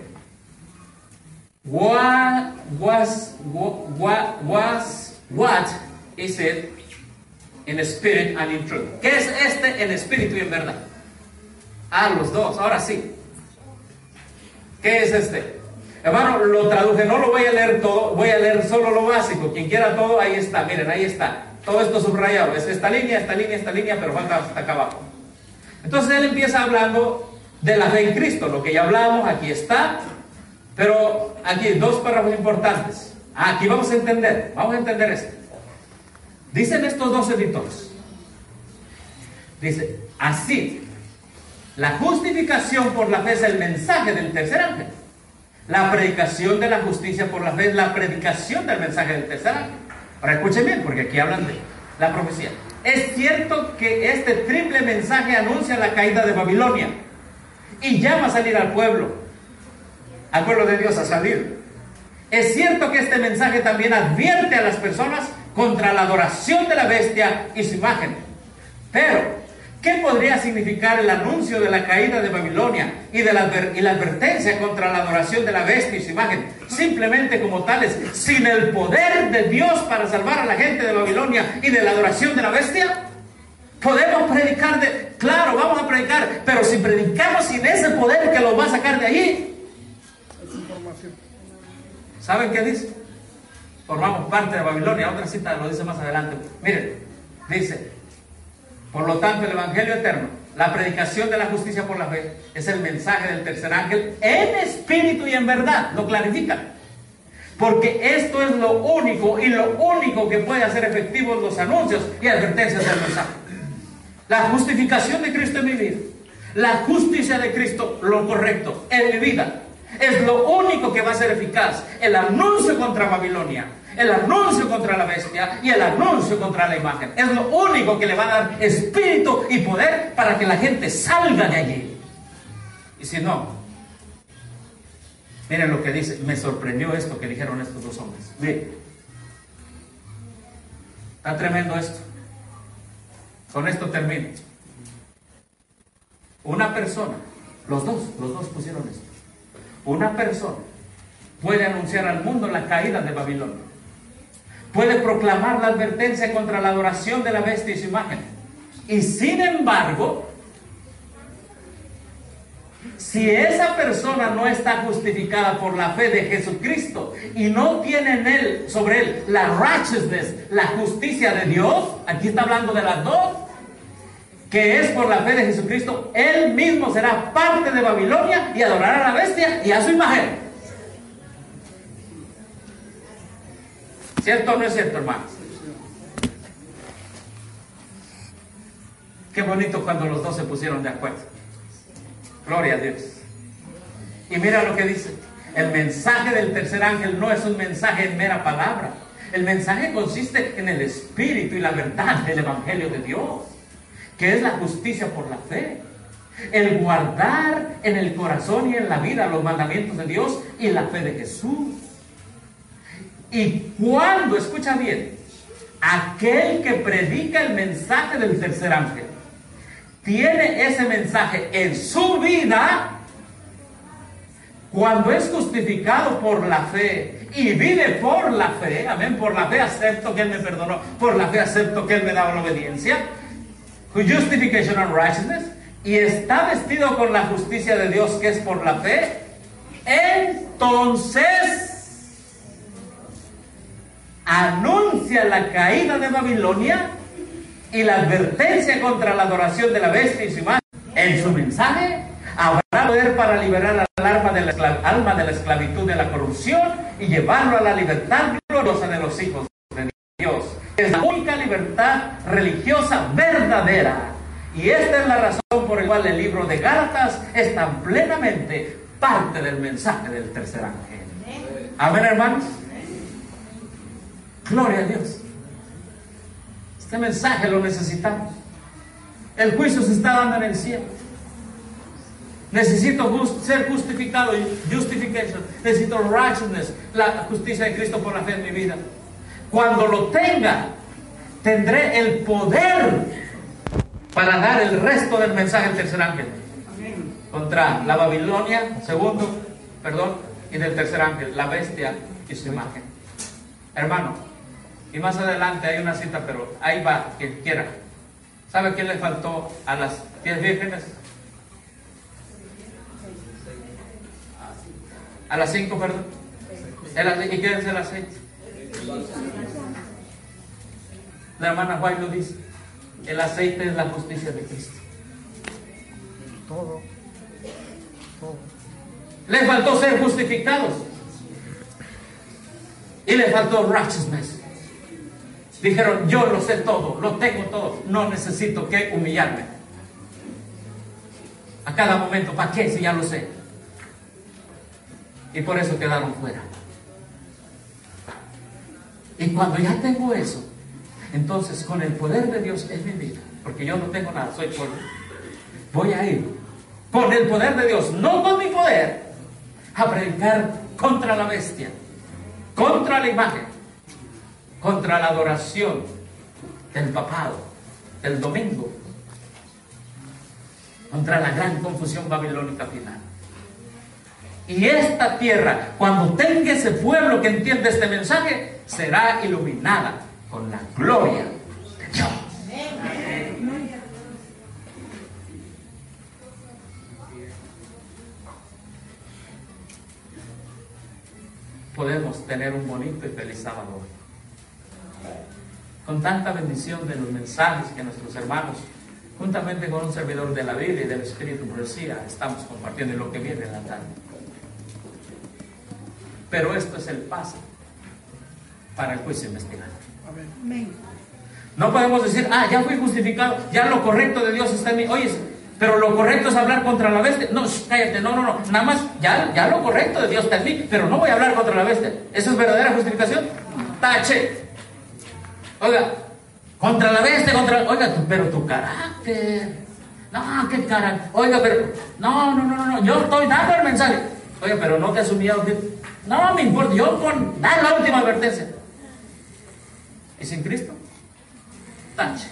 What was, what, was, what is it in spirit and in truth? ¿Qué es este en espíritu y en verdad? Ah, los dos, ahora sí. ¿Qué es este? Hermano, lo traduje, no lo voy a leer todo, voy a leer solo lo básico. Quien quiera todo, ahí está, miren, ahí está. Todo esto subrayado, es esta línea, esta línea, esta línea, pero falta hasta acá abajo. Entonces él empieza hablando de la fe en Cristo, lo que ya hablamos, aquí está, pero aquí dos párrafos importantes. Aquí vamos a entender, vamos a entender esto. Dicen estos dos editores, dice, así, la justificación por la fe es el mensaje del tercer ángel. La predicación de la justicia por la fe es la predicación del mensaje del tercer ángel. Ahora escuchen bien, porque aquí hablan de la profecía. Es cierto que este triple mensaje anuncia la caída de Babilonia y llama a salir al pueblo, al pueblo de Dios a salir. Es cierto que este mensaje también advierte a las personas contra la adoración de la bestia y su imagen. Pero, ¿qué podría significar el anuncio de la caída de Babilonia y, de la, y la advertencia contra la adoración de la bestia y su imagen? Simplemente como tales, sin el poder de Dios para salvar a la gente de Babilonia y de la adoración de la bestia. Podemos predicar de, claro, vamos a predicar, pero si predicamos sin ese poder que los va a sacar de allí, ¿saben qué dice? Formamos parte de Babilonia. Otra cita lo dice más adelante. Miren, dice, por lo tanto, el Evangelio eterno, la predicación de la justicia por la fe, es el mensaje del tercer ángel en espíritu y en verdad. Lo clarifican. Porque esto es lo único y lo único que puede hacer efectivos los anuncios y advertencias del mensaje. La justificación de Cristo en mi vida, la justicia de Cristo, lo correcto en mi vida, es lo único que va a ser eficaz. El anuncio contra Babilonia, el anuncio contra la bestia y el anuncio contra la imagen. Es lo único que le va a dar espíritu y poder para que la gente salga de allí. Y si no, miren lo que dice. Me sorprendió esto que dijeron estos dos hombres. Miren, está tremendo esto. Con esto termino. Una persona, los dos, los dos pusieron esto. Una persona puede anunciar al mundo la caída de Babilonia. Puede proclamar la advertencia contra la adoración de la bestia y su imagen. Y sin embargo, si esa persona no está justificada por la fe de Jesucristo y no tiene en él, sobre él, la righteousness, la justicia de Dios, aquí está hablando de las dos, que es por la fe de Jesucristo, él mismo será parte de Babilonia y adorará a la bestia y a su imagen. ¿Cierto o no es cierto, hermanos? Qué bonito cuando los dos se pusieron de acuerdo. Gloria a Dios. Y mira lo que dice. El mensaje del tercer ángel no es un mensaje en mera palabra. El mensaje consiste en el espíritu y la verdad del evangelio de Dios, que es la justicia por la fe. El guardar en el corazón y en la vida los mandamientos de Dios y la fe de Jesús. Y cuando, escucha bien, aquel que predica el mensaje del tercer ángel tiene ese mensaje en su vida, cuando es justificado por la fe y vive por la fe, amén, por la fe acepto que Él me perdonó, por la fe acepto que Él me daba la obediencia, justification and righteousness, y está vestido con la justicia de Dios que es por la fe, Entonces anuncia la caída de Babilonia y la advertencia contra la adoración de la bestia y su imagen. En su mensaje habrá poder para liberar al alma de la, esclav- alma de la esclavitud de la corrupción y llevarlo a la libertad gloriosa de los hijos de Dios. Es la única libertad religiosa verdadera. Y esta es la razón por la cual el libro de Gálatas es tan plenamente parte del mensaje del tercer ángel. Amén, hermanos. Gloria a Dios. Este mensaje lo necesitamos. El juicio se está dando en el cielo. Necesito just, ser justificado, justification. Necesito righteousness, la justicia de Cristo por la fe en mi vida. Cuando lo tenga, tendré el poder para dar el resto del mensaje del tercer ángel contra la Babilonia, segundo, perdón, y del tercer ángel, la bestia y su imagen. Hermano, y más adelante hay una cita, pero ahí va, quien quiera. ¿Sabe quién le faltó a las diez vírgenes? A las cinco, perdón. ¿Y quién es el aceite? La hermana White lo dice. El aceite es la justicia de Cristo. Todo. Todo. Le faltó ser justificados. Y le faltó righteousness. Dijeron, yo lo sé todo, lo tengo todo, no necesito que humillarme. A cada momento, ¿para qué si ya lo sé? Y por eso quedaron fuera. Y cuando ya tengo eso, entonces con el poder de Dios en mi vida, porque yo no tengo nada, soy polvo, voy a ir con el poder de Dios, no con mi poder, a predicar contra la bestia, contra la imagen, contra la adoración del papado, del domingo, contra la gran confusión babilónica final. Y esta tierra, cuando tenga ese pueblo que entiende este mensaje, será iluminada con la gloria de Dios. Podemos tener un bonito y feliz sábado con tanta bendición de los mensajes que nuestros hermanos, juntamente con un servidor de la Biblia y del Espíritu Profecía, estamos compartiendo en lo que viene en la tarde. Pero esto es el paso para el juicio investigado. Amén. No podemos decir, ah, ya fui justificado, ya lo correcto de Dios está en mí. Oye, pero lo correcto es hablar contra la bestia. No, sh, cállate, no, no, no. Nada más, ya, ya lo correcto de Dios está en mí, pero no voy a hablar contra la bestia. ¿Eso es verdadera justificación? Tache. Oiga, contra la bestia, contra... Oiga, tu, pero tu carácter. No, qué carácter. Oiga, pero... No, no, no, no, no. Yo estoy dando el mensaje. Oiga, pero no te has humillado. No me importa. Yo con dar la última advertencia. ¿Y sin Cristo? Tache.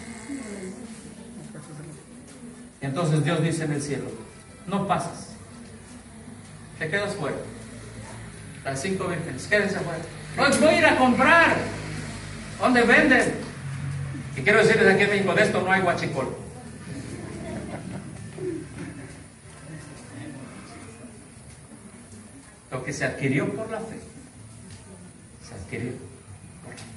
Y entonces Dios dice en el cielo, no pasas. Te quedas fuera. Las cinco vírgenes, quédense fuera. Hoy voy a ir a comprar. ¿Dónde venden? Y quiero decirles aquí en México, de esto no hay guachicol. Lo que se adquirió por la fe, se adquirió por la fe.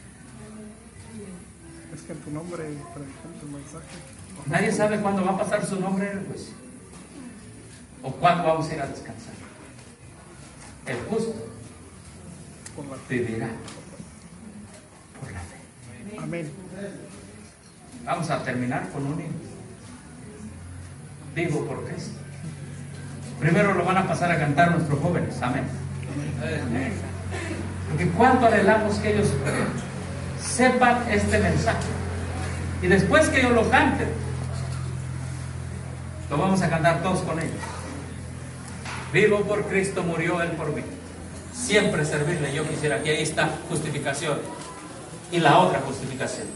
Es que en tu nombre predicamos el mensaje. Nadie sabe cuándo va a pasar su nombre en el juicio. O cuándo vamos a ir a descansar. El justo Por la fe. vivirá por la fe. Amén. Vamos a terminar con un himno. Vivo por Cristo. Primero lo van a pasar a cantar nuestros jóvenes. Amén. Amén. Porque cuánto anhelamos que ellos sepan este mensaje. Y después que ellos lo canten, lo vamos a cantar todos con ellos. Vivo por Cristo, murió Él por mí. Siempre servirle. Yo quisiera que ahí está justificación. Y la otra justificación.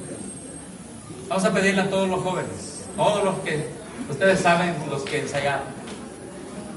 Vamos a pedirle a todos los jóvenes, todos los que ustedes saben, los que ensayaron,